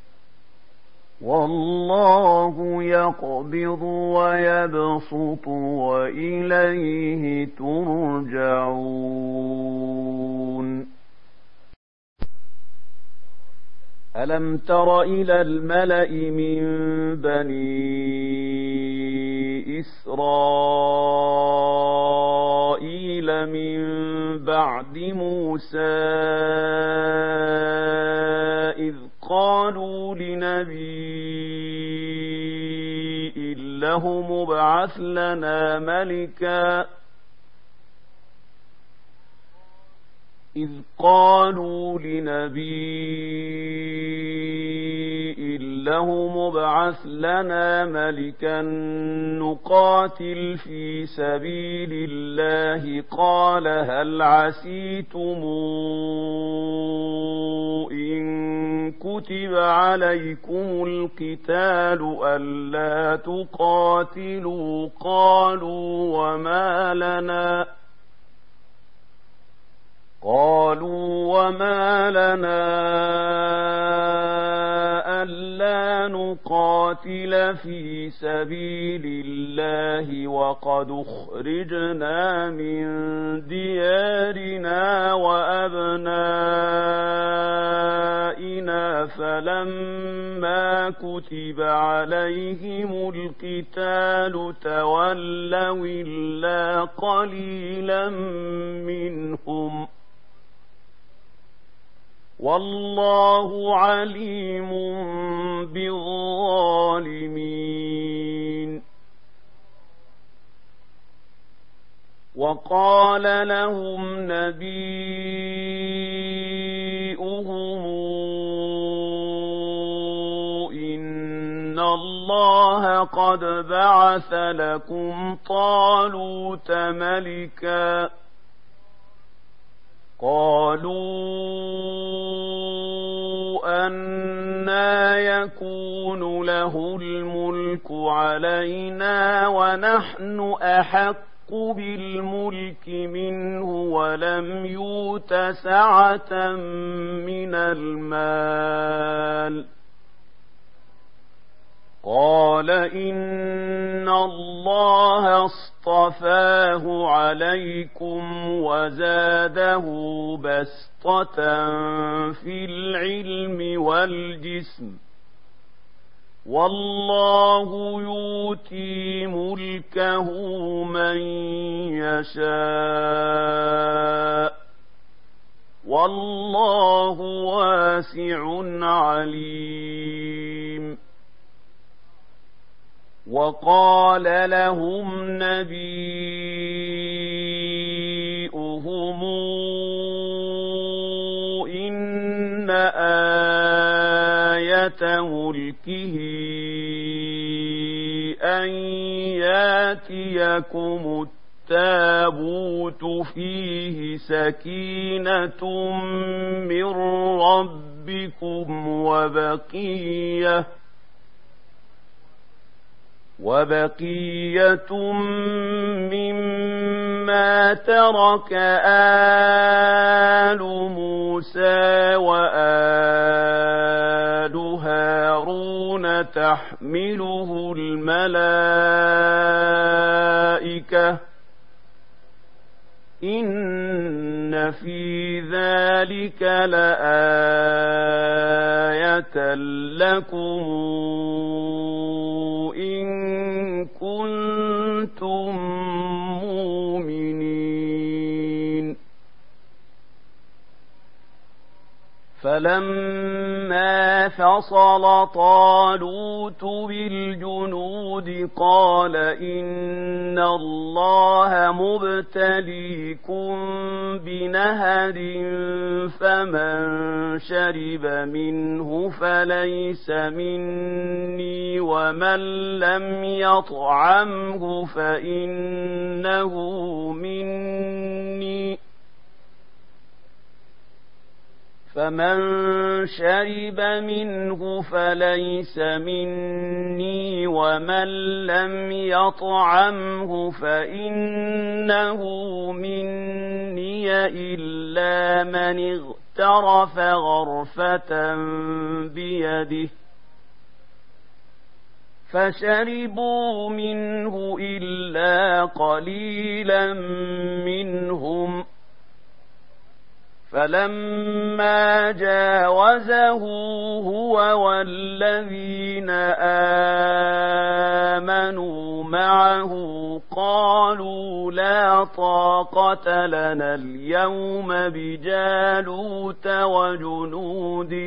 والله يقبض ويبسط وإليه ترجعون ألم تر إلى الملأ من بني إسرائيل من بعد موسى إذ قالوا لنبي له مبعث لنا ملكا إذ قالوا لنبي له مبعث لنا ملكا نقاتل في سبيل الله قال هل عسيتم إن كتب عليكم القتال ألا تقاتلوا قالوا وما لنا قالوا وما لنا ألا نقاتل في سبيل الله وقد أخرجنا من ديارنا وأبنائنا فلما كتب عليهم القتال تولوا قليلا منهم والله عليم بالظالمين. وقال لهم نبيؤهم إن الله قد بعث لكم طالوت ملكا قالوا أنى يكون له الملك علينا ونحن أحق بالملك منه ولم يؤت سعة من المال قال إن الله اصطفاه عليكم وزاده بسطة في العلم والجسم والله يؤتي ملكه من يشاء والله واسع عليم. وقال لهم نبيؤهم إن آية ملكه أن ياتيكم التابوت فيه سكينة من ربكم وبقية وبقية مما ترك آل موسى وآل هارون تحمله الملائكة إن في ذلك لآية لكم إن كنتم مؤمنين. فلما فصل طالوت بالجنود قال إن الله مبتليكم بنهر فمن شرب منه فليس مني ومن لم يطعمه فإنه مني فمن شرب منه فليس مني ومن لم يطعمه فإنه مني إلا من اغترف غرفة بيده فشربوا منه إلا قليلا منهم فلما جاوزه هو والذين آمنوا معه قالوا لا طاقة لنا اليوم بجالوت وجنوده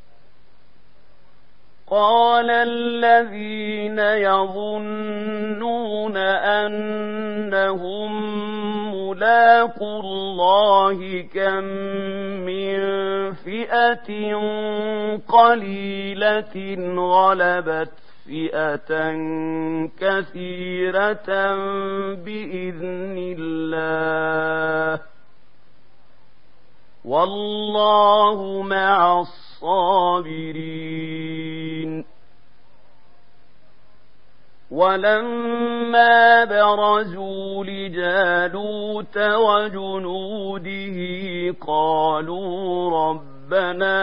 قال الذين يظنون أنهم ملاقو الله كم من فئة قليلة غلبت فئة كثيرة بإذن الله والله مع الصابرين. ولما برزوا لجالوت وجنوده قالوا ربنا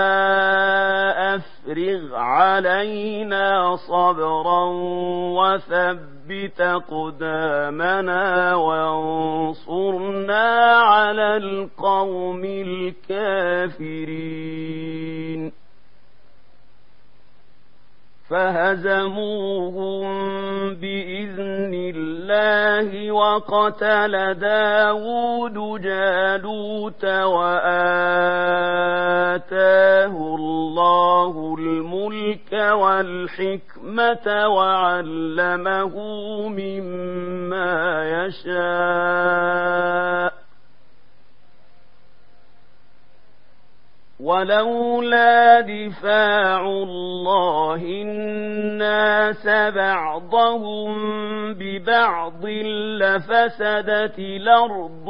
أفرغ علينا صبرا وثبت أقدامنا وانصرنا على القوم الكافرين فهزموهم بإذن الله الله وقتل داود جالوت وآتاه الله الملك والحكمة وعلمه مما يشاء ولولا دفاع الله الناس بعضهم ببعض لفسدت الأرض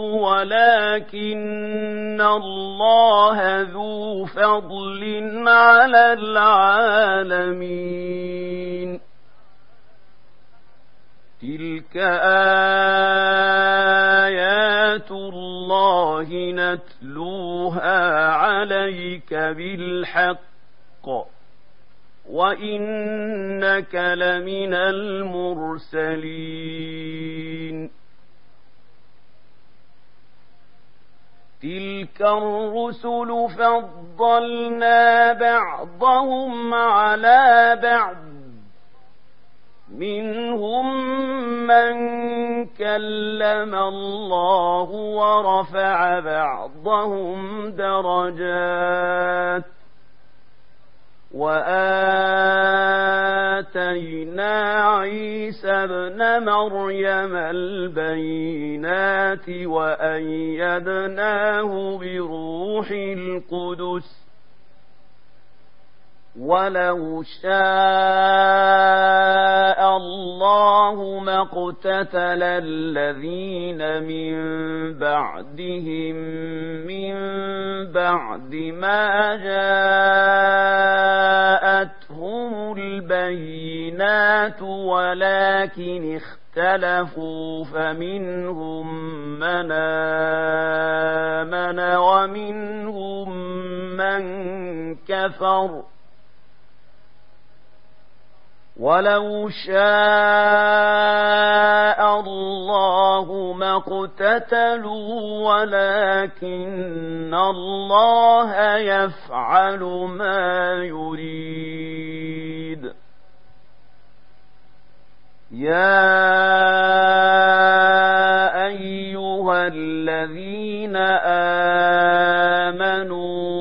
ولكن الله ذو فضل على العالمين تلك آيات الله نتلوها عليك بالحق وإنك لمن المرسلين تلك الرسل فضلنا بعضهم على بعض منهم من كلم الله ورفع بعضهم درجات وآتينا عيسى ابن مريم البينات وأيدناه بروح القدس ولو شاء الله ما اقتتل الذين من بعدهم من بعد ما جاءتهم البينات ولكن اختلفوا فمنهم من آمن ومنهم من كفر ولو شاء الله ما اقتتلوا ولكن الله يفعل ما يريد يا أيها الذين آمنوا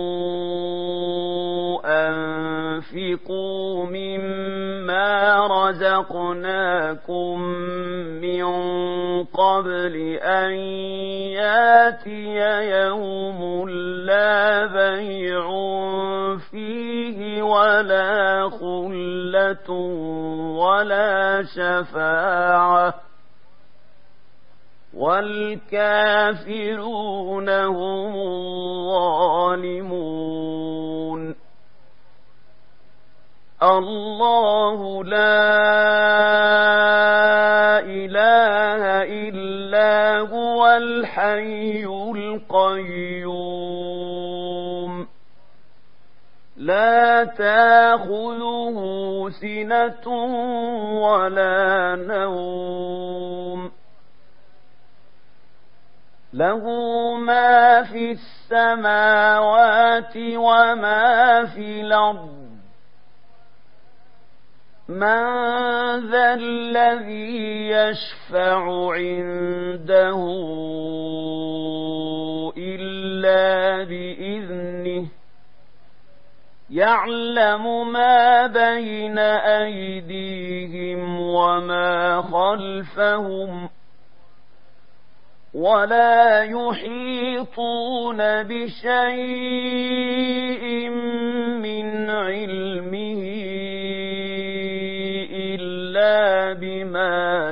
أنفقوا مما رزقناكم من قبل أن ياتي يوم لا بيع فيه ولا خلة ولا شفاعة والكافرون هم الظالمون الله لا إله إلا هو الحي القيوم لا تأخذه سنة ولا نوم له ما في السماوات وما في الأرض من ذا الذي يشفع عنده إلا بإذنه يعلم ما بين أيديهم وما خلفهم ولا يحيطون بشيء من علمه إلا بما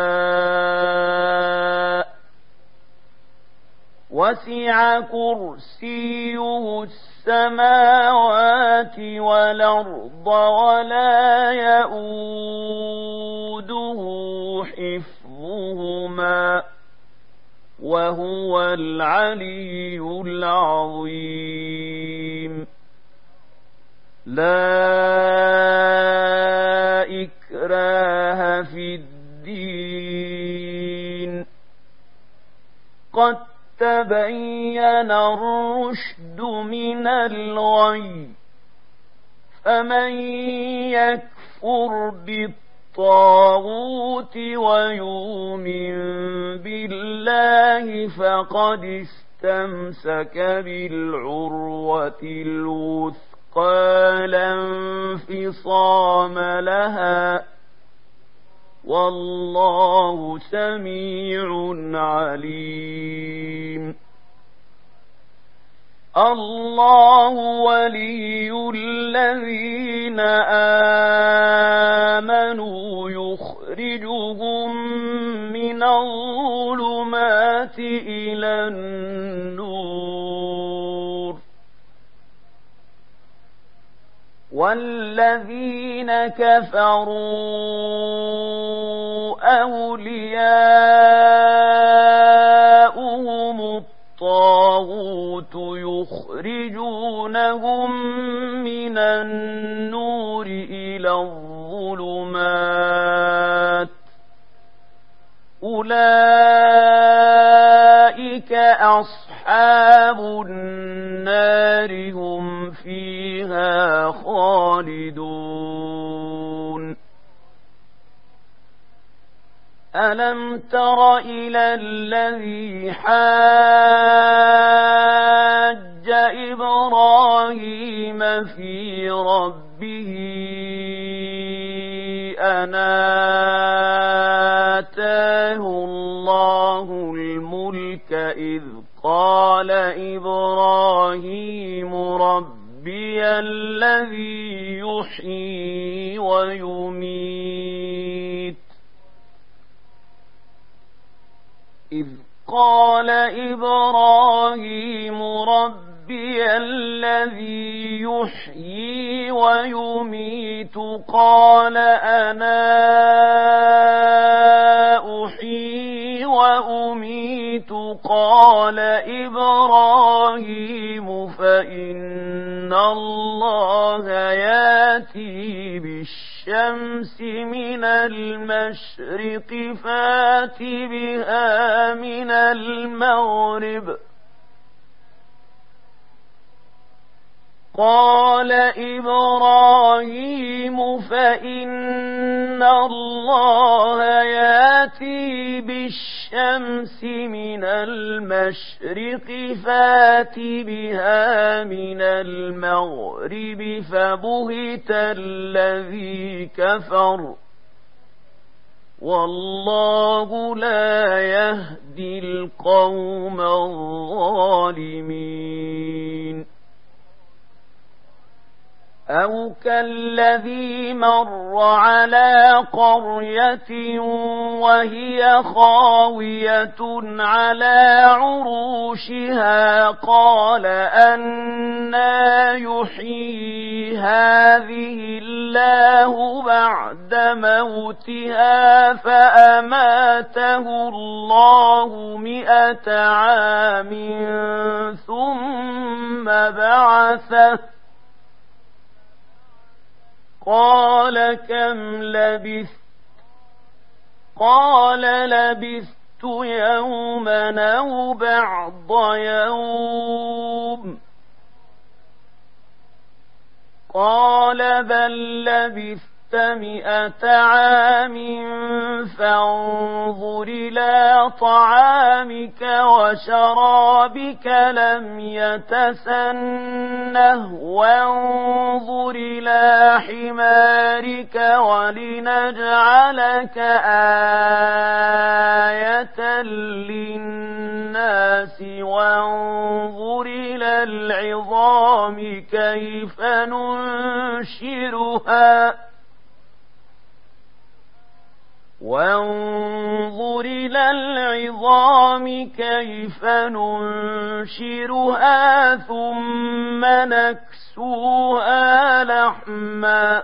شاء وسع كرسيه السماوات والأرض ولا يئوده حفظهما وهو العلي العظيم لا إكراه في الدين قد تبين الرشد من الغي فمن يكفر بالطاغوت بالطاغوت ويؤمن بالله فقد استمسك بالعروة الوثقى لا انفصام لها والله سميع عليم. الله ولي الذين آمنوا يخرجهم من الظلمات إلى النور والذين كفروا أولياؤهم الطاغوت يخرجونهم من النور إلى الظلمات أولئك أصحاب النار هم فيها خالدون. ألم تر إلى الذي حاج إبراهيم في ربه أن آتاه الله الملك إذ قال إبراهيم ربي الذي يحيي ويميت إذ قال إبراهيم ربي الذي يحيي ويميت قال أنا أحيي وأميت قال إبراهيم فإن الله يأتي بالشمس من المشرق فات بها من المغرب قال إبراهيم فإن الله يأتي بالشمس من المشرق فات بها من المغرب فبهت الذي كفر والله لا يهدي القوم الظالمين. أو كالذي مر على قرية وهي خاوية على عروشها قال أنى يحيي هذه الله بعد موتها فأماته الله مئة عام ثم بعثه قال كم لبثت قال لبثت يوما أو بعض يوم قال بل لبثت مئة عام فانظر إلى طعامك وشرابك لم يتسنه وانظر إلى حمارك ولنجعلك آية للناس وانظر إلى العظام كيف ننشرها وانظر إلى العظام كيف ننشرها ثم نكسوها لحما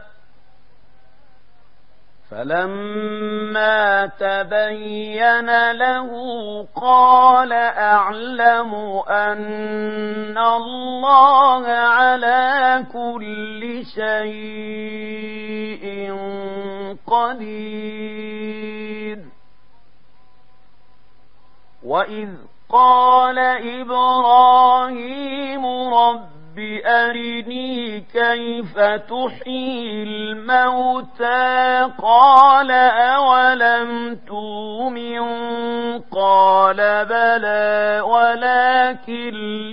فلما تبين له قال أعلم أن الله على كل شيء قدير. وإذ قال إبراهيم رب أرني كيف تحيي الموتى قال أولم تؤمن قال بلى ولكن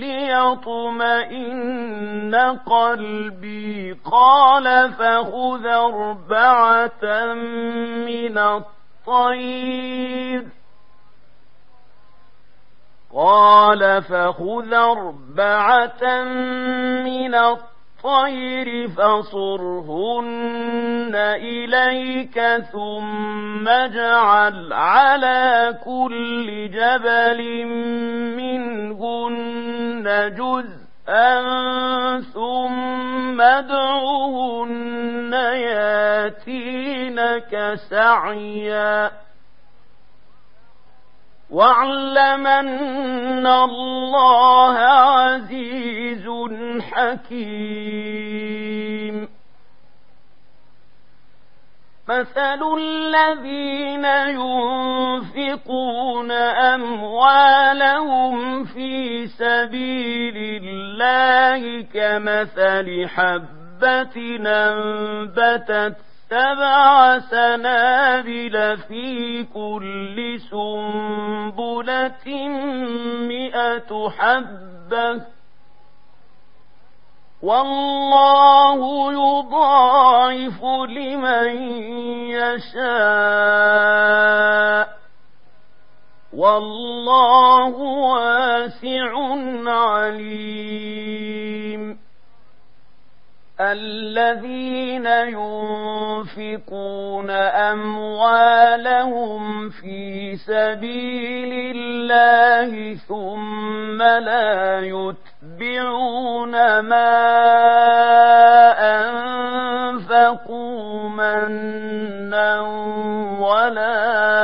ليطمئن قلبي قال فخذ أربعة من الطير قال فخذ أربعة من الطير فصرهن إليك ثم اجعل على كل جبل منهن جزءا ثم ادعهن ياتينك سعيا واعلم أن الله عزيز حكيم مثل الذين ينفقون أموالهم في سبيل الله كمثل حبة أنبتت سبع سنابل في كل سنبلة مئة حبة والله يضاعف لمن يشاء والله واسع عليم الذين ينفقون أموالهم في سبيل الله ثم لا يتبعون ما أنفقوا منا ولا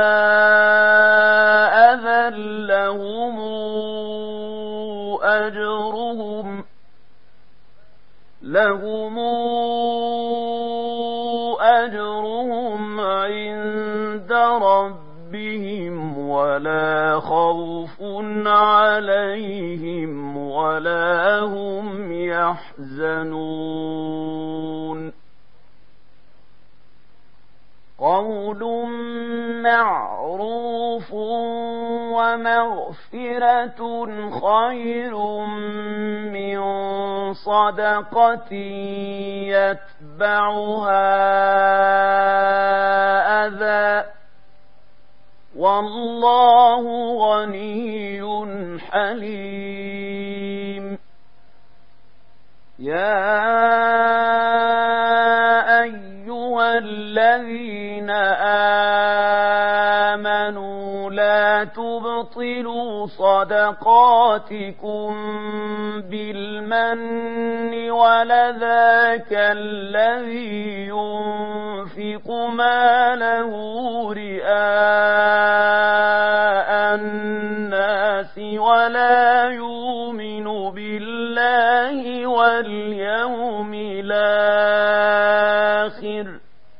أذى لهم أجرهم لهم أجرهم عند ربهم ولا خوف عليهم ولا هم يحزنون قول معروف ومغفرة خير من صدقة يتبعها أذى والله غني حليم يا أيها الذين آمنوا لا تبطلوا صدقاتكم بالمن ولذاك الذي ينفق ماله رئاء الناس ولا يؤمن بالله واليوم الآخر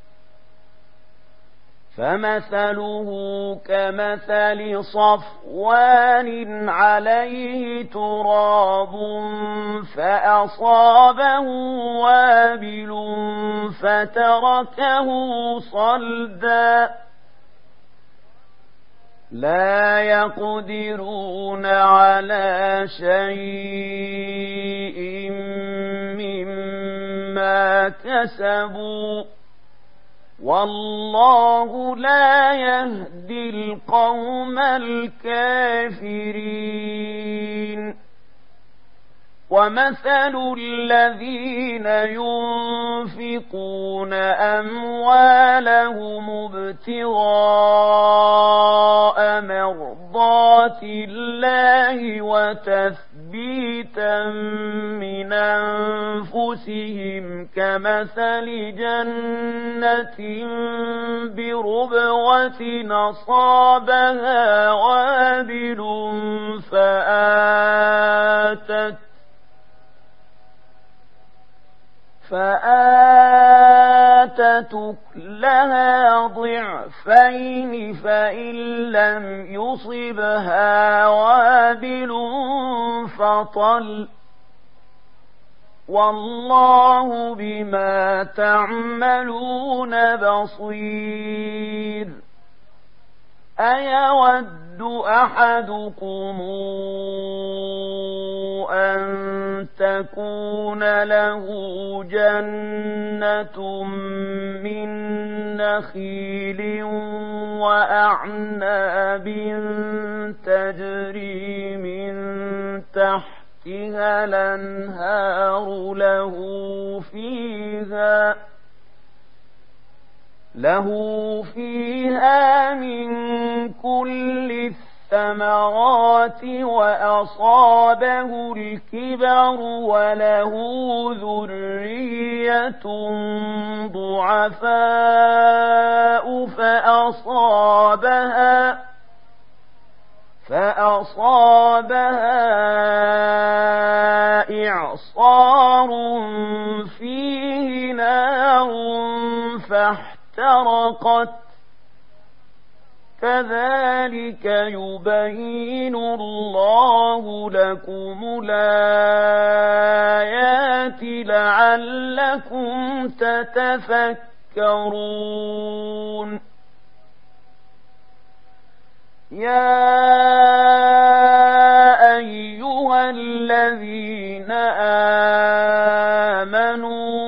فمثله كمثل صفوان عليه تراب فأصابه وابل فتركه صلدا لا يقدرون على شيء مما كسبوا والله لا يهدي القوم الكافرين ومثل الذين ينفقون أموالهم ابتغاء مرضات الله وتثبيتا من أنفسهم كمثل جنة بربوة أصابها وابل فآتت فآتت أكلها ضعفين فإن لم يصبها وابل فطل والله بما تعملون بصير. أيود أحدكم أن تكون له جنة من نخيل وأعناب تجري من تحتها الأنهار له فيها له فيها من كل الثمرات وأصابه الكبر وله ذرية ضعفاء فأصابها فأصابها إعصار فيه نار فاحترقت. كذلك يبين الله لكم الآيات لعلكم تتفكرون. يا أيها الذين آمنوا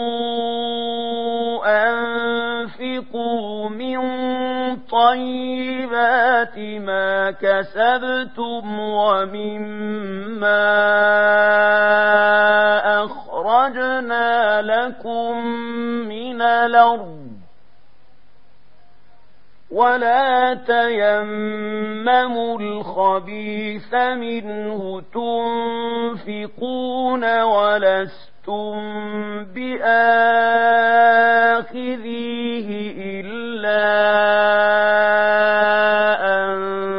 أنفقوا من طيبات ما كسبتم ومما أخرجنا لكم من الأرض ولا تيمموا الخبيث منه تنفقون ولستم بآخذيه إلا أن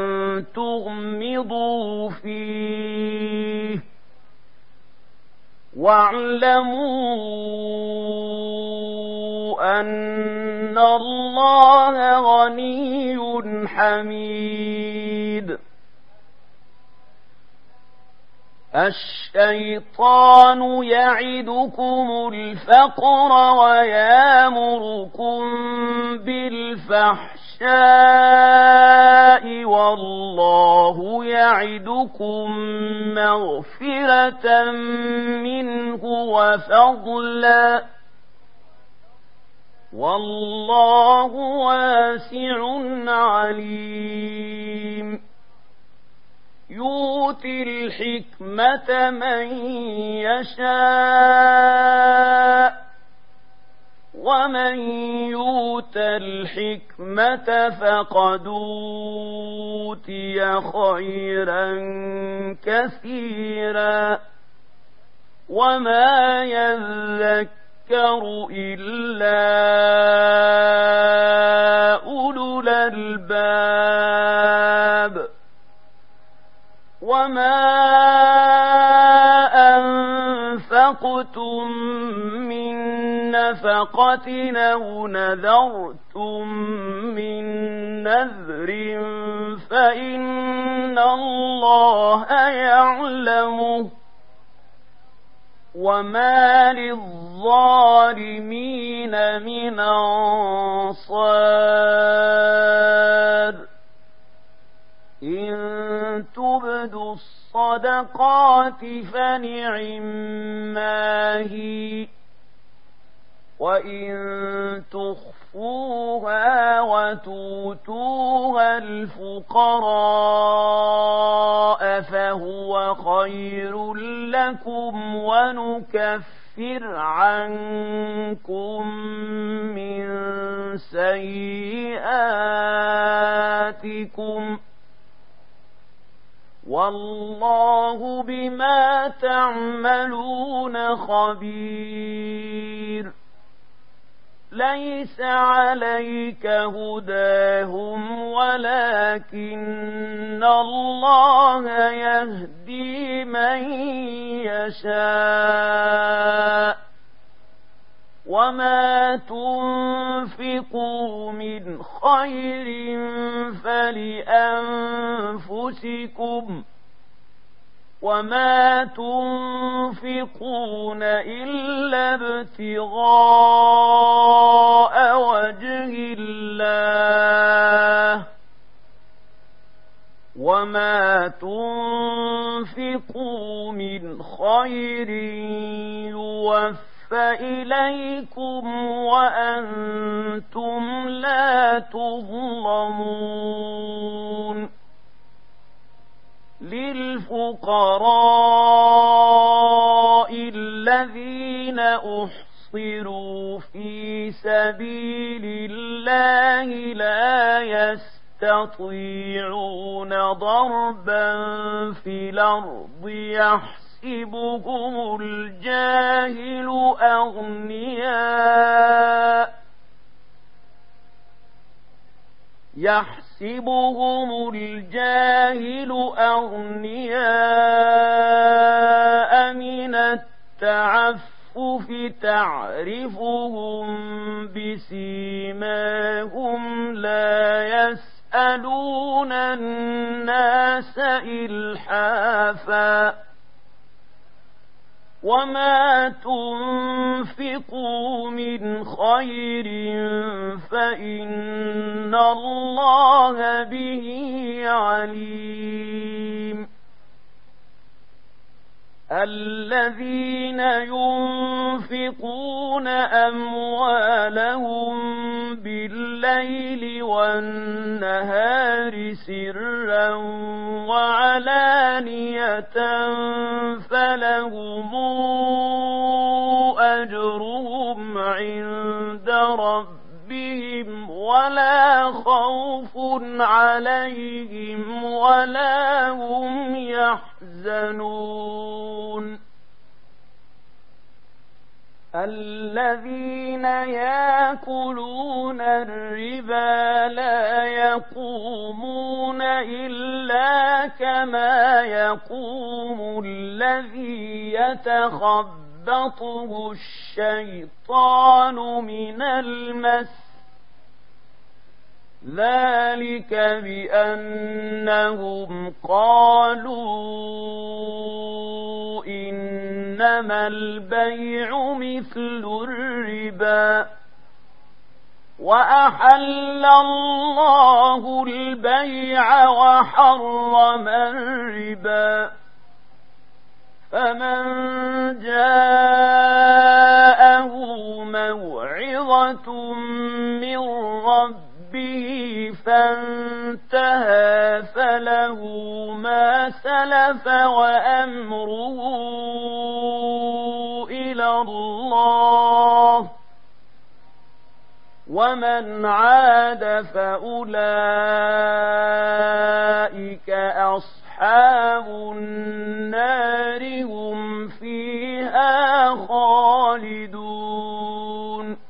تغمضوا فيه واعلموا أن الله غني حميد. الشيطان يعدكم الفقر ويامركم بالفحشاء والله يعدكم مغفرة منه وفضلا والله واسع عليم. يؤتي الحكمة من يشاء ومن يؤت الحكمة فقد أوتي خيرا كثيرا وما يذكر إلا أولو الألباب. وما أنفقتم من نفقة أو نذرتم من نذر فإن الله يعلمه وما للظالمين من أنصار. إن تبدوا الصدقات فنعما هي وإن تخفوها وتؤتوها الفقراء فهو خير لكم ونكفر عنكم من سيئاتكم والله بما تعملون خبير. ليس عليك هداهم ولكن الله يهدي من يشاء وما تنفقوا من خير فلأنفسكم وما تنفقون إلا ابتغاء وجه الله وما تنفقوا من خير يوفى إليكم وأنتم لا تظلمون للفقراء الذين أحصروا في سبيل الله لا يستطيعون ضربا في الأرض يحسبهم الجاهل أغنياء يحسبهم الجاهل أغنياء من التعفف تعرفهم بسيماهم لا يسألون الناس إلحافا وما تنفقوا من خير فإن الله به عليم الذين ينفقون أموالهم بالليل والنهار سرا وعلانية فلهم أجرهم عند ربهم ولا خوف عليهم ولا هم يحزنون الذين يأكلون الربا لا يقومون إلا كما يقوم الذي يتخبطه الشيطان من المس ذلك بأنهم قالوا إنما البيع مثل الربا وأحل الله البيع وحرم الربا فمن جاءه موعظة من ربه به فانتهى فله ما سلف وأمره إلى الله ومن عاد فأولئك أصحاب النار هم فيها خالدون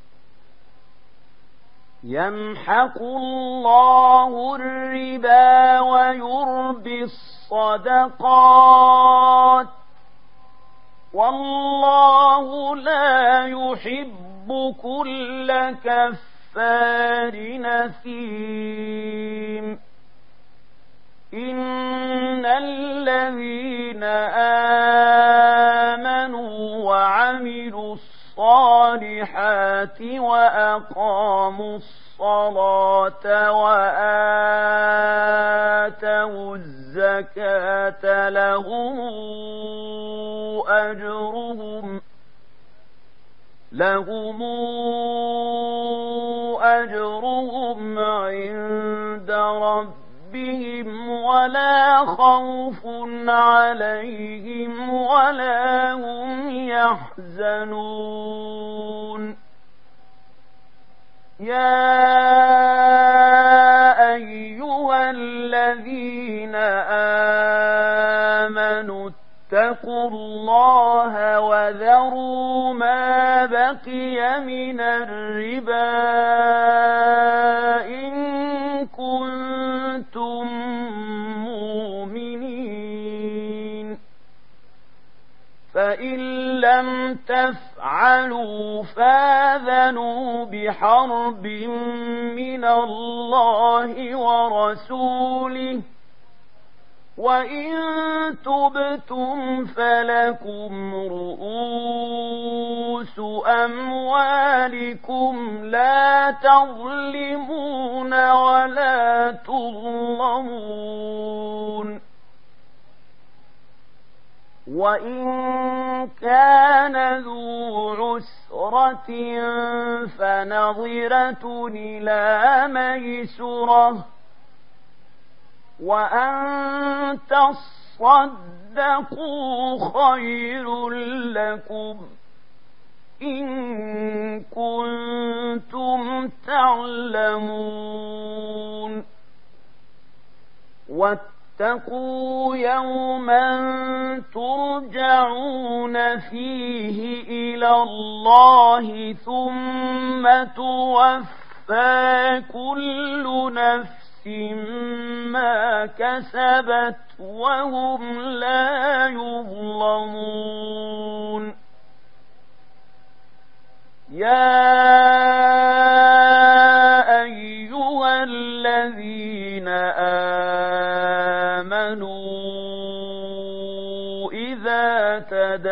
يمحق الله الربا ويربي الصدقات والله لا يحب كل كفار نثيم إن الذين آمنوا وعملوا الصالحات وأقاموا الصلاة وآتوا الزكاة لهم أجرهم لهم أجرهم عند ربهم ولا خوف عليهم ولا هم يحزنون يا أيها الذين آمنوا اتقوا الله وذروا ما بقي من الربا إن كنتم مؤمنين فإن لم تفعلوا فاذنوا بحرب من الله ورسوله وإن تبتم فلكم رؤوس أموالكم لا تظلمون ولا تظلمون. وإن كان ذو عسرة فنظرة إلى ميسرة وأن تصدقوا خير لكم إن كنتم تعلمون. واتقوا يوما ترجعون فيه إلى الله ثم توفى كل نفس ما كسبت وهم لا يظلمون. يا أيها الذين آمنوا إذا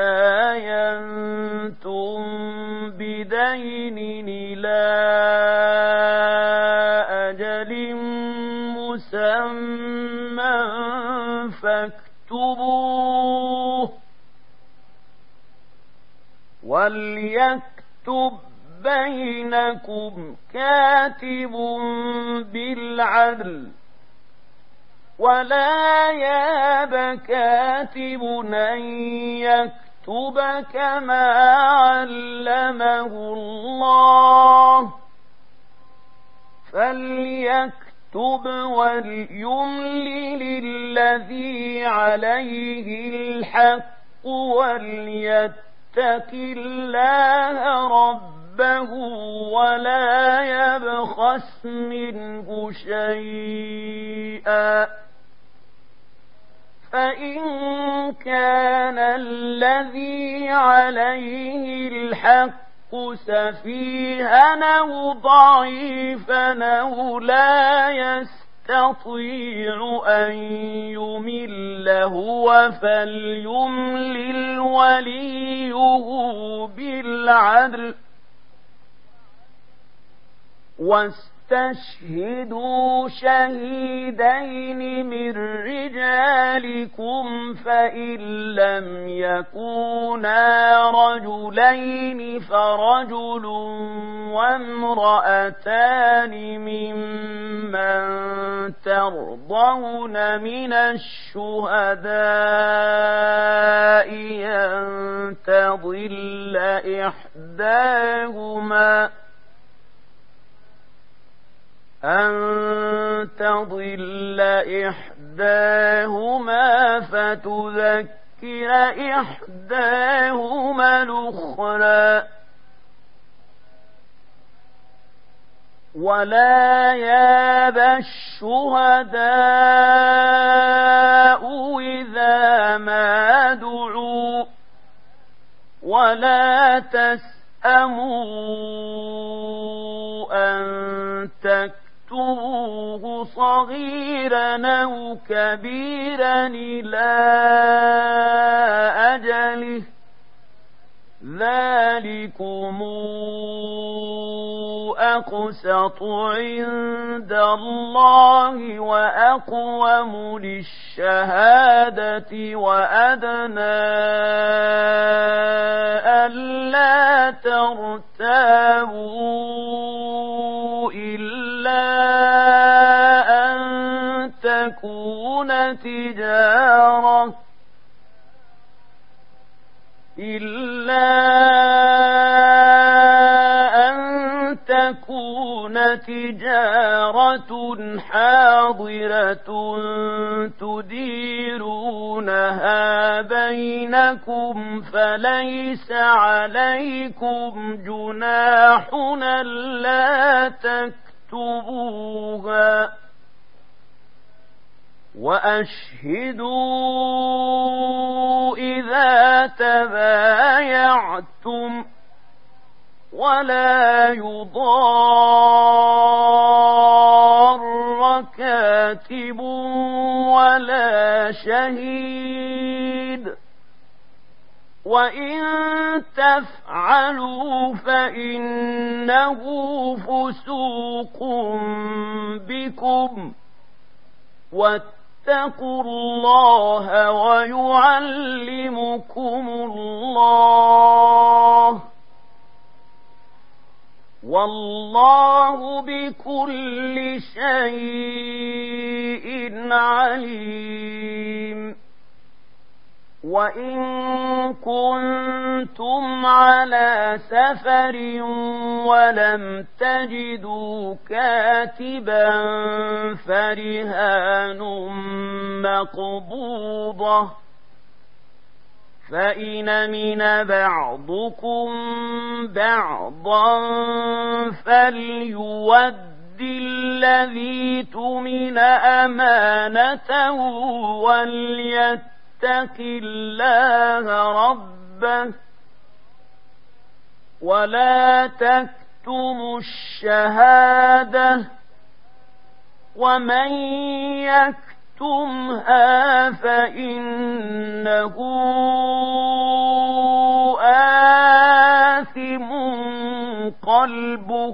تداينتم بدين إلى أجل مسمى فاكتبوه وليكتب بينكم كاتب بالعدل ولا ياب كاتب أن يكتب كما علمه الله فليكتب وليملل الذي عليه الحق وليتق الله ربه ولا يبخس منه شيئا. فإن كان الذي عليه الحق سفيها أو ضعيفا أو لا يستطيع أن يمل هو فليملل وليه بالعدل واستشهدوا شهيدين من رجالكم فإن لم يكونا رجلين فرجل وامرأتان ممن ترضون من الشهداء أن تضل إحداهما أن تضل إحداهما فتذكر إحداهما الأخرى ولا ياب الشهداء إذا ما دعوا ولا تسأموا أن تكتبوه صغيرا أو كبيرا إلى أجله ذلكم أقسط عند الله وأقوم للشهادة وأدنى ألا ترتابوا إلا أن تكون تجارة إلا أن تكون تجارة حاضرة تديرونها بينكم فليس عليكم جناح ألا تكتبوها وأشهدوا إذا تبايعتم ولا يضار كاتب ولا شهيد وإن تفعلوا فإنه فسوق بكم واتقوا الله ويعلمكم الله والله بكل شيء عليم وإن كنتم على سفر ولم تجدوا كاتبا فرهان مقبوضة فإن من بعضكم بعضا فليود الذي تؤمن أمانته وليتق الله ربه ولا تكتموا الشهادة ومن يكتمها فإنه آثم قلبه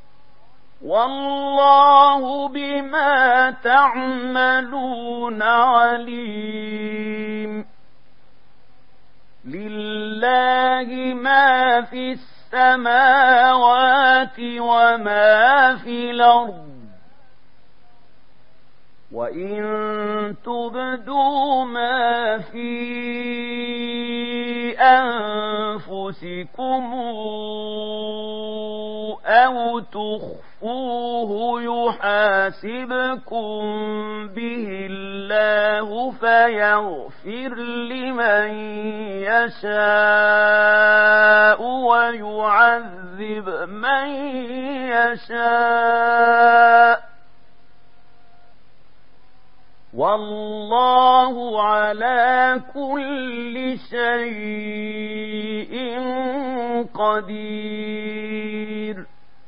والله بما تعملون عليم لله ما في السماوات وما في الأرض وإن تبدوا ما في أنفسكم أو تخفوه يحاسبكم به الله فيغفر لمن يشاء ويعذب من يشاء والله على كل شيء قدير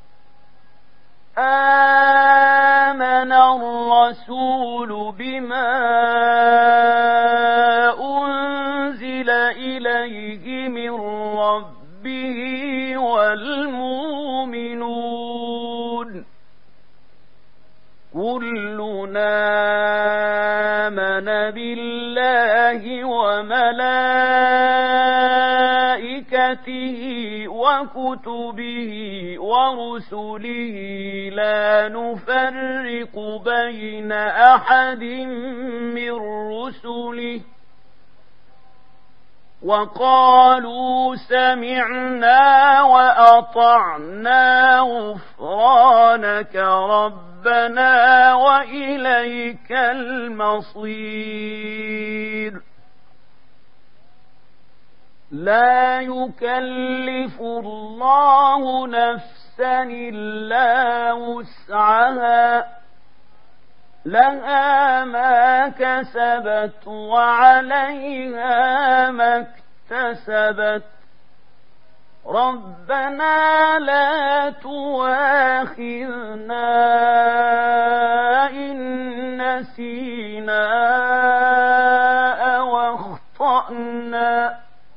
آمن الرسول بما أنزل إليه من ربه والمؤمنون كلنا آمن بالله وملائكته وكتبه ورسله لا نفرق بين أحد من رسله وقالوا سمعنا وأطعنا غفرانك ربنا وإليك المصير لا يكلف الله نفسا إلا وسعها لها ما كسبت وعليها ما اكتسبت ربنا لا تؤاخذنا إن نسينا أو أخطأنا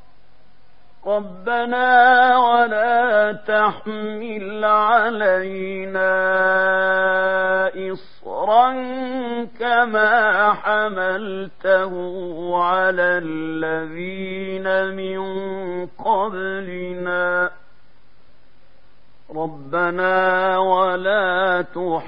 ربنا ولا تحمل علينا إصرا كما حملته على الذين من قبلنا ربنا ولا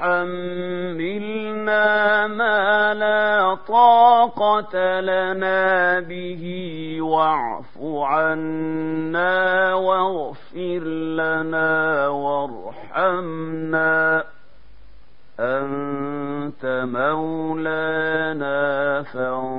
تحملنا ما لا طاقة لنا به واعف عنا واغفر لنا وارحمنا أنت مولانا فانصرنا